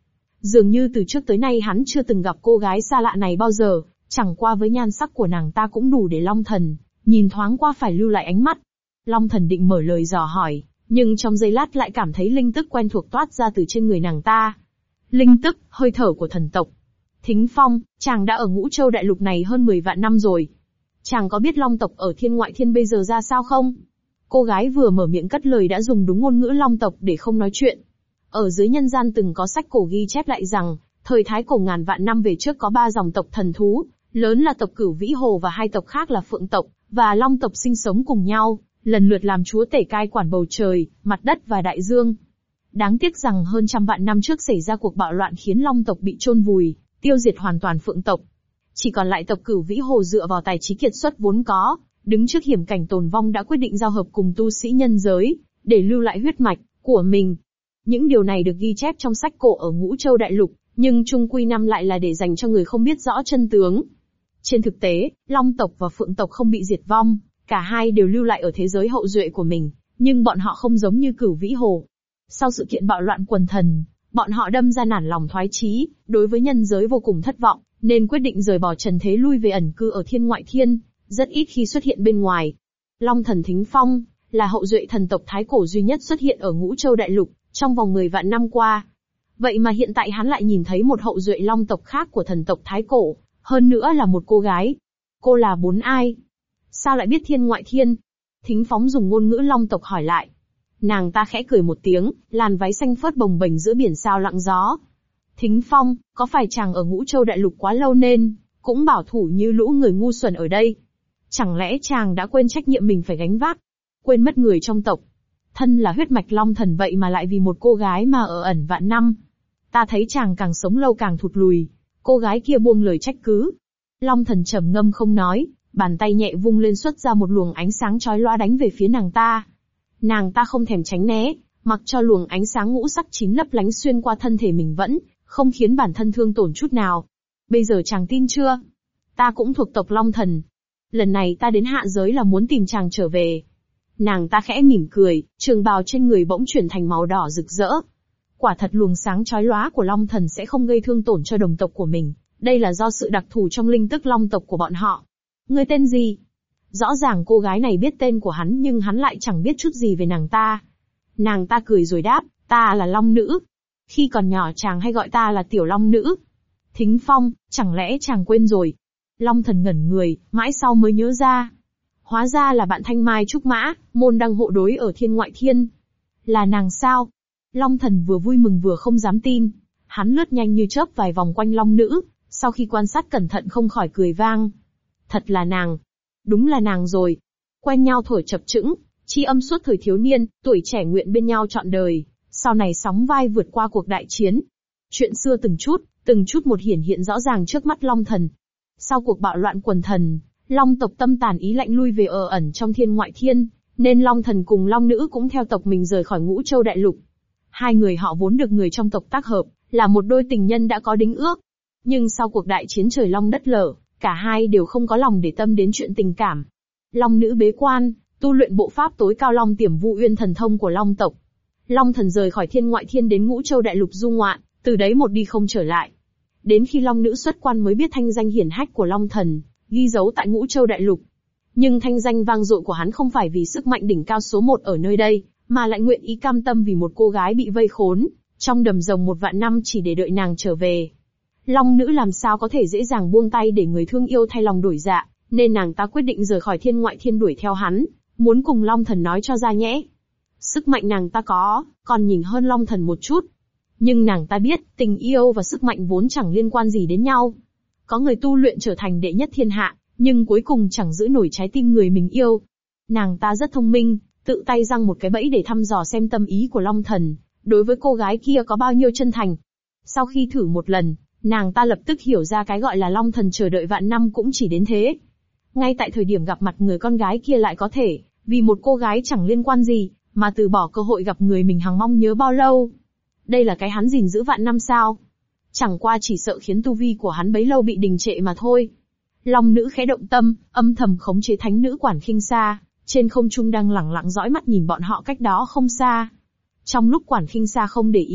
Dường như từ trước tới nay hắn chưa từng gặp cô gái xa lạ này bao giờ, chẳng qua với nhan sắc của nàng ta cũng đủ để Long Thần nhìn thoáng qua phải lưu lại ánh mắt. Long Thần định mở lời dò hỏi, nhưng trong giây lát lại cảm thấy linh tức quen thuộc toát ra từ trên người nàng ta. Linh tức, hơi thở của thần tộc. Thính Phong, chàng đã ở Ngũ Châu Đại Lục này hơn 10 vạn năm rồi. Chàng có biết Long tộc ở Thiên Ngoại Thiên bây giờ ra sao không? Cô gái vừa mở miệng cất lời đã dùng đúng ngôn ngữ Long tộc để không nói chuyện. Ở dưới nhân gian từng có sách cổ ghi chép lại rằng, thời Thái Cổ ngàn vạn năm về trước có 3 dòng tộc thần thú, lớn là tộc Cửu Vĩ Hồ và 2 tộc khác là Phượng tộc và Long tộc sinh sống cùng nhau, lần lượt làm chúa tể cai quản bầu trời, mặt đất và đại dương. Đáng tiếc rằng hơn trăm vạn năm trước xảy ra cuộc bạo loạn khiến Long tộc bị chôn vùi, tiêu diệt hoàn toàn Phượng tộc. Chỉ còn lại tộc Cửu Vĩ Hồ dựa vào tài trí kiệt xuất vốn có, đứng trước hiểm cảnh tồn vong đã quyết định giao hợp cùng tu sĩ nhân giới, để lưu lại huyết mạch của mình. Những điều này được ghi chép trong sách cổ ở Ngũ Châu Đại Lục, nhưng chung quy năm lại là để dành cho người không biết rõ chân tướng. Trên thực tế, Long tộc và Phượng tộc không bị diệt vong, cả hai đều lưu lại ở thế giới hậu duệ của mình, nhưng bọn họ không giống như Cửu Vĩ Hồ. Sau sự kiện bạo loạn quần thần, bọn họ đâm ra nản lòng thoái chí, đối với nhân giới vô cùng thất vọng, nên quyết định rời bỏ trần thế lui về ẩn cư ở Thiên Ngoại Thiên, rất ít khi xuất hiện bên ngoài. Long thần Thính Phong là hậu duệ thần tộc Thái Cổ duy nhất xuất hiện ở Ngũ Châu Đại Lục trong vòng 10 vạn năm qua. Vậy mà hiện tại hắn lại nhìn thấy một hậu duệ Long tộc khác của thần tộc Thái Cổ, hơn nữa là một cô gái. Cô là bốn ai? Sao lại biết Thiên Ngoại Thiên? Thính Phong dùng ngôn ngữ Long tộc hỏi lại. Nàng ta khẽ cười một tiếng, làn váy xanh phớt bồng bềnh giữa biển sao lặng gió. Thính Phong, có phải chàng ở Ngũ Châu Đại Lục quá lâu nên cũng bảo thủ như lũ người ngu xuẩn ở đây? Chẳng lẽ chàng đã quên trách nhiệm mình phải gánh vác? Quên mất người trong tộc? Thân là huyết mạch Long thần vậy mà lại vì một cô gái mà ở ẩn vạn năm. Ta thấy chàng càng sống lâu càng thụt lùi. Cô gái kia buông lời trách cứ. Long thần trầm ngâm không nói, bàn tay nhẹ vung lên xuất ra một luồng ánh sáng chói lóa đánh về phía nàng ta. Nàng ta không thèm tránh né, mặc cho luồng ánh sáng ngũ sắc chín lấp lánh xuyên qua thân thể mình vẫn không khiến bản thân thương tổn chút nào. Bây giờ chàng tin chưa? Ta cũng thuộc tộc Long thần. Lần này ta đến hạ giới là muốn tìm chàng trở về. Nàng ta khẽ mỉm cười, trường bào trên người bỗng chuyển thành màu đỏ rực rỡ. Quả thật luồng sáng chói lóa của Long thần sẽ không gây thương tổn cho đồng tộc của mình. Đây là do sự đặc thù trong linh tức Long tộc của bọn họ. Ngươi tên gì? Rõ ràng cô gái này biết tên của hắn nhưng hắn lại chẳng biết chút gì về nàng ta. Nàng ta cười rồi đáp, ta là Long nữ. Khi còn nhỏ chàng hay gọi ta là Tiểu Long nữ. Thính Phong, chẳng lẽ chàng quên rồi? Long thần ngẩn người, mãi sau mới nhớ ra. Hóa ra là bạn Thanh Mai Trúc Mã, môn đăng hộ đối ở Thiên Ngoại Thiên. Là nàng sao? Long thần vừa vui mừng vừa không dám tin. Hắn lướt nhanh như chớp vài vòng quanh Long nữ, sau khi quan sát cẩn thận không khỏi cười vang. Thật là nàng. Đúng là nàng rồi. Quen nhau thổi chập chững, tri âm suốt thời thiếu niên, tuổi trẻ nguyện bên nhau trọn đời, sau này sóng vai vượt qua cuộc đại chiến. Chuyện xưa từng chút một hiển hiện rõ ràng trước mắt Long thần. Sau cuộc bạo loạn quần thần, Long tộc tâm tàn ý lạnh lui về ở ẩn trong Thiên Ngoại Thiên, nên Long thần cùng Long nữ cũng theo tộc mình rời khỏi Ngũ Châu Đại Lục. Hai người họ vốn được người trong tộc tác hợp, là một đôi tình nhân đã có đính ước. Nhưng sau cuộc đại chiến trời long đất lở, cả hai đều không có lòng để tâm đến chuyện tình cảm. Long nữ bế quan, tu luyện bộ pháp tối cao Long Tiềm Vu Uyên thần thông của Long tộc. Long thần rời khỏi Thiên Ngoại Thiên đến Ngũ Châu Đại Lục du ngoạn, từ đấy một đi không trở lại. Đến khi Long nữ xuất quan mới biết thanh danh hiển hách của Long thần, ghi dấu tại Ngũ Châu Đại Lục. Nhưng thanh danh vang dội của hắn không phải vì sức mạnh đỉnh cao số 1 ở nơi đây, mà lại nguyện ý cam tâm vì một cô gái bị vây khốn trong đầm rồng 1 vạn năm chỉ để đợi nàng trở về. Long nữ làm sao có thể dễ dàng buông tay để người thương yêu thay lòng đổi dạ, nên nàng ta quyết định rời khỏi Thiên Ngoại Thiên đuổi theo hắn, muốn cùng Long thần nói cho ra nhẽ. Sức mạnh nàng ta có, còn nhìn hơn Long thần một chút. Nhưng nàng ta biết, tình yêu và sức mạnh vốn chẳng liên quan gì đến nhau. Có người tu luyện trở thành đệ nhất thiên hạ, nhưng cuối cùng chẳng giữ nổi trái tim người mình yêu. Nàng ta rất thông minh, tự tay giăng một cái bẫy để thăm dò xem tâm ý của Long thần, đối với cô gái kia có bao nhiêu chân thành. Sau khi thử một lần, nàng ta lập tức hiểu ra cái gọi là Long thần chờ đợi vạn năm cũng chỉ đến thế. Ngay tại thời điểm gặp mặt người con gái kia lại có thể, vì một cô gái chẳng liên quan gì, mà từ bỏ cơ hội gặp người mình hằng mong nhớ bao lâu. Đây là cái hắn gìn giữ vạn năm sao? Chẳng qua chỉ sợ khiến tu vi của hắn bấy lâu bị đình trệ mà thôi. Long nữ khẽ động tâm, âm thầm khống chế thánh nữ Quản Khinh Sa, trên không trung đang lẳng lặng dõi mắt nhìn bọn họ cách đó không xa. Trong lúc Quản Khinh Sa không để ý,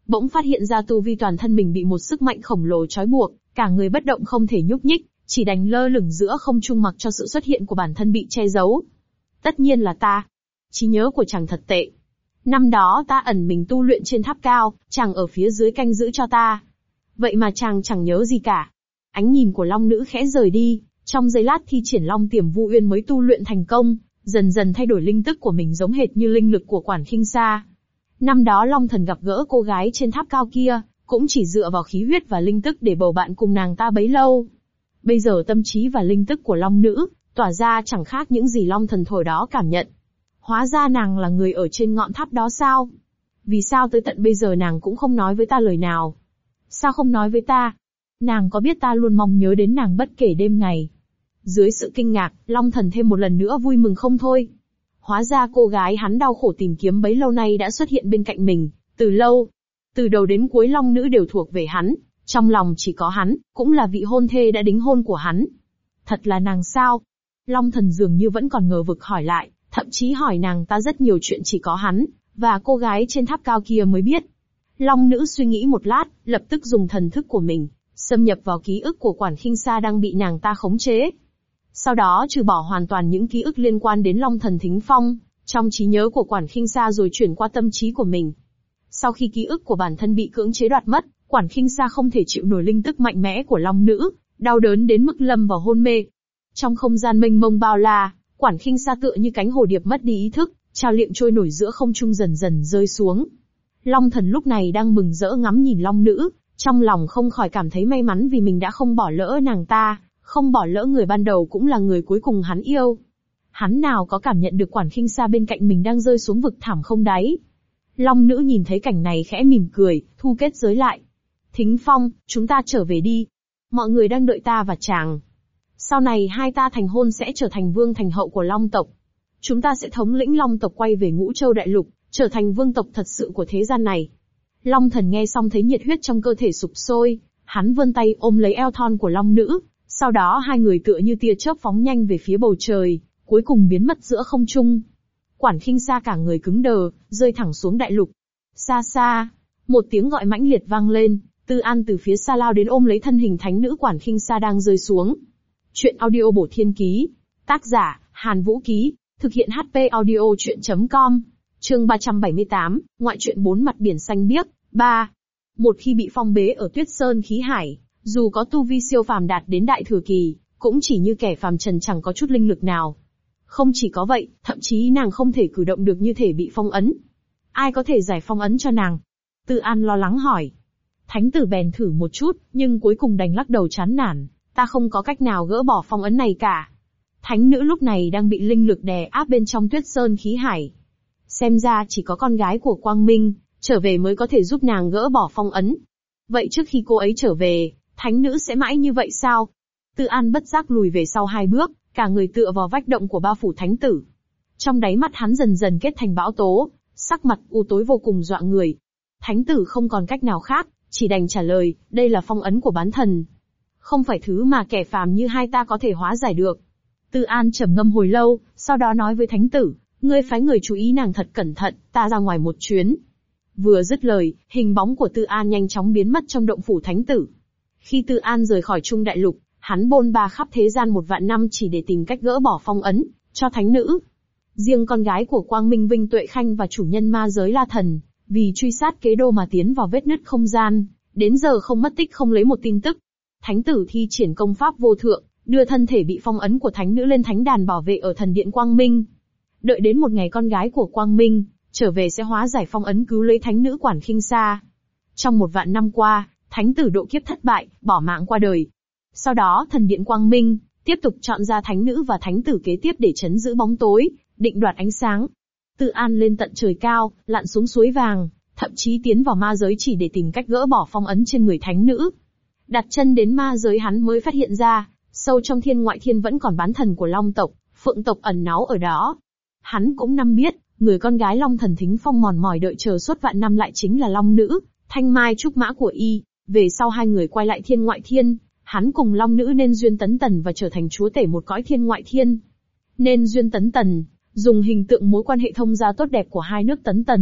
bỗng phát hiện ra tu vi toàn thân mình bị một sức mạnh khổng lồ trói buộc, cả người bất động không thể nhúc nhích, chỉ đành lơ lửng giữa không trung mặc cho sự xuất hiện của bản thân bị che giấu. Tất nhiên là ta. Trí nhớ của chàng thật tệ. Năm đó ta ẩn mình tu luyện trên tháp cao, chàng ở phía dưới canh giữ cho ta. Vậy mà chàng chẳng nhớ gì cả. Ánh nhìn của Long nữ khẽ rời đi, trong giây lát thi triển Long Tiềm Vu Uyên mới tu luyện thành công, dần dần thay đổi linh tức của mình giống hệt như linh lực của Quản Khinh Sa. Năm đó Long Thần gặp gỡ cô gái trên tháp cao kia, cũng chỉ dựa vào khí huyết và linh tức để bầu bạn cùng nàng ta bấy lâu. Bây giờ tâm trí và linh tức của Long nữ tỏa ra chẳng khác những gì Long Thần thổi đó cảm nhận. Hóa ra nàng là người ở trên ngọn tháp đó sao? Vì sao tới tận bây giờ nàng cũng không nói với ta lời nào? Sao không nói với ta? Nàng có biết ta luôn mong nhớ đến nàng bất kể đêm ngày. Dưới sự kinh ngạc, Long Thần thêm một lần nữa vui mừng không thôi. Hóa ra cô gái hắn đau khổ tìm kiếm bấy lâu nay đã xuất hiện bên cạnh mình, từ lâu. Từ đầu đến cuối Long nữ đều thuộc về hắn, trong lòng chỉ có hắn, cũng là vị hôn thê đã đính hôn của hắn. Thật là nàng sao? Long Thần dường như vẫn còn ngờ vực hỏi lại, thậm chí hỏi nàng ta rất nhiều chuyện chỉ có hắn, và cô gái trên tháp cao kia mới biết. Long nữ suy nghĩ một lát, lập tức dùng thần thức của mình, xâm nhập vào ký ức của Quản Khinh Sa đang bị nàng ta khống chế. Sau đó trừ bỏ hoàn toàn những ký ức liên quan đến Long Thần Thính Phong, trong trí nhớ của Quản Khinh Sa rồi chuyển qua tâm trí của mình. Sau khi ký ức của bản thân bị cưỡng chế đoạt mất, Quản Khinh Sa không thể chịu nổi linh tức mạnh mẽ của Long nữ, đau đớn đến mức lâm vào hôn mê. Trong không gian mênh mông bao la, Quản Khinh Sa tựa như cánh hồ điệp mất đi ý thức, trao liệm trôi nổi giữa không trung dần dần rơi xuống. Long Thần lúc này đang mừng rỡ ngắm nhìn Long nữ, trong lòng không khỏi cảm thấy may mắn vì mình đã không bỏ lỡ nàng ta, không bỏ lỡ người ban đầu cũng là người cuối cùng hắn yêu. Hắn nào có cảm nhận được Quản Khinh Sa bên cạnh mình đang rơi xuống vực thẳm không đáy. Long nữ nhìn thấy cảnh này khẽ mỉm cười, thu kết giới lại. Thính Phong, chúng ta trở về đi. Mọi người đang đợi ta và chàng. Sau này hai ta thành hôn sẽ trở thành vương thành hậu của Long tộc. Chúng ta sẽ thống lĩnh Long tộc quay về Ngũ Châu Đại Lục, trở thành vương tộc thật sự của thế gian này. Long Thần nghe xong thấy nhiệt huyết trong cơ thể sục sôi, hắn vươn tay ôm lấy eo thon của Long nữ, sau đó hai người tựa như tia chớp phóng nhanh về phía bầu trời, cuối cùng biến mất giữa không trung. Quản Khinh Sa cả người cứng đờ, rơi thẳng xuống đại lục. Xa xa, một tiếng gọi mãnh liệt vang lên, Tư An từ phía xa lao đến ôm lấy thân hình thánh nữ Quản Khinh Sa đang rơi xuống. Chuyện audio Bổ Thiên Ký, tác giả Hàn Vũ Ký, thực hiện HP audio chuyện.com. Chương 378, ngoại truyện bốn mặt biển xanh biếc, 3. Một khi bị phong bế ở Tuyết Sơn khí hải, dù có tu vi siêu phàm đạt đến đại thừa kỳ, cũng chỉ như kẻ phàm trần chẳng có chút linh lực nào. Không chỉ có vậy, thậm chí nàng không thể cử động được như thể bị phong ấn. Ai có thể giải phong ấn cho nàng? Tư An lo lắng hỏi. Thánh tử bèn thử một chút, nhưng cuối cùng đành lắc đầu chán nản, ta không có cách nào gỡ bỏ phong ấn này cả. Thánh nữ lúc này đang bị linh lực đè áp bên trong Tuyết Sơn khí hải. Xem ra chỉ có con gái của Quang Minh trở về mới có thể giúp nàng gỡ bỏ phong ấn. Vậy trước khi cô ấy trở về, thánh nữ sẽ mãi như vậy sao? Tư An bất giác lùi về sau hai bước, cả người tựa vào vách động của ba phủ thánh tử. Trong đáy mắt hắn dần dần kết thành bão tố, sắc mặt u tối vô cùng dọa người. Thánh tử không còn cách nào khác, chỉ đành trả lời, đây là phong ấn của bán thần. Không phải thứ mà kẻ phàm như hai ta có thể hóa giải được. Tư An trầm ngâm hồi lâu, sau đó nói với thánh tử, ngươi phái người chú ý nàng thật cẩn thận, ta ra ngoài một chuyến. Vừa dứt lời, hình bóng của Tư An nhanh chóng biến mất trong động phủ thánh tử. Khi Tư An rời khỏi Trung Đại Lục, hắn bôn ba khắp thế gian 1 vạn năm chỉ để tìm cách gỡ bỏ phong ấn cho thánh nữ. Riêng con gái của Quang Minh Vinh Tuệ Khanh và chủ nhân ma giới La Thần, vì truy sát kế đô mà tiến vào vết nứt không gian, đến giờ không mất tích không lấy một tin tức. Thánh tử thi triển công pháp vô thượng, đưa thân thể bị phong ấn của thánh nữ lên thánh đàn bảo vệ ở thần điện Quang Minh. Đợi đến một ngày con gái của Quang Minh trở về sẽ hóa giải phong ấn cứu lấy thánh nữ Quản Khinh Sa. Trong 1 vạn năm qua, thánh tử độ kiếp thất bại, bỏ mạng qua đời. Sau đó thần điện Quang Minh tiếp tục chọn ra thánh nữ và thánh tử kế tiếp để trấn giữ bóng tối, định đoạt ánh sáng. Tư An lên tận trời cao, lặn xuống suối vàng, thậm chí tiến vào ma giới chỉ để tìm cách gỡ bỏ phong ấn trên người thánh nữ. Đặt chân đến ma giới hắn mới phát hiện ra, sâu trong thiên ngoại thiên vẫn còn bán thần của Long tộc, Phượng tộc ẩn náu ở đó. Hắn cũng năm biết, người con gái Long Thần Thính Phong mòn mỏi đợi chờ suốt vạn năm lại chính là Long nữ, thanh mai trúc mã của y. Về sau hai người quay lại thiên ngoại thiên, hắn cùng Long nữ nên duyên tấn tần và trở thành chúa tể một cõi thiên ngoại thiên. Nên duyên tấn tần, dùng hình tượng mối quan hệ thông gia tốt đẹp của hai nước tấn tần,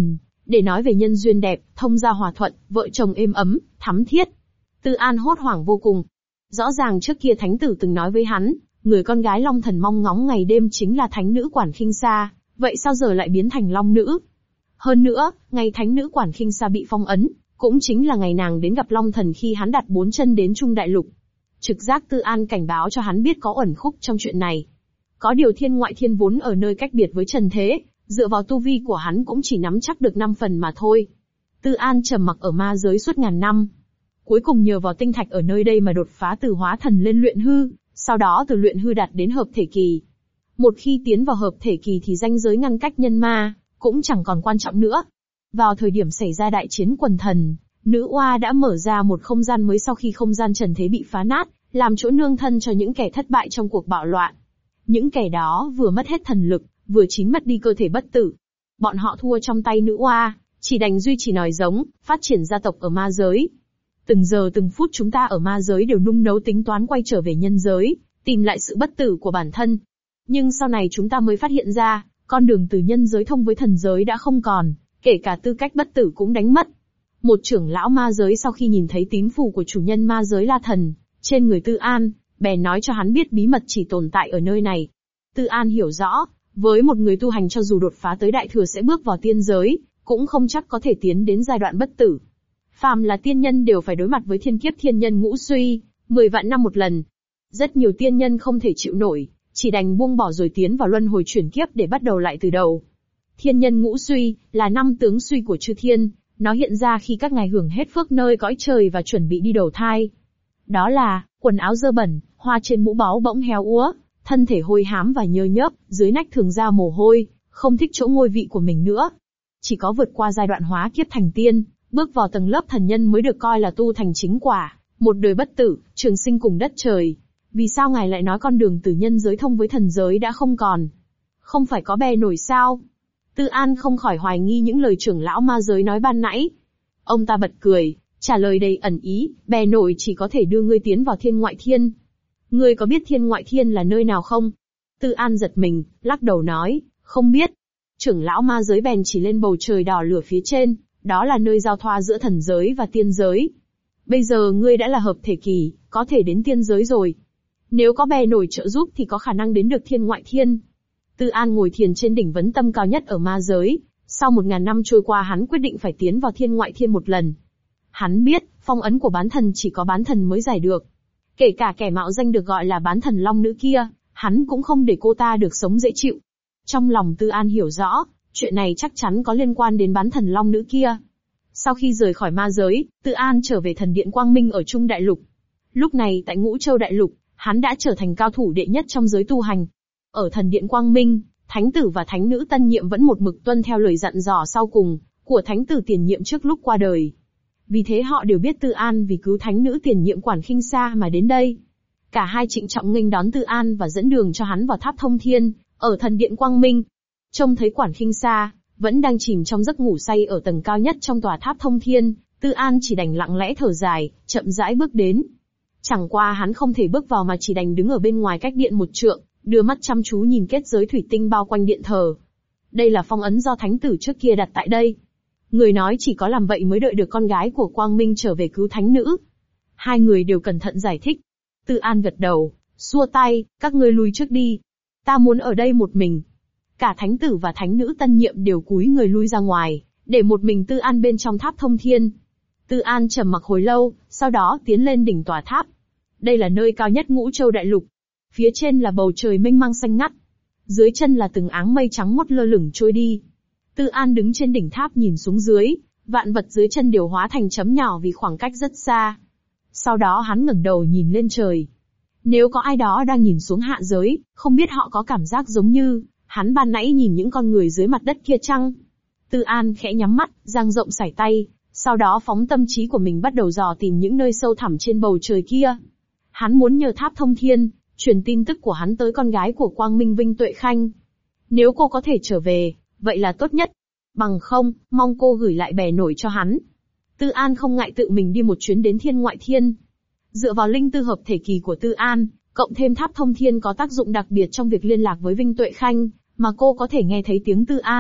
để nói về nhân duyên đẹp, thông gia hòa thuận, vợ chồng êm ấm, thắm thiết. Tư An hốt hoảng vô cùng. Rõ ràng trước kia thánh tử từng nói với hắn, người con gái Long Thần mong ngóng ngày đêm chính là thánh nữ Quản Khinh Sa, vậy sao giờ lại biến thành Long nữ? Hơn nữa, ngày thánh nữ Quản Khinh Sa bị phong ấn, cũng chính là ngày nàng đến gặp Long Thần khi hắn đặt 4 chân đến Trung Đại Lục. Trực giác Tư An cảnh báo cho hắn biết có uẩn khúc trong chuyện này. Có điều thiên ngoại thiên vốn ở nơi cách biệt với trần thế, dựa vào tu vi của hắn cũng chỉ nắm chắc được 5 phần mà thôi. Tư An trầm mặc ở ma giới suốt ngàn năm. Cuối cùng nhờ vào tinh thạch ở nơi đây mà đột phá từ hóa thần lên luyện hư, sau đó từ luyện hư đạt đến hợp thể kỳ. Một khi tiến vào hợp thể kỳ thì ranh giới ngăn cách nhân ma, cũng chẳng còn quan trọng nữa. Vào thời điểm xảy ra đại chiến quần thần, nữ oa đã mở ra một không gian mới sau khi không gian trần thế bị phá nát, làm chỗ nương thân cho những kẻ thất bại trong cuộc bạo loạn. Những kẻ đó vừa mất hết thần lực, vừa chính mất đi cơ thể bất tử. Bọn họ thua trong tay nữ oa, chỉ đành duy trì nòi giống, phát triển gia tộc ở ma giới. Từng giờ từng phút chúng ta ở ma giới đều nung nấu tính toán quay trở về nhân giới, tìm lại sự bất tử của bản thân. Nhưng sau này chúng ta mới phát hiện ra, con đường từ nhân giới thông với thần giới đã không còn, kể cả tư cách bất tử cũng đánh mất. Một trưởng lão ma giới sau khi nhìn thấy tín phù của chủ nhân ma giới La Thần trên người Tư An, bèn nói cho hắn biết bí mật chỉ tồn tại ở nơi này. Tư An hiểu rõ, với một người tu hành cho dù đột phá tới đại thừa sẽ bước vào tiên giới, cũng không chắc có thể tiến đến giai đoạn bất tử. Phàm là tiên nhân đều phải đối mặt với thiên kiếp thiên nhân ngũ suy, 10 vạn năm một lần. Rất nhiều tiên nhân không thể chịu nổi, chỉ đành buông bỏ rồi tiến vào luân hồi chuyển kiếp để bắt đầu lại từ đầu. Thiên nhân ngũ suy là 5 tướng suy của chư thiên, nó hiện ra khi các ngài hưởng hết phước nơi cõi trời và chuẩn bị đi đầu thai. Đó là quần áo dơ bẩn, hoa trên mũ báu bỗng héo úa, thân thể hôi hám và nhơ nhớp, dưới nách thường ra mồ hôi, không thích chỗ ngôi vị của mình nữa. Chỉ có vượt qua giai đoạn hóa kiếp thành tiên, bước vào tầng lớp thần nhân mới được coi là tu thành chính quả, một đời bất tử, trường sinh cùng đất trời. Vì sao ngài lại nói con đường từ nhân giới thông với thần giới đã không còn? Không phải có bè nổi sao? Tư An không khỏi hoài nghi những lời trưởng lão ma giới nói ban nãy. Ông ta bật cười, trả lời đầy ẩn ý, bè nổi chỉ có thể đưa ngươi tiến vào thiên ngoại thiên. Ngươi có biết thiên ngoại thiên là nơi nào không? Tư An giật mình, lắc đầu nói, không biết. Trưởng lão ma giới bèn chỉ lên bầu trời đỏ lửa phía trên, đó là nơi giao thoa giữa thần giới và tiên giới. Bây giờ ngươi đã là hợp thể kỳ, có thể đến tiên giới rồi. Nếu có bè nổi trợ giúp thì có khả năng đến được thiên ngoại thiên. Tư An ngồi thiền trên đỉnh vấn tâm cao nhất ở ma giới, sau 1000 năm trôi qua hắn quyết định phải tiến vào thiên ngoại thiên một lần. Hắn biết, phong ấn của bán thần chỉ có bán thần mới giải được. Kể cả kẻ mạo danh được gọi là bán thần long nữ kia, hắn cũng không để cô ta được sống dễ chịu. Trong lòng Tư An hiểu rõ, chuyện này chắc chắn có liên quan đến bán thần long nữ kia. Sau khi rời khỏi ma giới, Tư An trở về thần điện Quang Minh ở Trung Đại Lục. Lúc này tại Ngũ Châu Đại Lục, hắn đã trở thành cao thủ đệ nhất trong giới tu hành. Ở thần điện Quang Minh, thánh tử và thánh nữ tân nhiệm vẫn một mực tuân theo lời dặn dò sau cùng của thánh tử tiền nhiệm trước lúc qua đời. Vì thế họ đều biết Tư An vì cứu thánh nữ tiền nhiệm Quản Khinh Sa mà đến đây. Cả hai trịnh trọng nghênh đón Tư An và dẫn đường cho hắn vào tháp thông thiên, ở thần điện Quang Minh. Trông thấy Quản Khinh Sa vẫn đang chìm trong giấc ngủ say ở tầng cao nhất trong tòa tháp thông thiên, Tư An chỉ đành lặng lẽ thở dài, chậm rãi bước đến. Chẳng qua hắn không thể bước vào mà chỉ đành đứng ở bên ngoài cách điện một trượng, đưa mắt chăm chú nhìn kết giới thủy tinh bao quanh điện thờ. Đây là phong ấn do thánh tử trước kia đặt tại đây. Người nói chỉ có làm vậy mới đợi được con gái của Quang Minh trở về cứu thánh nữ. Hai người đều cẩn thận giải thích. Tư An gật đầu, xua tay, các ngươi lui trước đi. Ta muốn ở đây một mình. Cả thánh tử và thánh nữ tân nhiệm đều cúi người lui ra ngoài, để một mình Tư An bên trong tháp thông thiên. Tư An trầm mặc hồi lâu, sau đó tiến lên đỉnh tòa tháp. Đây là nơi cao nhất Ngũ Châu Đại Lục. Phía trên là bầu trời mênh mang xanh ngắt. Dưới chân là từng áng mây trắng muốt lơ lửng trôi đi. Tư An đứng trên đỉnh tháp nhìn xuống dưới, vạn vật dưới chân đều hóa thành chấm nhỏ vì khoảng cách rất xa. Sau đó hắn ngẩng đầu nhìn lên trời. Nếu có ai đó đang nhìn xuống hạ giới, không biết họ có cảm giác giống như hắn ban nãy nhìn những con người dưới mặt đất kia chăng? Tư An khẽ nhắm mắt, dang rộng sải tay, sau đó phóng tâm trí của mình bắt đầu dò tìm những nơi sâu thẳm trên bầu trời kia. Hắn muốn nhờ tháp thông thiên, truyền tin tức của hắn tới con gái của Quang Minh Vinh Tuệ Khanh. Nếu cô có thể trở về, vậy là tốt nhất. Bằng không, mong cô gửi lại bè nổi cho hắn. Tư An không ngại tự mình đi một chuyến đến thiên ngoại thiên. Dựa vào linh tư hợp thể kỳ của Tư An, cộng thêm tháp thông thiên có tác dụng đặc biệt trong việc liên lạc với Vinh Tuệ Khanh, mà cô có thể nghe thấy tiếng Tư An,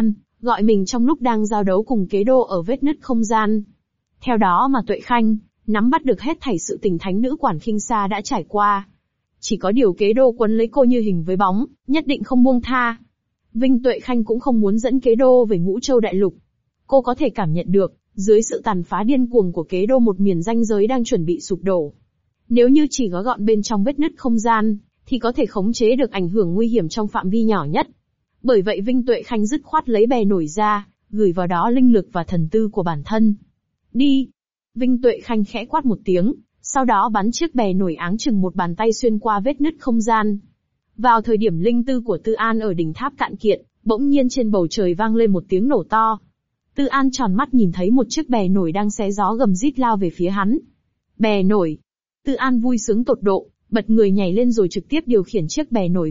gọi mình trong lúc đang giao đấu cùng kế đô ở vết nứt không gian. Theo đó mà Tuệ Khanh nắm bắt được hết thảy sự tình thánh nữ Quản Khinh Sa đã trải qua. Chỉ có điều kế đô quấn lấy cô như hình với bóng, nhất định không buông tha. Vinh Tuệ Khanh cũng không muốn dẫn kế đô về Ngũ Châu Đại Lục. Cô có thể cảm nhận được, dưới sự tàn phá điên cuồng của kế đô một miền ranh giới đang chuẩn bị sụp đổ. Nếu như chỉ gói gọn bên trong vết nứt không gian, thì có thể khống chế được ảnh hưởng nguy hiểm trong phạm vi nhỏ nhất. Bởi vậy Vinh Tuệ Khanh dứt khoát lấy bè nổi ra, gửi vào đó linh lực và thần tư của bản thân. Đi! Vinh Tuệ Khanh khẽ quát một tiếng, sau đó bắn chiếc bè nổi áng chừng một bàn tay xuyên qua vết nứt không gian. Vào thời điểm linh tư của Tư An ở đỉnh tháp cạn kiệt, bỗng nhiên trên bầu trời vang lên một tiếng nổ to. Tư An tròn mắt nhìn thấy một chiếc bè nổi đang xé gió gầm rít lao về phía hắn. Bè nổi! Tư An vui sướng tột độ, bật người nhảy lên rồi trực tiếp điều khiển chiếc bè nổi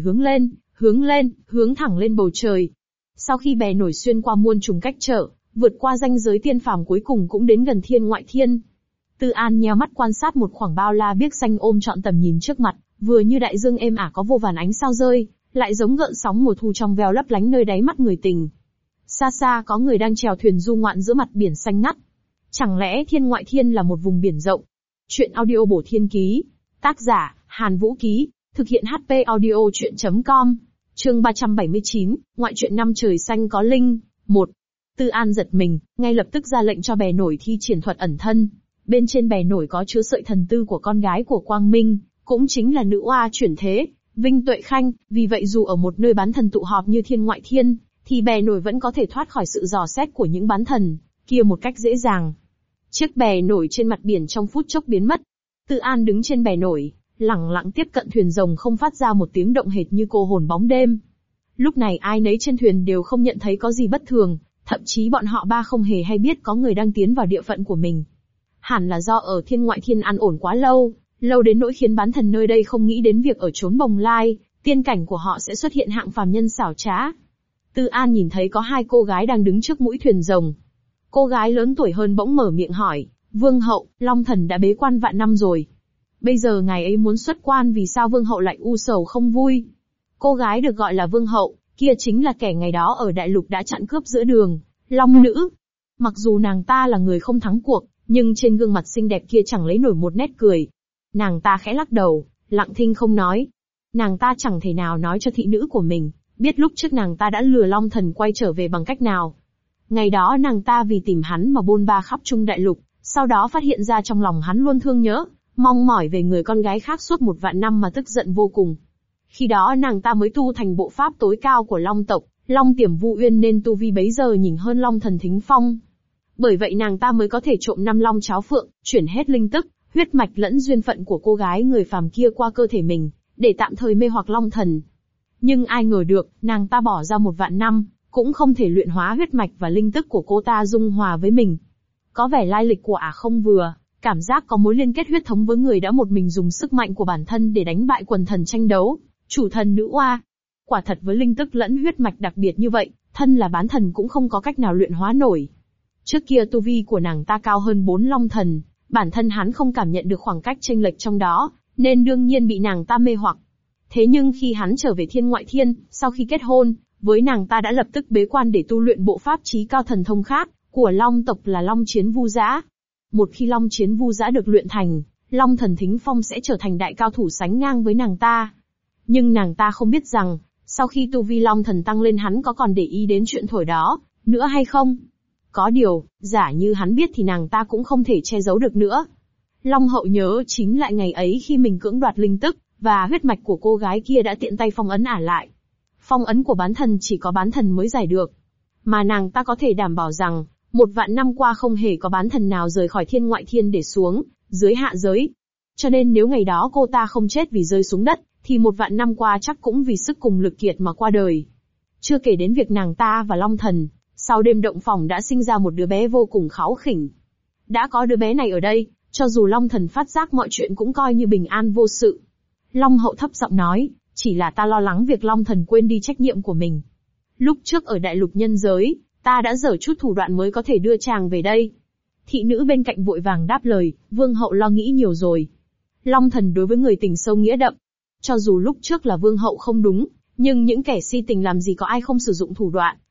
hướng thẳng lên bầu trời. Sau khi bè nổi xuyên qua muôn trùng cách trở, vượt qua ranh giới tiên phàm cuối cùng cũng đến gần thiên ngoại thiên. Tư An nheo mắt quan sát một khoảng bao la biếc xanh ôm trọn tầm nhìn trước mặt, vừa như đại dương êm ả có vô vàn ánh sao rơi, lại giống gợn sóng mùa thu trong veo lấp lánh nơi đáy mắt người tình. Xa xa có người đang chèo thuyền du ngoạn giữa mặt biển xanh ngắt. Chẳng lẽ thiên ngoại thiên là một vùng biển rộng? Chuyện audio bổ thiên ký. Tác giả, Hàn Vũ Ký. Thực hiện HP audio chuyện.com. Chương 379, ngoại truyện năm trời xanh có linh. 1. Tư An giật mình, ngay lập tức ra lệnh cho bè nổi thi triển thuật ẩn thân. Bên trên bè nổi có chứa sợi thần tư của con gái của Quang Minh, cũng chính là nữ oa chuyển thế, Vinh Tuệ Khanh, vì vậy dù ở một nơi bán thần tụ họp như thiên ngoại thiên, thì bè nổi vẫn có thể thoát khỏi sự dò xét của những bán thần kia một cách dễ dàng. Chiếc bè nổi trên mặt biển trong phút chốc biến mất. Tư An đứng trên bè nổi, lẳng lặng tiếp cận thuyền rồng không phát ra một tiếng động hệt như cô hồn bóng đêm. Lúc này ai nấy trên thuyền đều không nhận thấy có gì bất thường, thậm chí bọn họ ba không hề hay biết có người đang tiến vào địa phận của mình. Hẳn là do ở thiên ngoại thiên an ổn quá lâu, lâu đến nỗi khiến bán thần nơi đây không nghĩ đến việc ở chốn bồng lai, tiên cảnh của họ sẽ xuất hiện hạng phàm nhân xảo trá. Tư An nhìn thấy có hai cô gái đang đứng trước mũi thuyền rồng. Cô gái lớn tuổi hơn bỗng mở miệng hỏi, Vương hậu, Long thần đã bế quan vạn năm rồi. Bây giờ ngài ấy muốn xuất quan vì sao Vương hậu lại u sầu không vui? Cô gái được gọi là Vương hậu, kia chính là kẻ ngày đó ở đại lục đã chặn cướp giữa đường, Long nữ. Mặc dù nàng ta là người không thắng cuộc, nhưng trên gương mặt xinh đẹp kia chẳng lấy nổi một nét cười. Nàng ta khẽ lắc đầu, lặng thinh không nói. Nàng ta chẳng thể nào nói cho thị nữ của mình, biết lúc trước nàng ta đã lừa Long thần quay trở về bằng cách nào. Ngày đó nàng ta vì tìm hắn mà bôn ba khắp Trung Đại Lục, sau đó phát hiện ra trong lòng hắn luôn thương nhớ, mong mỏi về người con gái khác suốt 1 vạn năm mà tức giận vô cùng. Khi đó nàng ta mới tu thành bộ pháp tối cao của Long tộc, Long Tiềm Vu Uyên nên tu vi bấy giờ nhỉnh hơn Long thần Thính Phong. Bởi vậy nàng ta mới có thể trộm 5 long cháo phượng, chuyển hết linh tức, huyết mạch lẫn duyên phận của cô gái người phàm kia qua cơ thể mình, để tạm thời mê hoặc Long thần. Nhưng ai ngờ được, nàng ta bỏ ra 1 vạn năm, cũng không thể luyện hóa huyết mạch và linh tức của cô ta dung hòa với mình. Có vẻ lai lịch của ả không vừa, cảm giác có mối liên kết huyết thống với người đã một mình dùng sức mạnh của bản thân để đánh bại quần thần tranh đấu, chủ thần nữ oa. Quả thật với linh tức lẫn huyết mạch đặc biệt như vậy, thân là bán thần cũng không có cách nào luyện hóa nổi. Trước kia tu vi của nàng ta cao hơn 4 long thần, bản thân hắn không cảm nhận được khoảng cách chênh lệch trong đó, nên đương nhiên bị nàng ta mê hoặc. Thế nhưng khi hắn trở về thiên ngoại thiên, sau khi kết hôn, với nàng ta đã lập tức bế quan để tu luyện bộ pháp chí cao thần thông khác, của Long tộc là Long Chiến Vu Dã. Một khi Long Chiến Vu Dã được luyện thành, Long thần Thính Phong sẽ trở thành đại cao thủ sánh ngang với nàng ta. Nhưng nàng ta không biết rằng, sau khi tu vi Long thần tăng lên hắn có còn để ý đến chuyện thổi đó, nữa hay không? Có điều, giả như hắn biết thì nàng ta cũng không thể che giấu được nữa. Long hậu nhớ chính lại ngày ấy khi mình cưỡng đoạt linh tức, và huyết mạch của cô gái kia đã tiện tay phong ấn ả lại. Phong ấn của bán thần chỉ có bán thần mới giải được. Mà nàng ta có thể đảm bảo rằng, 1 vạn năm qua không hề có bán thần nào rời khỏi thiên ngoại thiên để xuống, dưới hạ giới. Cho nên nếu ngày đó cô ta không chết vì rơi xuống đất, thì 1 vạn năm qua chắc cũng vì sức cùng lực kiệt mà qua đời. Chưa kể đến việc nàng ta và Long thần, sau đêm động phòng đã sinh ra một đứa bé vô cùng kháu khỉnh. Đã có đứa bé này ở đây, cho dù Long thần phát giác mọi chuyện cũng coi như bình an vô sự. Long hậu thấp giọng nói, chỉ là ta lo lắng việc Long thần quên đi trách nhiệm của mình. Lúc trước ở đại lục nhân giới, ta đã dở chút thủ đoạn mới có thể đưa chàng về đây. Thị nữ bên cạnh vội vàng đáp lời, vương hậu lo nghĩ nhiều rồi. Long thần đối với người tình sâu nghĩa đậm. Cho dù lúc trước là vương hậu không đúng, nhưng những kẻ si tình làm gì có ai không sử dụng thủ đoạn,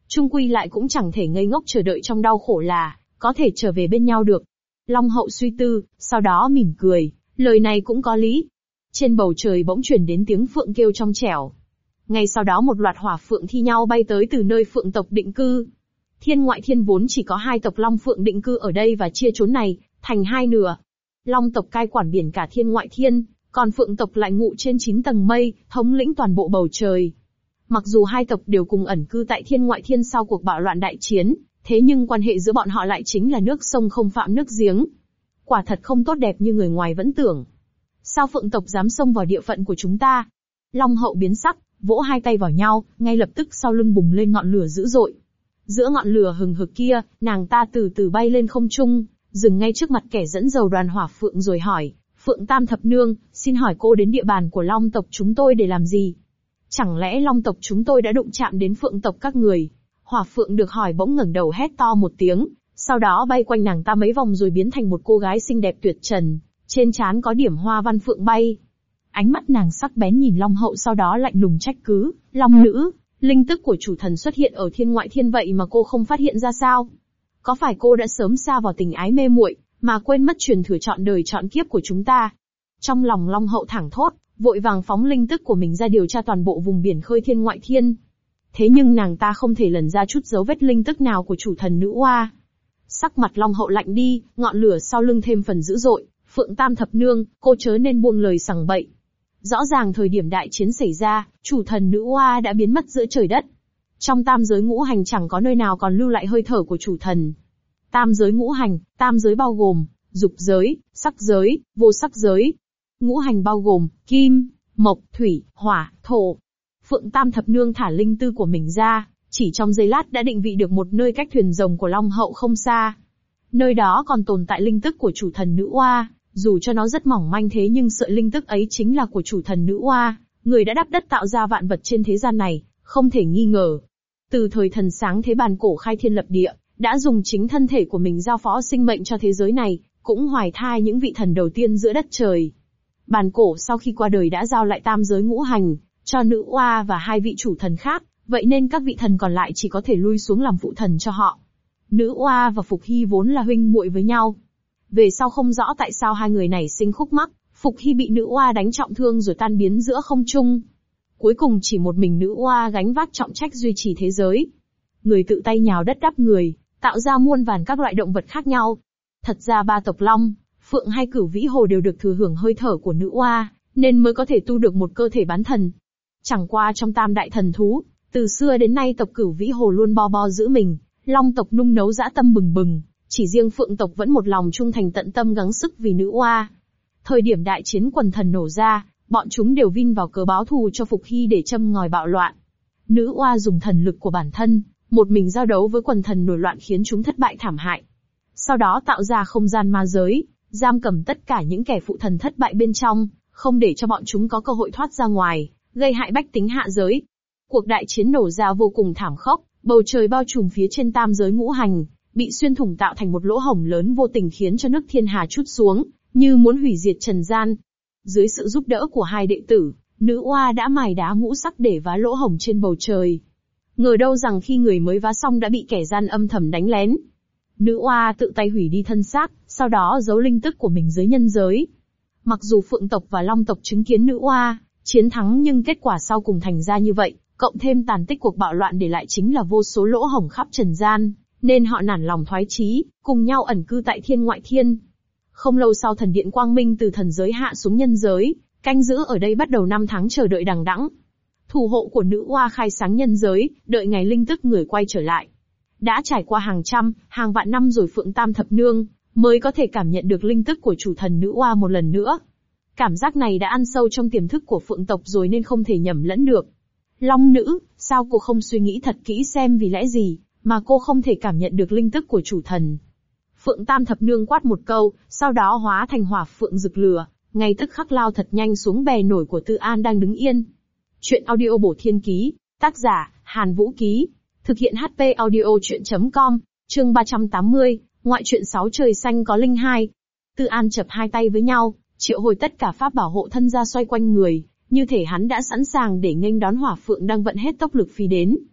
Chung quy lại cũng chẳng thể ngây ngốc chờ đợi trong đau khổ là có thể trở về bên nhau được. Long hậu suy tư, sau đó mỉm cười, lời này cũng có lý. Trên bầu trời bỗng chuyển đến tiếng phượng kêu trong trẻo. Ngay sau đó một loạt hỏa phượng thi nhau bay tới từ nơi phượng tộc định cư. Thiên Ngoại Thiên vốn chỉ có 2 tộc Long Phượng định cư ở đây và chia chốn này thành 2 nửa. Long tộc cai quản biển cả Thiên Ngoại Thiên, còn Phượng tộc lại ngụ trên 9 tầng mây, thống lĩnh toàn bộ bầu trời. Mặc dù 2 tộc đều cùng ẩn cư tại Thiên Ngoại Thiên sau cuộc bạo loạn đại chiến, thế nhưng quan hệ giữa bọn họ lại chính là nước sông không phạm nước giếng. Quả thật không tốt đẹp như người ngoài vẫn tưởng. Sao Phượng tộc dám xông vào địa phận của chúng ta? Long hậu biến sắc, vỗ 2 tay vào nhau, ngay lập tức sau lưng bùng lên ngọn lửa dữ dội. Giữa ngọn lửa hừng hực kia, nàng ta từ từ bay lên không trung, dừng ngay trước mặt kẻ dẫn dầu đoàn hỏa phượng rồi hỏi, Phượng Tam Thập Nương, xin hỏi cô đến địa bàn của Long tộc chúng tôi để làm gì? Chẳng lẽ Long tộc chúng tôi đã đụng chạm đến Phượng tộc các người? Hỏa phượng được hỏi bỗng ngẩng đầu hét to một tiếng, sau đó bay quanh nàng ta mấy vòng rồi biến thành một cô gái xinh đẹp tuyệt trần, trên trán có điểm hoa văn phượng bay. Ánh mắt nàng sắc bén nhìn Long hậu, sau đó lạnh lùng trách cứ, Long nữ, linh tức của chủ thần xuất hiện ở Thiên Ngoại Thiên vậy mà cô không phát hiện ra sao? Có phải cô đã sớm sa vào tình ái mê muội, mà quên mất truyền thừa trọn đời trọn kiếp của chúng ta? Trong lòng Long hậu thẳng thốt, vội vàng phóng linh tức của mình ra điều tra toàn bộ vùng biển khơi Thiên Ngoại Thiên. Thế nhưng nàng ta không thể lần ra chút dấu vết linh tức nào của chủ thần nữ oa. Sắc mặt Long hậu lạnh đi, ngọn lửa sau lưng thêm phần dữ dội, Phượng Tam Thập Nương, cô chớ nên buông lời sằng bậy. Rõ ràng thời điểm đại chiến xảy ra, chủ thần nữ oa đã biến mất giữa trời đất. Trong tam giới ngũ hành chẳng có nơi nào còn lưu lại hơi thở của chủ thần. Tam giới ngũ hành, tam giới bao gồm, dục giới, sắc giới, vô sắc giới. Ngũ hành bao gồm, kim, mộc, thủy, hỏa, thổ. Phượng Tam Thập Nương thả linh tư của mình ra, chỉ trong giây lát đã định vị được một nơi cách thuyền rồng của Long hậu không xa. Nơi đó còn tồn tại linh tức của chủ thần nữ oa, dù cho nó rất mỏng manh thế nhưng sợi linh tức ấy chính là của chủ thần nữ oa, người đã đắp đất tạo ra vạn vật trên thế gian này, không thể nghi ngờ. Từ thời thần sáng thế bàn cổ khai thiên lập địa, đã dùng chính thân thể của mình giao phó sinh mệnh cho thế giới này, cũng hoài thai những vị thần đầu tiên giữa đất trời. Bàn cổ sau khi qua đời đã giao lại tam giới ngũ hành cho nữ oa và 2 vị chủ thần khác, vậy nên các vị thần còn lại chỉ có thể lui xuống làm phụ thần cho họ. Nữ oa và Phục Hy vốn là huynh muội với nhau. Về sau không rõ tại sao 2 người này sinh khúc mắc, Phục Hy bị nữ oa đánh trọng thương rồi tan biến giữa không trung. Cuối cùng chỉ một mình nữ oa gánh vác trọng trách duy trì thế giới. Người tự tay nhào đất đắp người, tạo ra muôn vàn các loại động vật khác nhau. Thật ra 3 tộc Long, Phượng hay Cửu Vĩ Hồ đều được thừa hưởng hơi thở của nữ oa, nên mới có thể tu được một cơ thể bán thần. Chẳng qua trong tam đại thần thú, từ xưa đến nay tộc Cửu Vĩ Hồ luôn bo bo giữ mình, Long tộc nung nấu dã tâm bừng bừng, chỉ riêng Phượng tộc vẫn một lòng trung thành tận tâm gắng sức vì nữ oa. Thời điểm đại chiến quần thần nổ ra, bọn chúng đều vin vào cớ báo thù cho Phục Hy để châm ngòi bạo loạn. Nữ oa dùng thần lực của bản thân, một mình giao đấu với quần thần nổi loạn khiến chúng thất bại thảm hại. Sau đó tạo ra không gian ma giới, giam cầm tất cả những kẻ phụ thần thất bại bên trong, không để cho bọn chúng có cơ hội thoát ra ngoài, gây hại bách tính hạ giới. Cuộc đại chiến nổ ra vô cùng thảm khốc, bầu trời bao trùm phía trên tam giới ngũ hành, bị xuyên thủng tạo thành một lỗ hổng lớn vô tình khiến cho nước thiên hà trút xuống, như muốn hủy diệt trần gian. Dưới sự giúp đỡ của 2 đệ tử, nữ oa đã mài đá ngũ sắc để vá lỗ hổng trên bầu trời. Ngờ đâu rằng khi người mới vá xong đã bị kẻ gian âm thầm đánh lén. Nữ oa tự tay hủy đi thân xác, sau đó giấu linh tức của mình dưới nhân giới. Mặc dù Phượng tộc và Long tộc chứng kiến nữ oa chiến thắng nhưng kết quả sau cùng thành ra như vậy, cộng thêm tàn tích cuộc bạo loạn để lại chính là vô số lỗ hổng khắp trần gian, nên họ nản lòng thoái chí, cùng nhau ẩn cư tại Thiên Ngoại Thiên. Không lâu sau thần điện quang minh từ thần giới hạ xuống nhân giới, canh giữ ở đây bắt đầu 5 tháng chờ đợi đằng đẵng. Thủ hộ của nữ oa khai sáng nhân giới, đợi ngày linh tức người quay trở lại. Đã trải qua hàng trăm, hàng vạn năm rồi Phượng Tam Thập Nương mới có thể cảm nhận được linh tức của chủ thần nữ oa một lần nữa. Cảm giác này đã ăn sâu trong tiềm thức của Phượng tộc rồi nên không thể nhầm lẫn được. Long nữ, sao cô không suy nghĩ thật kỹ xem vì lẽ gì mà cô không thể cảm nhận được linh tức của chủ thần? Phượng Tam Thập Nương quát một câu, sau đó hóa thành hỏa phượng rực lửa, ngay tức khắc lao thật nhanh xuống bè nổi của Tư An đang đứng yên. Chuyện audio bổ thiên ký, tác giả, Hàn Vũ Ký, thực hiện HP audio chuyện.com, chương 380, ngoại truyện 6 trời xanh có linh 2. Tư An chập 2 tay với nhau, triệu hồi tất cả pháp bảo hộ thân ra xoay quanh người, như thể hắn đã sẵn sàng để nghênh đón hỏa phượng đang vận hết tốc lực phi đến.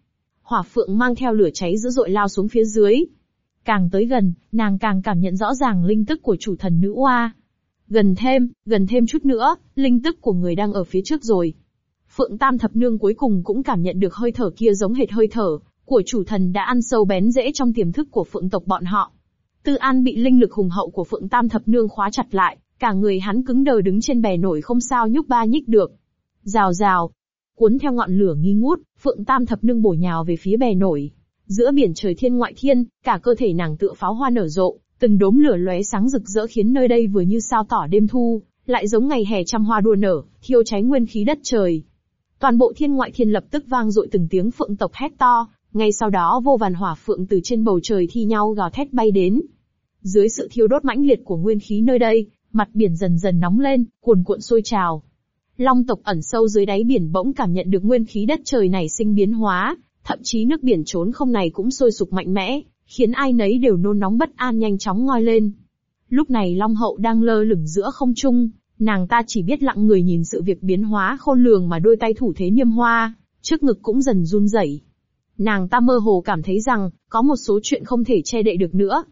hỏa phượng mang theo lửa cháy dữ dội lao xuống phía dưới. Càng tới gần, nàng càng cảm nhận rõ ràng linh tức của chủ thần nữ oa. Gần thêm chút nữa, linh tức của người đang ở phía trước rồi. Phượng Tam Thập Nương cuối cùng cũng cảm nhận được hơi thở kia giống hệt hơi thở của chủ thần đã ăn sâu bén rễ trong tiềm thức của Phượng tộc bọn họ. Tư An bị linh lực hùng hậu của Phượng Tam Thập Nương khóa chặt lại, cả người hắn cứng đờ đứng trên bè nổi không sao nhúc ba nhích được. Rào rào, cuốn theo ngọn lửa nghi ngút, Phượng Tam Thập Nương bổ nhào về phía bè nổi. Giữa biển trời thiên ngoại thiên, cả cơ thể nàng tựa pháo hoa nở rộ, từng đốm lửa lóe sáng rực rỡ khiến nơi đây vừa như sao tỏ đêm thu, lại giống ngày hè trăm hoa đua nở, thiêu cháy nguyên khí đất trời. Toàn bộ thiên ngoại thiên lập tức vang dội từng tiếng phượng tộc hét to, ngay sau đó vô vàn hỏa phượng từ trên bầu trời thi nhau gào thét bay đến. Dưới sự thiêu đốt mãnh liệt của nguyên khí nơi đây, mặt biển dần dần nóng lên, cuồn cuộn sôi trào. Long tộc ẩn sâu dưới đáy biển bỗng cảm nhận được nguyên khí đất trời này sinh biến hóa, thậm chí nước biển trốn không này cũng sôi sục mạnh mẽ, khiến ai nấy đều nôn nóng bất an nhanh chóng ngoi lên. Lúc này Long Hậu đang lơ lửng giữa không trung, nàng ta chỉ biết lặng người nhìn sự việc biến hóa khôn lường mà đôi tay thủ thế niêm hoa, trước ngực cũng dần run rẩy. Nàng ta mơ hồ cảm thấy rằng, có một số chuyện không thể che đậy được nữa.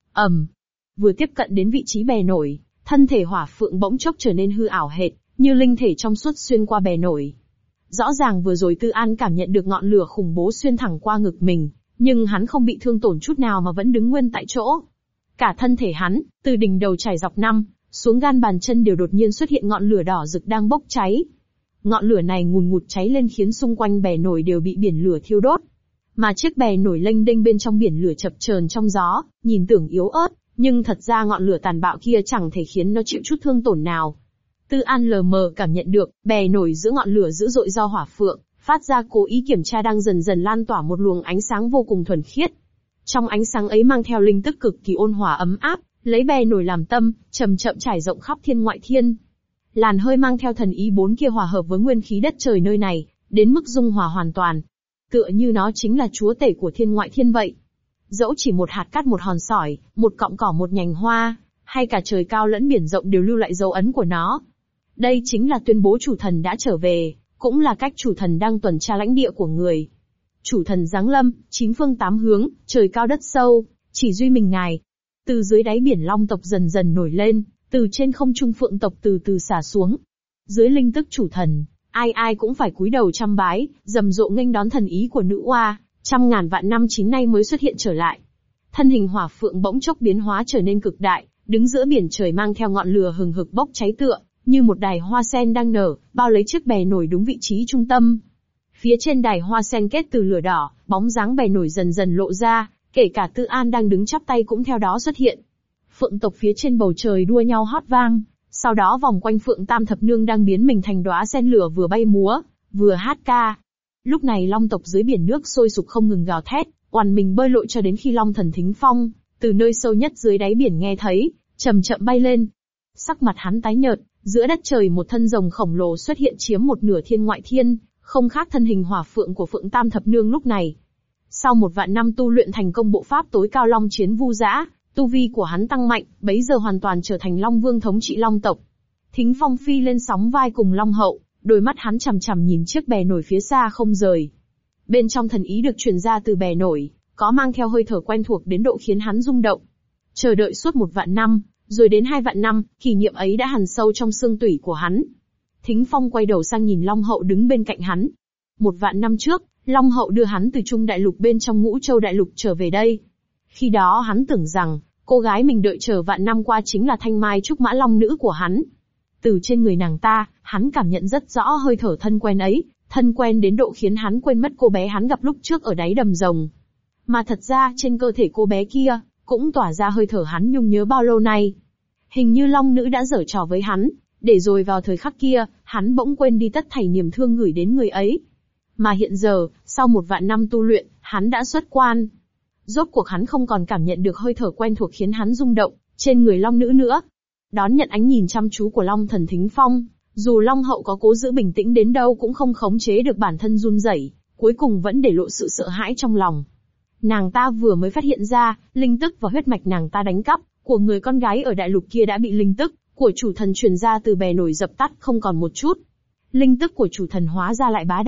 Vừa tiếp cận đến vị trí bè nổi, thân thể hỏa phượng bỗng chốc trở nên hư ảo hệt, như linh thể trong suốt xuyên qua bè nổi. Rõ ràng vừa rồi Tư An cảm nhận được ngọn lửa khủng bố xuyên thẳng qua ngực mình, nhưng hắn không bị thương tổn chút nào mà vẫn đứng nguyên tại chỗ. Cả thân thể hắn, từ đỉnh đầu trải dọc xuống gan bàn chân đều đột nhiên xuất hiện ngọn lửa đỏ rực đang bốc cháy. Ngọn lửa này ngùn ngụt cháy lên khiến xung quanh bè nổi đều bị biển lửa thiêu đốt. Mà chiếc bè nổi lênh đênh bên trong biển lửa chập chờn trong gió, nhìn tưởng yếu ớt, nhưng thật ra ngọn lửa tàn bạo kia chẳng thể khiến nó chịu chút thương tổn nào. Tư An lờ mờ cảm nhận được, bè nổi giữa ngọn lửa dữ dội do hỏa phượng phát ra cố ý kiểm tra đang dần dần lan tỏa một luồng ánh sáng vô cùng thuần khiết. Trong ánh sáng ấy mang theo linh tức cực kỳ ôn hòa ấm áp, lấy bè nổi làm tâm, chậm chậm trải rộng khắp thiên ngoại thiên. Làn hơi mang theo thần ý bốn kia hòa hợp với nguyên khí đất trời nơi này, đến mức dung hòa hoàn toàn. Tựa như nó chính là chúa tể của thiên ngoại thiên vậy. Dẫu chỉ một hạt cát một hòn sỏi, một cọng cỏ một nhành hoa, hay cả trời cao lẫn biển rộng đều lưu lại dấu ấn của nó. Đây chính là tuyên bố chủ thần đã trở về, cũng là cách chủ thần đang tuần tra lãnh địa của người. Chủ thần giáng lâm, chín phương tám hướng, trời cao đất sâu, chỉ duy mình ngài. Từ dưới đáy biển Long tộc dần dần nổi lên, từ trên không trung Phượng tộc từ từ xả xuống. Dưới linh tức chủ thần, ai ai cũng phải cúi đầu trăm bái, rầm rộ nghênh đón thần ý của nữ oa, trăm ngàn vạn năm chín nay mới xuất hiện trở lại. Thân hình hỏa phượng bỗng chốc biến hóa trở nên cực đại, đứng giữa biển trời mang theo ngọn lửa hừng hực bốc cháy tựa như một đài hoa sen đang nở, bao lấy chiếc bè nổi đúng vị trí trung tâm. Phía trên đài hoa sen kết từ lửa đỏ, bóng dáng bè nổi dần dần lộ ra, kể cả Tư An đang đứng chắp tay cũng theo đó xuất hiện. Phượng tộc phía trên bầu trời đua nhau hót vang, sau đó vòng quanh Phượng Tam Thập Nương đang biến mình thành đóa sen lửa vừa bay múa, vừa hát ca. Lúc này Long tộc dưới biển nước sôi sục không ngừng gào thét, oằn mình bơi lội cho đến khi Long thần Thính Phong, từ nơi sâu nhất dưới đáy biển nghe thấy, chậm chậm bay lên. Sắc mặt hắn tái nhợt, giữa đất trời một thân rồng khổng lồ xuất hiện chiếm một nửa thiên ngoại thiên, không khác thân hình hỏa phượng của Phượng Tam Thập Nương lúc này. Sau 1.000 năm tu luyện thành công bộ pháp tối cao Long Chiến Vu Dã, tu vi của hắn tăng mạnh, bấy giờ hoàn toàn trở thành Long Vương thống trị Long tộc. Thính Phong phi lên sóng vai cùng Long Hậu, đôi mắt hắn chằm chằm nhìn chiếc bè nổi phía xa không rời. Bên trong thần ý được truyền ra từ bè nổi, có mang theo hơi thở quen thuộc đến độ khiến hắn rung động. Chờ đợi suốt 1.000 năm, rồi đến 2.000 năm, kỷ niệm ấy đã hằn sâu trong xương tủy của hắn. Thính Phong quay đầu sang nhìn Long Hậu đứng bên cạnh hắn. 1.000 năm trước, Long Hậu đưa hắn từ Trung Đại Lục bên trong Ngũ Châu Đại Lục trở về đây. Khi đó hắn tưởng rằng, cô gái mình đợi chờ vạn năm qua chính là Thanh Mai Trúc Mã Long nữ của hắn. Từ trên người nàng ta, hắn cảm nhận rất rõ hơi thở thân quen ấy, thân quen đến độ khiến hắn quên mất cô bé hắn gặp lúc trước ở đáy đầm rồng. Mà thật ra trên cơ thể cô bé kia, cũng tỏa ra hơi thở hắn nhung nhớ bao lâu nay. Hình như Long nữ đã giở trò với hắn, để rồi vào thời khắc kia, hắn bỗng quên đi tất thảy niềm thương gửi đến người ấy. Mà hiện giờ, sau 1.000 năm tu luyện, hắn đã xuất quan. Rốt cuộc hắn không còn cảm nhận được hơi thở quen thuộc khiến hắn rung động, trên người Long nữ nữa. Đón nhận ánh nhìn chăm chú của Long thần Thính Phong, dù Long Hậu có cố giữ bình tĩnh đến đâu cũng không khống chế được bản thân run rẩy, cuối cùng vẫn để lộ sự sợ hãi trong lòng. Nàng ta vừa mới phát hiện ra, linh tức và huyết mạch nàng ta đánh cắp, của người con gái ở đại lục kia đã bị linh tức của chủ thần truyền ra từ bè nổi dập tắt không còn một chút. Linh tức của chủ thần hóa ra lại bá đạo,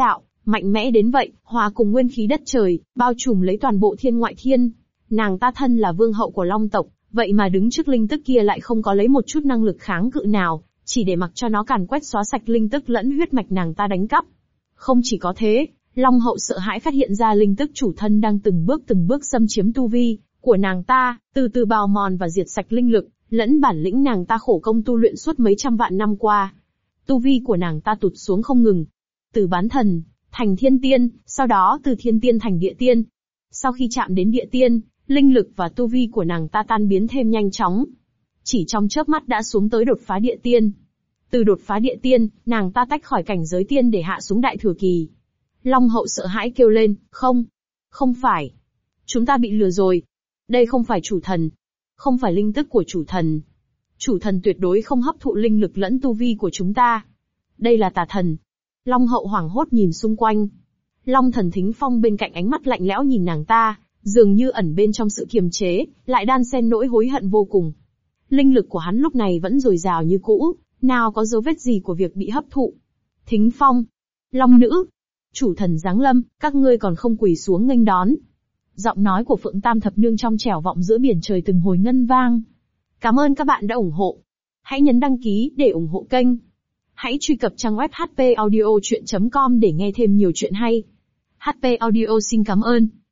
Mạnh mẽ đến vậy, hòa cùng nguyên khí đất trời, bao trùm lấy toàn bộ thiên ngoại thiên. Nàng ta thân là vương hậu của Long tộc, vậy mà đứng trước linh tức kia lại không có lấy một chút năng lực kháng cự nào, chỉ để mặc cho nó càn quét xóa sạch linh tức lẫn huyết mạch nàng ta đánh cắp. Không chỉ có thế, Long hậu sợ hãi phát hiện ra linh tức chủ thân đang từng bước xâm chiếm tu vi của nàng ta, từ từ bào mòn và diệt sạch linh lực, lẫn bản lĩnh nàng ta khổ công tu luyện suốt mấy trăm vạn năm qua. Tu vi của nàng ta tụt xuống không ngừng. Từ bán thần, thành thiên tiên, sau đó từ thiên tiên thành địa tiên. Sau khi chạm đến địa tiên, linh lực và tu vi của nàng ta tan biến thêm nhanh chóng. Chỉ trong chớp mắt đã xuống tới đột phá địa tiên. Từ đột phá địa tiên, nàng ta tách khỏi cảnh giới tiên để hạ xuống đại thừa kỳ. Long hậu sợ hãi kêu lên, không phải. Chúng ta bị lừa rồi. Đây không phải chủ thần. Không phải linh tức của chủ thần. Chủ thần tuyệt đối không hấp thụ linh lực lẫn tu vi của chúng ta. Đây là tà thần. Long hậu hoảng hốt nhìn xung quanh. Long thần Thính Phong bên cạnh ánh mắt lạnh lẽo nhìn nàng ta, dường như ẩn bên trong sự kiềm chế, lại đan xen nỗi hối hận vô cùng. Linh lực của hắn lúc này vẫn dồi dào như cũ, nào có dấu vết gì của việc bị hấp thụ. Thính Phong, Long nữ, chủ thần giáng lâm, các ngươi còn không quỳ xuống nghênh đón. Giọng nói của Phượng Tam Thập Nương trong trẻo vọng giữa biển trời từng hồi ngân vang. Cảm ơn các bạn đã ủng hộ. Hãy nhấn đăng ký để ủng hộ kênh. Hãy truy cập trang web hpaudiochuyen.com để nghe thêm nhiều chuyện hay. HP Audio xin cảm ơn.